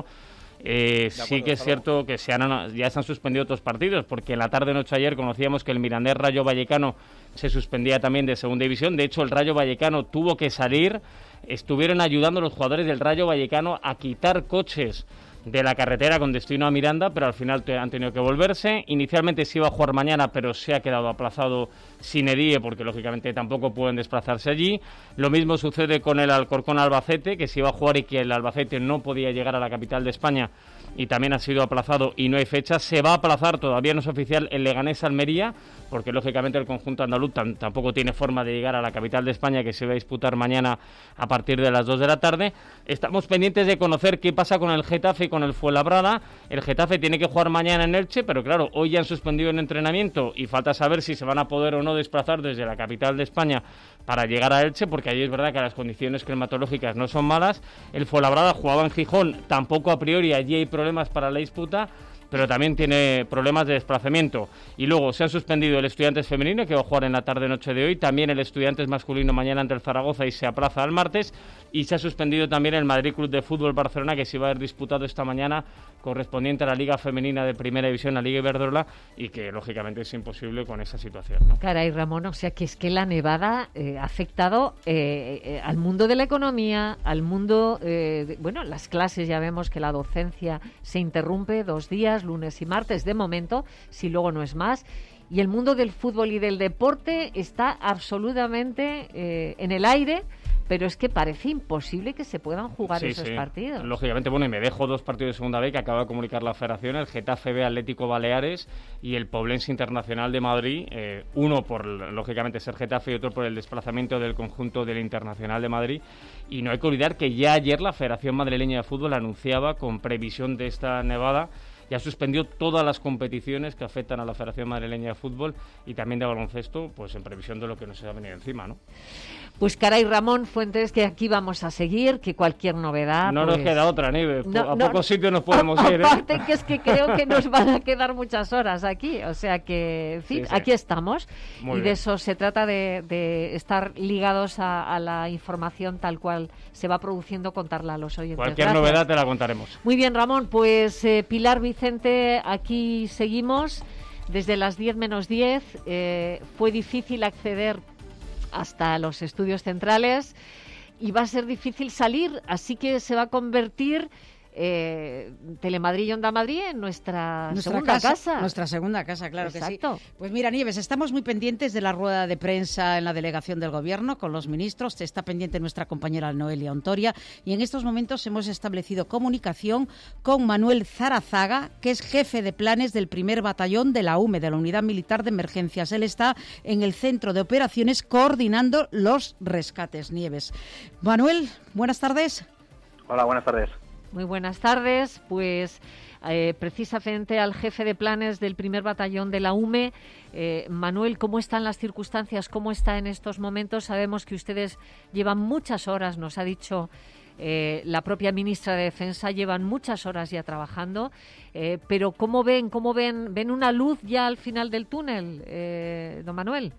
Sí que es cierto que ya se han suspendido otros partidos, porque en la tarde-noche ayer conocíamos que el Mirandés Rayo Vallecano se suspendía también de segunda división. De hecho, el Rayo Vallecano tuvo que salir, estuvieron ayudando los jugadores del Rayo Vallecano a quitar coches de la carretera con destino a Miranda, pero al final han tenido que volverse. Inicialmente se iba a jugar mañana, pero se ha quedado aplazado sine die, porque lógicamente tampoco pueden desplazarse allí. Lo mismo sucede con el Alcorcón Albacete, que se iba a jugar y que el Albacete no podía llegar a la capital de España, y también ha sido aplazado y no hay fecha. Se va a aplazar, todavía no es oficial, el Leganés Almería, porque lógicamente el conjunto andaluz tampoco tiene forma de llegar a la capital de España, que se va a disputar mañana a partir de las 2 de la tarde. Estamos pendientes de conocer qué pasa con el Getafe y con el Fuenlabrada. El Getafe tiene que jugar mañana en Elche, pero claro, hoy ya han suspendido el entrenamiento y falta saber si se van a poder o no desplazar desde la capital de España para llegar a Elche, porque allí es verdad que las condiciones climatológicas no son malas. El Fuenlabrada jugaba en Gijón, tampoco a priori allí hay problemas para la disputa, pero también tiene problemas de desplazamiento. Y luego se han suspendido el Estudiantes femenino, que va a jugar en la tarde-noche de hoy, también el Estudiantes masculino mañana ante el Zaragoza y se aplaza al martes, y se ha suspendido también el Madrid Club de Fútbol Barcelona, que se iba a haber disputado esta mañana, correspondiente a la Liga Femenina de Primera División, la Liga Iberdrola, y que lógicamente es imposible con esa situación, ¿no? Caray, Ramón, o sea que es que la nevada ha afectado al mundo de la economía, al mundo, bueno, las clases, ya vemos que la docencia se interrumpe 2 días, lunes y martes de momento, si luego no es más, y el mundo del fútbol y del deporte está absolutamente en el aire, pero es que parece imposible que se puedan jugar esos partidos. Lógicamente, bueno, y me dejo 2 partidos de segunda B que acaba de comunicar la Federación, el Getafe B Atlético Baleares y el Poblense Internacional de Madrid, uno por, lógicamente, ser Getafe y otro por el desplazamiento del conjunto del Internacional de Madrid. Y no hay que olvidar que ya ayer la Federación Madrileña de Fútbol anunciaba, con previsión de esta nevada, ya suspendió todas las competiciones que afectan a la Federación Madrileña de Fútbol y también de baloncesto, pues en previsión de lo que nos ha venido encima, ¿no? Pues caray, Ramón Fuentes, que aquí vamos a seguir, que cualquier novedad... No pues... nos queda otra, Nieves, a pocos sitios nos podemos ir, ¿eh? Aparte que es que creo que nos van a quedar muchas horas aquí, o sea que, en fin, aquí estamos. Muy bien. De eso se trata, de estar ligados a la información tal cual se va produciendo, contarla a los oyentes. Cualquier novedad te la contaremos. Muy bien, Ramón, pues Pilar Vicente, aquí seguimos desde las 10 menos 10. Fue difícil acceder hasta los estudios centrales y va a ser difícil salir, así que se va a convertir Telemadrid y Onda Madrid en nuestra segunda casa. Nuestra segunda casa, claro. Exacto. Que sí. Pues mira, Nieves, estamos muy pendientes de la rueda de prensa en la delegación del Gobierno con los ministros. Está pendiente nuestra compañera Noelia Ontoria y en estos momentos hemos establecido comunicación con Manuel Zarazaga, que es jefe de planes del primer batallón de la UME, de la Unidad Militar de Emergencias. Él está en el centro de operaciones coordinando los rescates. Nieves. Manuel, buenas tardes. Hola, buenas tardes. Muy buenas tardes, pues precisamente al jefe de planes del primer batallón de la UME. Manuel, ¿cómo están las circunstancias? ¿Cómo está en estos momentos? Sabemos que ustedes llevan muchas horas, nos ha dicho la propia ministra de Defensa, llevan muchas horas ya trabajando, pero ¿cómo ven una luz ya al final del túnel, don Manuel?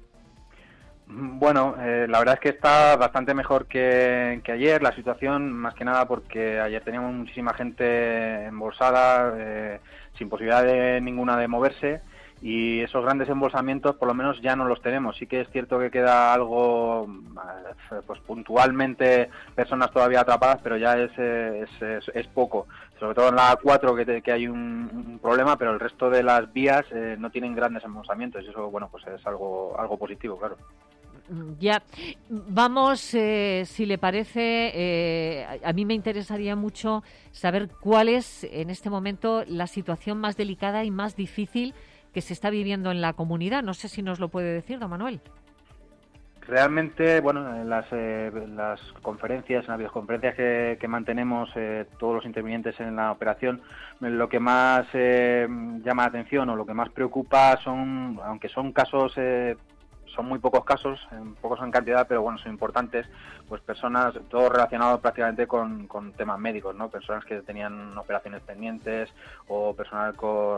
Bueno, la verdad es que está bastante mejor que ayer la situación, más que nada porque ayer teníamos muchísima gente embolsada, sin posibilidad ninguna de moverse, y esos grandes embolsamientos por lo menos ya no los tenemos. Sí que es cierto que queda algo, pues puntualmente personas todavía atrapadas, pero ya es poco. Sobre todo en la A4 que hay un problema, pero el resto de las vías no tienen grandes embolsamientos, y eso, bueno, pues es algo positivo, claro. Ya, vamos, si le parece, a mí me interesaría mucho saber cuál es en este momento la situación más delicada y más difícil que se está viviendo en la comunidad. No sé si nos lo puede decir, don Manuel. Realmente, bueno, en las conferencias, en las videoconferencias que mantenemos todos los intervinientes en la operación, lo que más llama la atención o lo que más preocupa son, aunque son casos... son muy pocos casos, pocos en cantidad, pero bueno, son importantes, pues personas, todo relacionado prácticamente con temas médicos, ¿no? Personas que tenían operaciones pendientes o personal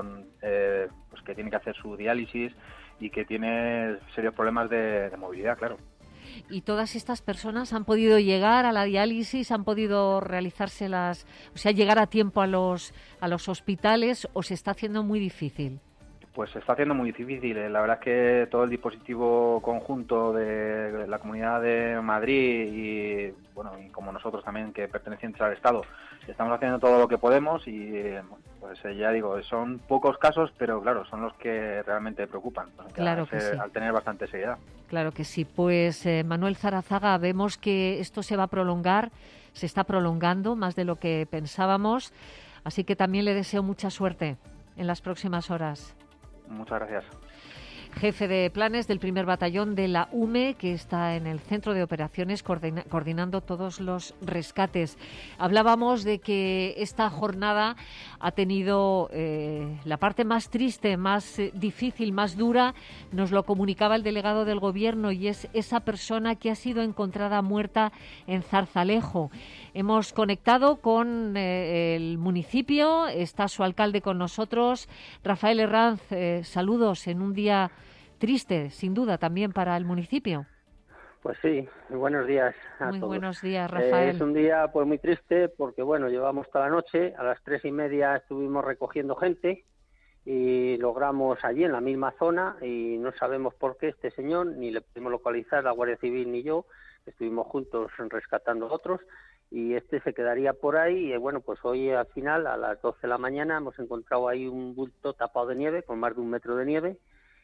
pues que tiene que hacer su diálisis y que tiene serios problemas de movilidad, claro. ¿Y todas estas personas han podido llegar a la diálisis, han podido realizarse llegar a tiempo a los hospitales, o se está haciendo muy difícil? pues se está haciendo muy difícil. La verdad es que todo el dispositivo conjunto de la Comunidad de Madrid y como nosotros también, que pertenecientes al Estado, estamos haciendo todo lo que podemos y pues ya digo, son pocos casos, pero claro, son los que realmente preocupan, claro que sí. Al tener bastante seriedad. Claro que sí. Pues Manuel Zarazaga, vemos que esto se va a prolongar, se está prolongando más de lo que pensábamos, así que también le deseo mucha suerte en las próximas horas. Muchas gracias. Jefe de planes del primer batallón de la UME, que está en el centro de operaciones coordinando todos los rescates. Hablábamos de que esta jornada ha tenido la parte más triste, más difícil, más dura. Nos lo comunicaba el delegado del Gobierno, y es esa persona que ha sido encontrada muerta en Zarzalejo. Hemos conectado con el municipio, está su alcalde con nosotros, Rafael Herranz. Saludos en un día triste, sin duda, también para el municipio. Pues sí, buenos días a todos. Muy buenos días, Rafael. Es un día pues muy triste porque, llevamos toda la noche, a las 3:30 estuvimos recogiendo gente y logramos allí en la misma zona, y no sabemos por qué este señor, ni le pudimos localizar, la Guardia Civil ni yo, estuvimos juntos rescatando a otros, y este se quedaría por ahí. Y pues hoy al final, a las 12 de la mañana, hemos encontrado ahí un bulto tapado de nieve, con más de 1 metro de nieve,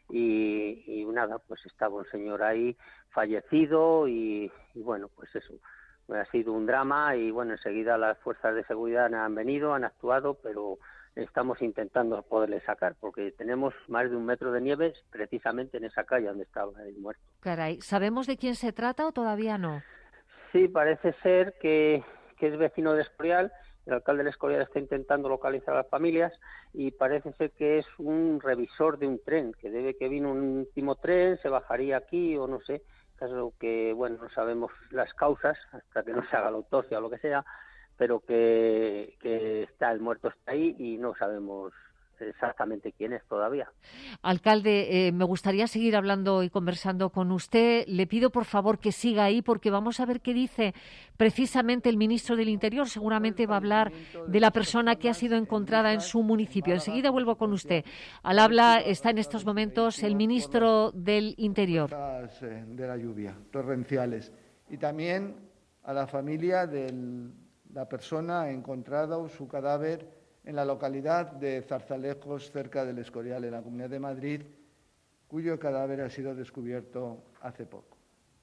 y nada, pues estaba un señor ahí fallecido, y pues eso, ha sido un drama. Y enseguida las fuerzas de seguridad han venido, han actuado, pero estamos intentando poderle sacar, porque tenemos más de 1 metro de nieve precisamente en esa calle donde estaba el muerto. Caray, ¿sabemos de quién se trata o todavía no? Sí, parece ser que es vecino de Escorial. El alcalde de Escorial está intentando localizar a las familias, y parece ser que es un revisor de un tren, que vino un último tren, se bajaría aquí o no sé, caso que, no sabemos las causas hasta que no se haga la autopsia o lo que sea, pero que el muerto está ahí y no sabemos exactamente quién es todavía. Alcalde, me gustaría seguir hablando y conversando con usted. Le pido por favor que siga ahí, porque vamos a ver qué dice precisamente el ministro del Interior. Seguramente va a hablar de la persona que ha sido encontrada en su municipio. Enseguida vuelvo con usted. Al habla está en estos momentos el ministro del Interior. De la lluvia, torrenciales. Y también a la familia de la persona encontrada, o su cadáver, en la localidad de Zarzalejos, cerca del Escorial, en la Comunidad de Madrid, cuyo cadáver ha sido descubierto hace poco.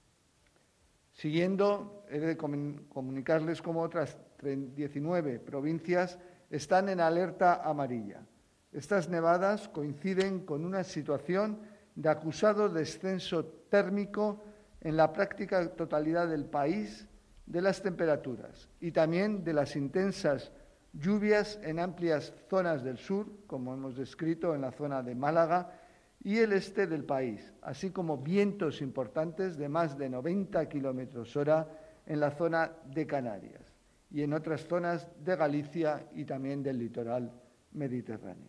Siguiendo, he de comunicarles cómo otras 19 provincias están en alerta amarilla. Estas nevadas coinciden con una situación de acusado descenso térmico en la práctica totalidad del país de las temperaturas, y también de las intensas lluvias en amplias zonas del sur, como hemos descrito en la zona de Málaga y el este del país, así como vientos importantes de más de 90 km/h en la zona de Canarias y en otras zonas de Galicia y también del litoral mediterráneo.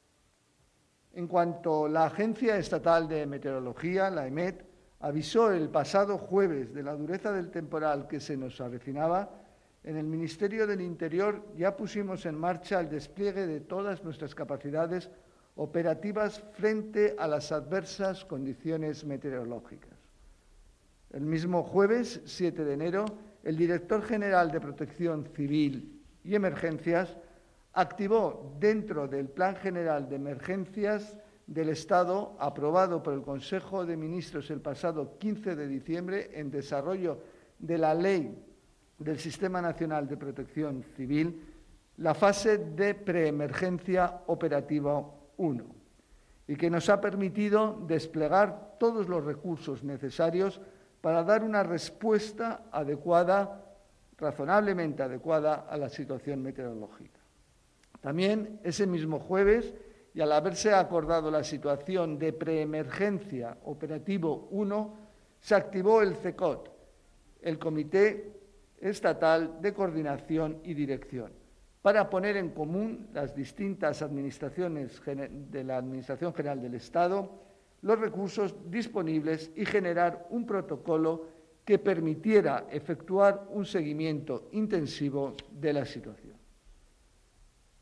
En cuanto a la Agencia Estatal de Meteorología, la EMET, avisó el pasado jueves de la dureza del temporal que se nos avecinaba, en el Ministerio del Interior ya pusimos en marcha el despliegue de todas nuestras capacidades operativas frente a las adversas condiciones meteorológicas. El mismo jueves 7 de enero, el director general de Protección Civil y Emergencias activó, dentro del Plan General de Emergencias del Estado, aprobado por el Consejo de Ministros el pasado 15 de diciembre, en desarrollo de la Ley del Sistema Nacional de Protección Civil, la fase de preemergencia operativa 1, y que nos ha permitido desplegar todos los recursos necesarios para dar una respuesta adecuada, razonablemente adecuada, a la situación meteorológica. También ese mismo jueves, y al haberse acordado la situación de preemergencia operativo 1, se activó el CECOT, el Comité Estatal de Coordinación y Dirección, para poner en común las distintas administraciones de la Administración General del Estado los recursos disponibles y generar un protocolo que permitiera efectuar un seguimiento intensivo de la situación.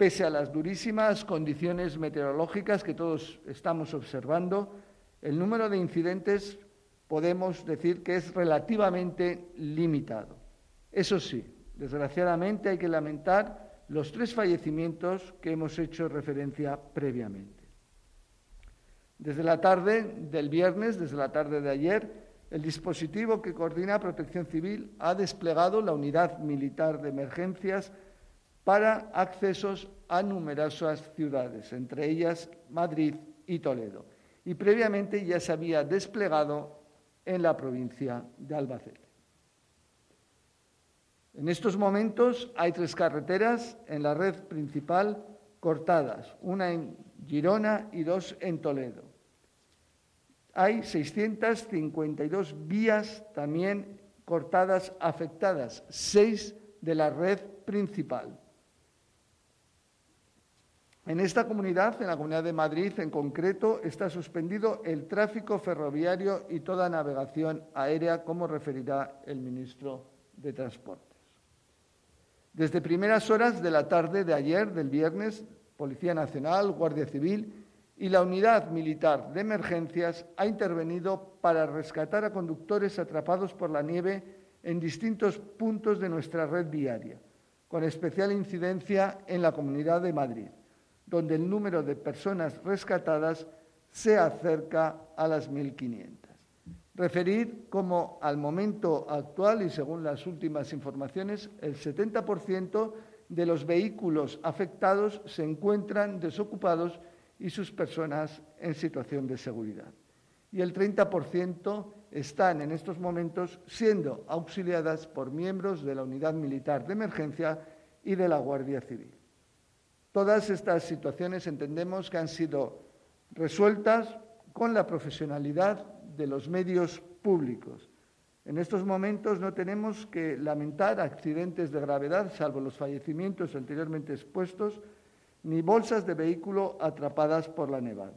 Pese a las durísimas condiciones meteorológicas que todos estamos observando, el número de incidentes podemos decir que es relativamente limitado. Eso sí, desgraciadamente hay que lamentar los 3 fallecimientos que hemos hecho referencia previamente. Desde la tarde del viernes, desde la tarde de ayer, el dispositivo que coordina Protección Civil ha desplegado la unidad militar de emergencias para accesos a numerosas ciudades, entre ellas Madrid y Toledo. Y previamente ya se había desplegado en la provincia de Albacete. En estos momentos hay 3 carreteras en la red principal cortadas, una en Girona y 2 en Toledo. Hay 652 vías también cortadas, afectadas, 6 de la red principal. En esta comunidad, en la Comunidad de Madrid en concreto, está suspendido el tráfico ferroviario y toda navegación aérea, como referirá el ministro de Transportes. Desde primeras horas de la tarde de ayer, del viernes, Policía Nacional, Guardia Civil y la Unidad Militar de Emergencias ha intervenido para rescatar a conductores atrapados por la nieve en distintos puntos de nuestra red viaria, con especial incidencia en la Comunidad de Madrid, donde el número de personas rescatadas se acerca a las 1.500. Referir como al momento actual, y según las últimas informaciones, el 70% de los vehículos afectados se encuentran desocupados y sus personas en situación de seguridad. Y el 30% están en estos momentos siendo auxiliadas por miembros de la Unidad Militar de Emergencia y de la Guardia Civil. Todas estas situaciones entendemos que han sido resueltas con la profesionalidad de los medios públicos. En estos momentos no tenemos que lamentar accidentes de gravedad, salvo los fallecimientos anteriormente expuestos, ni bolsas de vehículo atrapadas por la nevada.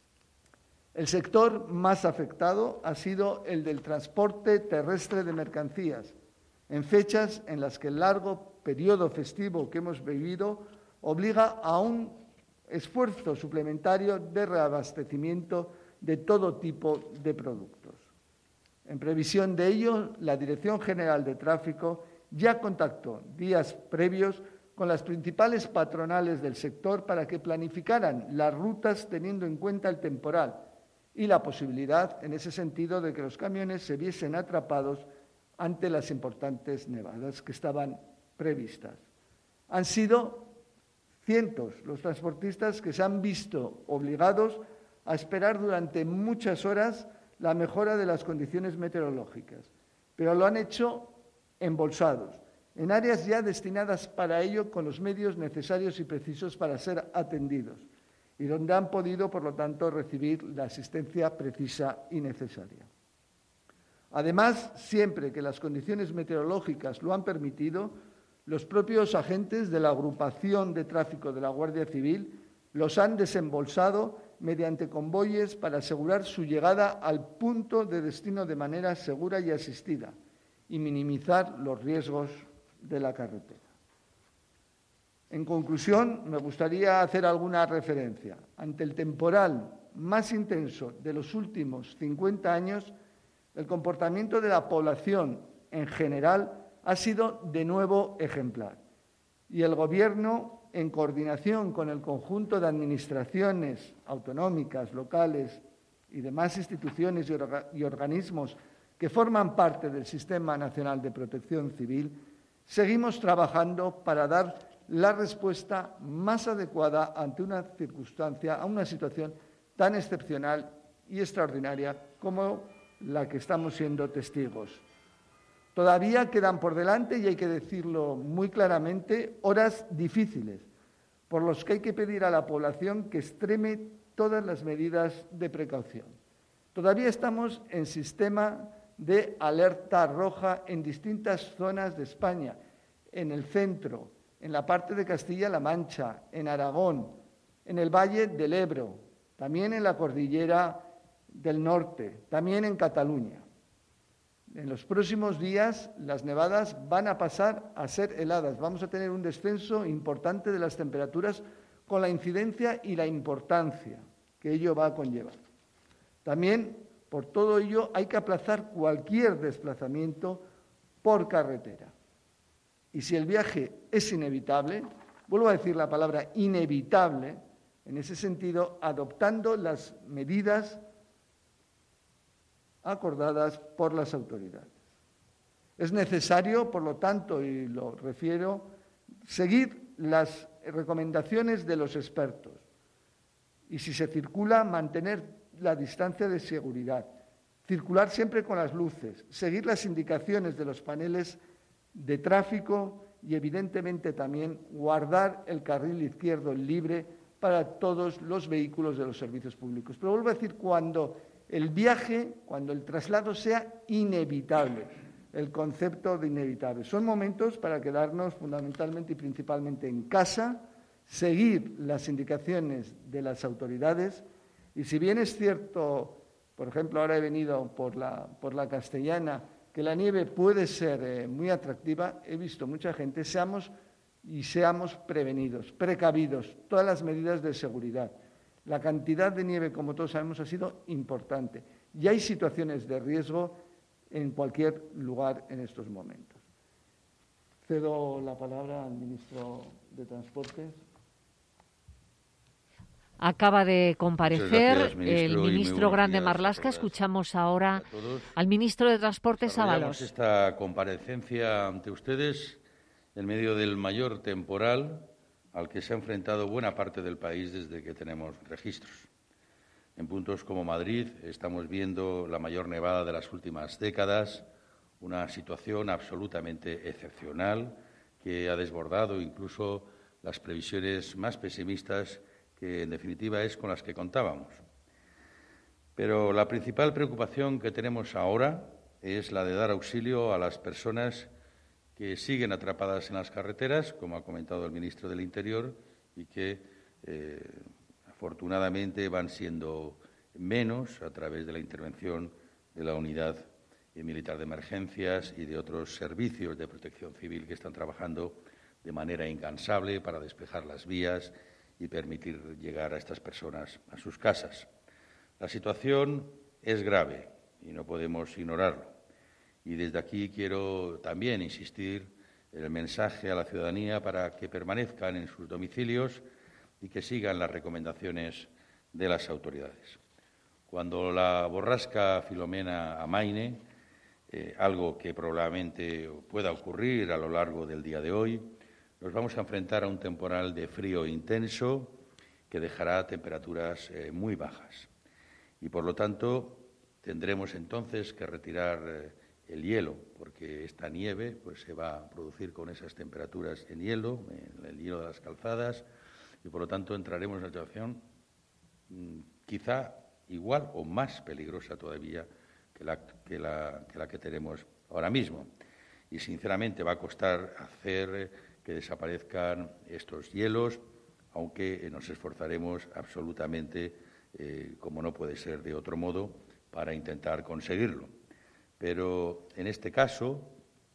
El sector más afectado ha sido el del transporte terrestre de mercancías, en fechas en las que el largo periodo festivo que hemos vivido obliga a un esfuerzo suplementario de reabastecimiento de todo tipo de productos. En previsión de ello, la Dirección General de Tráfico ya contactó días previos con las principales patronales del sector para que planificaran las rutas teniendo en cuenta el temporal y la posibilidad, en ese sentido, de que los camiones se viesen atrapados ante las importantes nevadas que estaban previstas. Han sido cientos los transportistas que se han visto obligados a esperar durante muchas horas la mejora de las condiciones meteorológicas, pero lo han hecho embolsados, en áreas ya destinadas para ello con los medios necesarios y precisos para ser atendidos, y donde han podido, por lo tanto, recibir la asistencia precisa y necesaria. Además, siempre que las condiciones meteorológicas lo han permitido, los propios agentes de la agrupación de tráfico de la Guardia Civil los han desembolsado mediante convoyes para asegurar su llegada al punto de destino de manera segura y asistida y minimizar los riesgos de la carretera. En conclusión, me gustaría hacer alguna referencia. Ante el temporal más intenso de los últimos 50 años, el comportamiento de la población en general ha sido de nuevo ejemplar. Y el Gobierno, en coordinación con el conjunto de administraciones autonómicas, locales y demás instituciones y organismos que forman parte del Sistema Nacional de Protección Civil, seguimos trabajando para dar la respuesta más adecuada ante una circunstancia, a una situación tan excepcional y extraordinaria como la que estamos siendo testigos. Todavía quedan por delante, y hay que decirlo muy claramente, horas difíciles, por las que hay que pedir a la población que extreme todas las medidas de precaución. Todavía estamos en sistema de alerta roja en distintas zonas de España, en el centro, en la parte de Castilla-La Mancha, en Aragón, en el Valle del Ebro, también en la Cordillera del Norte, también en Cataluña. En los próximos días las nevadas van a pasar a ser heladas. Vamos a tener un descenso importante de las temperaturas con la incidencia y la importancia que ello va a conllevar. También, por todo ello, hay que aplazar cualquier desplazamiento por carretera. Y si el viaje es inevitable, vuelvo a decir la palabra inevitable, en ese sentido, adoptando las medidas acordadas por las autoridades. Es necesario, por lo tanto, y lo refiero, seguir las recomendaciones de los expertos y, si se circula, mantener la distancia de seguridad, circular siempre con las luces, seguir las indicaciones de los paneles de tráfico y, evidentemente, también guardar el carril izquierdo libre para todos los vehículos de los servicios públicos. Pero vuelvo a decir, cuando el viaje, cuando el traslado sea inevitable, el concepto de inevitable. Son momentos para quedarnos fundamentalmente y principalmente en casa, seguir las indicaciones de las autoridades y, si bien es cierto, por ejemplo, ahora he venido por la Castellana, que la nieve puede ser muy atractiva, he visto mucha gente, seamos prevenidos, precavidos, todas las medidas de seguridad. La cantidad de nieve, como todos sabemos, ha sido importante y hay situaciones de riesgo en cualquier lugar en estos momentos. Cedo la palabra al ministro de Transportes. Acaba de comparecer el ministro Grande Marlaska. Escuchamos ahora al ministro de Transportes, Ábalos. Esta comparecencia ante ustedes en medio del mayor temporal al que se ha enfrentado buena parte del país desde que tenemos registros. En puntos como Madrid estamos viendo la mayor nevada de las últimas décadas, una situación absolutamente excepcional que ha desbordado incluso las previsiones más pesimistas que, en definitiva, es con las que contábamos. Pero la principal preocupación que tenemos ahora es la de dar auxilio a las personas que siguen atrapadas en las carreteras, como ha comentado el ministro del Interior, y que afortunadamente van siendo menos a través de la intervención de la Unidad Militar de Emergencias y de otros servicios de protección civil que están trabajando de manera incansable para despejar las vías y permitir llegar a estas personas a sus casas. La situación es grave y no podemos ignorarlo. Y desde aquí quiero también insistir en el mensaje a la ciudadanía para que permanezcan en sus domicilios y que sigan las recomendaciones de las autoridades. Cuando la borrasca Filomena amaine, algo que probablemente pueda ocurrir a lo largo del día de hoy, nos vamos a enfrentar a un temporal de frío intenso que dejará temperaturas muy bajas. Y, por lo tanto, tendremos entonces que retirar el hielo, porque esta nieve pues, se va a producir con esas temperaturas en hielo, el hielo de las calzadas, y, por lo tanto, entraremos en una situación quizá igual o más peligrosa todavía que la que tenemos ahora mismo. Y, sinceramente, va a costar hacer que desaparezcan estos hielos, aunque nos esforzaremos absolutamente, como no puede ser de otro modo, para intentar conseguirlo. Pero, en este caso,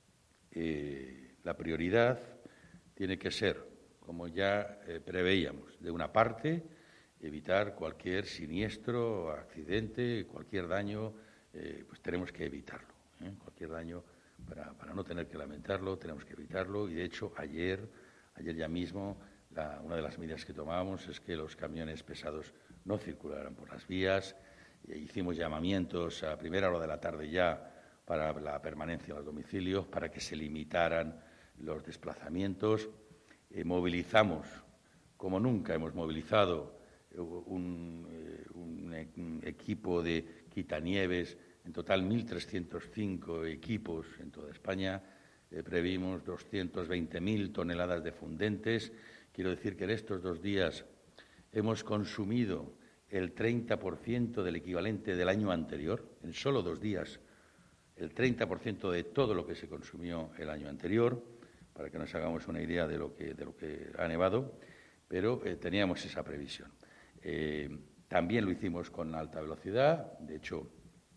la prioridad tiene que ser, como ya preveíamos, de una parte, evitar cualquier siniestro, accidente, cualquier daño, pues tenemos que evitarlo. Cualquier daño, para no tener que lamentarlo, tenemos que evitarlo. Y, de hecho, ayer ya mismo, una de las medidas que tomábamos es que los camiones pesados no circularan por las vías. Hicimos llamamientos a primera hora de la tarde ya para la permanencia en los domicilios, para que se limitaran los desplazamientos. Movilizamos, como nunca hemos movilizado, un equipo de quitanieves, en total 1.305 equipos en toda España. Previmos 220.000 toneladas de fundentes. Quiero decir que en estos 2 días hemos consumido el 30% del equivalente del año anterior, en solo 2 días, el 30% de todo lo que se consumió el año anterior, para que nos hagamos una idea de lo que ha nevado, pero teníamos esa previsión. También lo hicimos con alta velocidad. De hecho,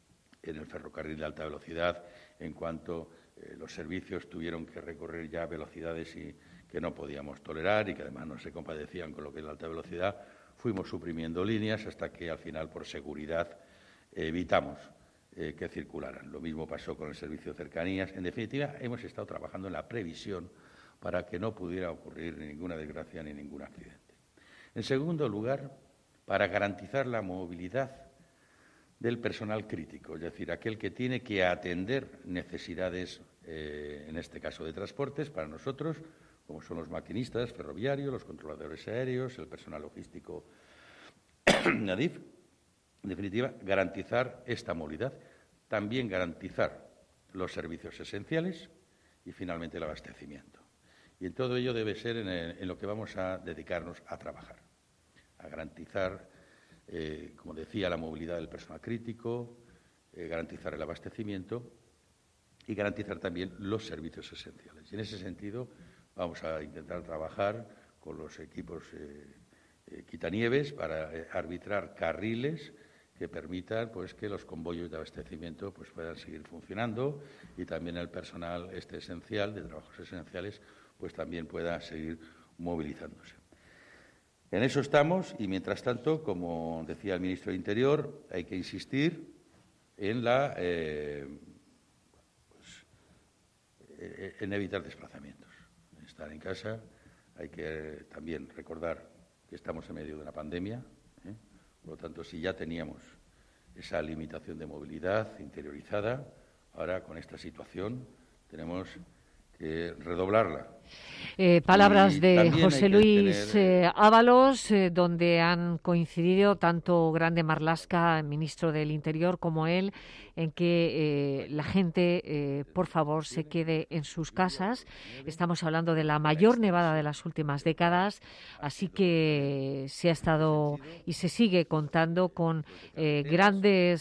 en el ferrocarril de alta velocidad, en cuanto los servicios tuvieron que recorrer ya velocidades que no podíamos tolerar y que además no se compadecían con lo que es la alta velocidad, fuimos suprimiendo líneas hasta que al final, por seguridad, evitamos que circularan. Lo mismo pasó con el servicio de cercanías. En definitiva, hemos estado trabajando en la previsión para que no pudiera ocurrir ninguna desgracia ni ningún accidente. En segundo lugar, para garantizar la movilidad del personal crítico, es decir, aquel que tiene que atender necesidades, en este caso de transportes, para nosotros, como son los maquinistas ferroviarios, los controladores aéreos, el personal logístico de Adif. En definitiva, garantizar esta movilidad, también garantizar los servicios esenciales y, finalmente, el abastecimiento. Y en todo ello debe ser en lo que vamos a dedicarnos a trabajar, a garantizar, como decía, la movilidad del personal crítico, garantizar el abastecimiento y garantizar también los servicios esenciales. Y en ese sentido vamos a intentar trabajar con los equipos quitanieves para arbitrar carriles que permitan que los convoyos de abastecimiento puedan seguir funcionando y también el personal esencial, de trabajos esenciales, también pueda seguir movilizándose. En eso estamos y, mientras tanto, como decía el ministro de Interior, hay que insistir en en evitar desplazamientos, en estar en casa. Hay que también recordar que estamos en medio de una pandemia. Por lo tanto, si ya teníamos esa limitación de movilidad interiorizada, ahora con esta situación tenemos que redoblarla. Palabras de José Luis Ábalos, donde han coincidido tanto Grande Marlaska, ministro del Interior, como él, en que la gente, por favor, se quede en sus casas. Estamos hablando de la mayor nevada de las últimas décadas, así que se ha estado y se sigue contando con gran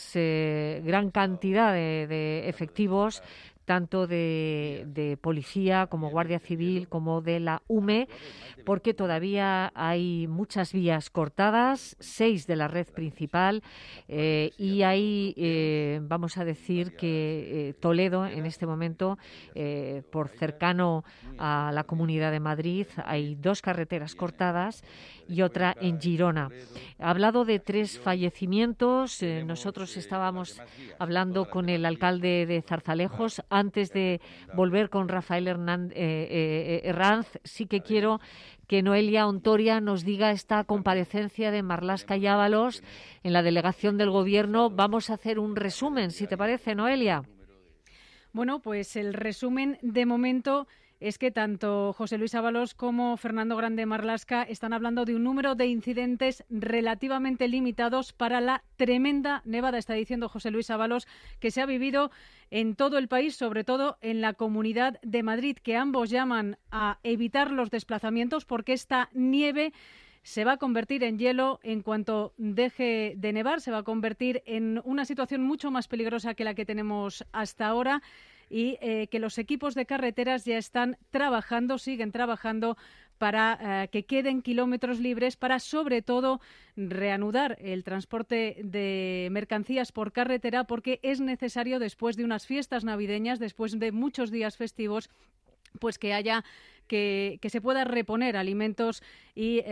cantidad de efectivos, tanto de policía como Guardia Civil como de la UME, porque todavía hay muchas vías cortadas, 6 de la red principal, y hay, vamos a decir que Toledo, en este momento, por cercano a la Comunidad de Madrid, hay 2 carreteras cortadas y otra en Girona. Ha hablado de 3 fallecimientos. Nosotros estábamos hablando con el alcalde de Zarzalejos. Antes de volver con Rafael Herranz, sí que quiero que Noelia Ontoria nos diga esta comparecencia de Marlaska y Ábalos en la delegación del Gobierno. Vamos a hacer un resumen, si te parece, Noelia. Bueno, pues el resumen de momento es que tanto José Luis Ábalos como Fernando Grande Marlaska están hablando de un número de incidentes relativamente limitados para la tremenda nevada, está diciendo José Luis Ábalos, que se ha vivido en todo el país, sobre todo en la Comunidad de Madrid, que ambos llaman a evitar los desplazamientos porque esta nieve se va a convertir en hielo en cuanto deje de nevar, se va a convertir en una situación mucho más peligrosa que la que tenemos hasta ahora, y que los equipos de carreteras ya están trabajando, siguen trabajando para que queden kilómetros libres para, sobre todo, reanudar el transporte de mercancías por carretera, porque es necesario, después de unas fiestas navideñas, después de muchos días festivos, pues que haya que se pueda reponer alimentos y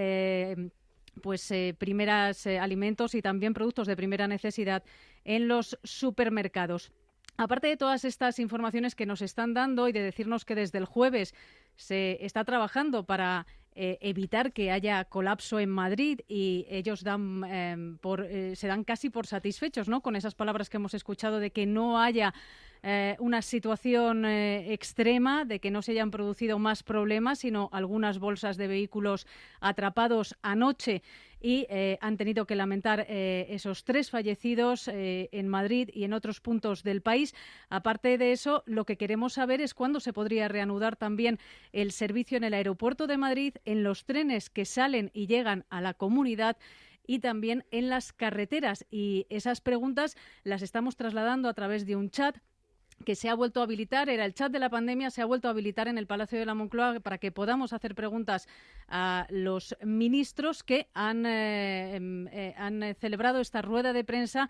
alimentos y también productos de primera necesidad en los supermercados. Aparte de todas estas informaciones que nos están dando y de decirnos que desde el jueves se está trabajando para evitar que haya colapso en Madrid, y ellos se dan casi por satisfechos, ¿no?, con esas palabras que hemos escuchado de que no haya una situación extrema, de que no se hayan producido más problemas, sino algunas bolsas de vehículos atrapados anoche, y han tenido que lamentar esos 3 fallecidos en Madrid y en otros puntos del país. Aparte de eso, lo que queremos saber es cuándo se podría reanudar también el servicio en el aeropuerto de Madrid, en los trenes que salen y llegan a la comunidad, y también en las carreteras. Y esas preguntas las estamos trasladando a través de un chat que se ha vuelto a habilitar, era el chat de la pandemia, se ha vuelto a habilitar en el Palacio de la Moncloa para que podamos hacer preguntas a los ministros que han celebrado esta rueda de prensa,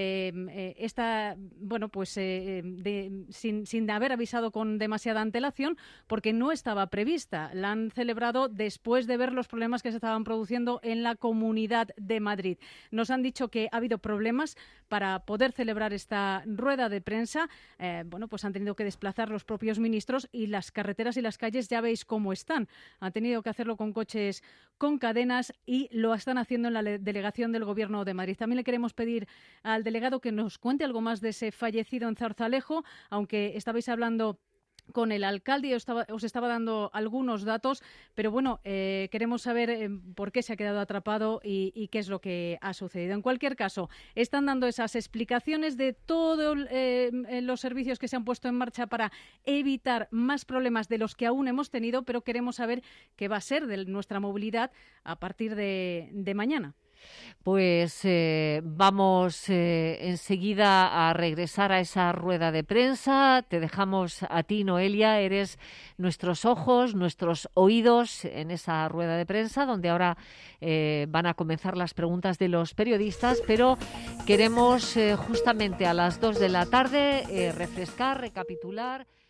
sin haber avisado con demasiada antelación, porque no estaba prevista. La han celebrado después de ver los problemas que se estaban produciendo en la Comunidad de Madrid. Nos han dicho que ha habido problemas para poder celebrar esta rueda de prensa. Pues han tenido que desplazar los propios ministros y las carreteras y las calles ya veis cómo están. Han tenido que hacerlo con coches con cadenas y lo están haciendo en la delegación del Gobierno de Madrid. También le queremos pedir al delegado que nos cuente algo más de ese fallecido en Zarzalejo, aunque estabais hablando con el alcalde y os estaba dando algunos datos, pero queremos saber por qué se ha quedado atrapado y qué es lo que ha sucedido. En cualquier caso, están dando esas explicaciones de todos los servicios que se han puesto en marcha para evitar más problemas de los que aún hemos tenido, pero queremos saber qué va a ser de nuestra movilidad a partir de mañana. Pues vamos enseguida a regresar a esa rueda de prensa. Te dejamos a ti, Noelia, eres nuestros ojos, nuestros oídos en esa rueda de prensa, donde ahora van a comenzar las preguntas de los periodistas, pero queremos justamente a las 2 de la tarde refrescar, recapitular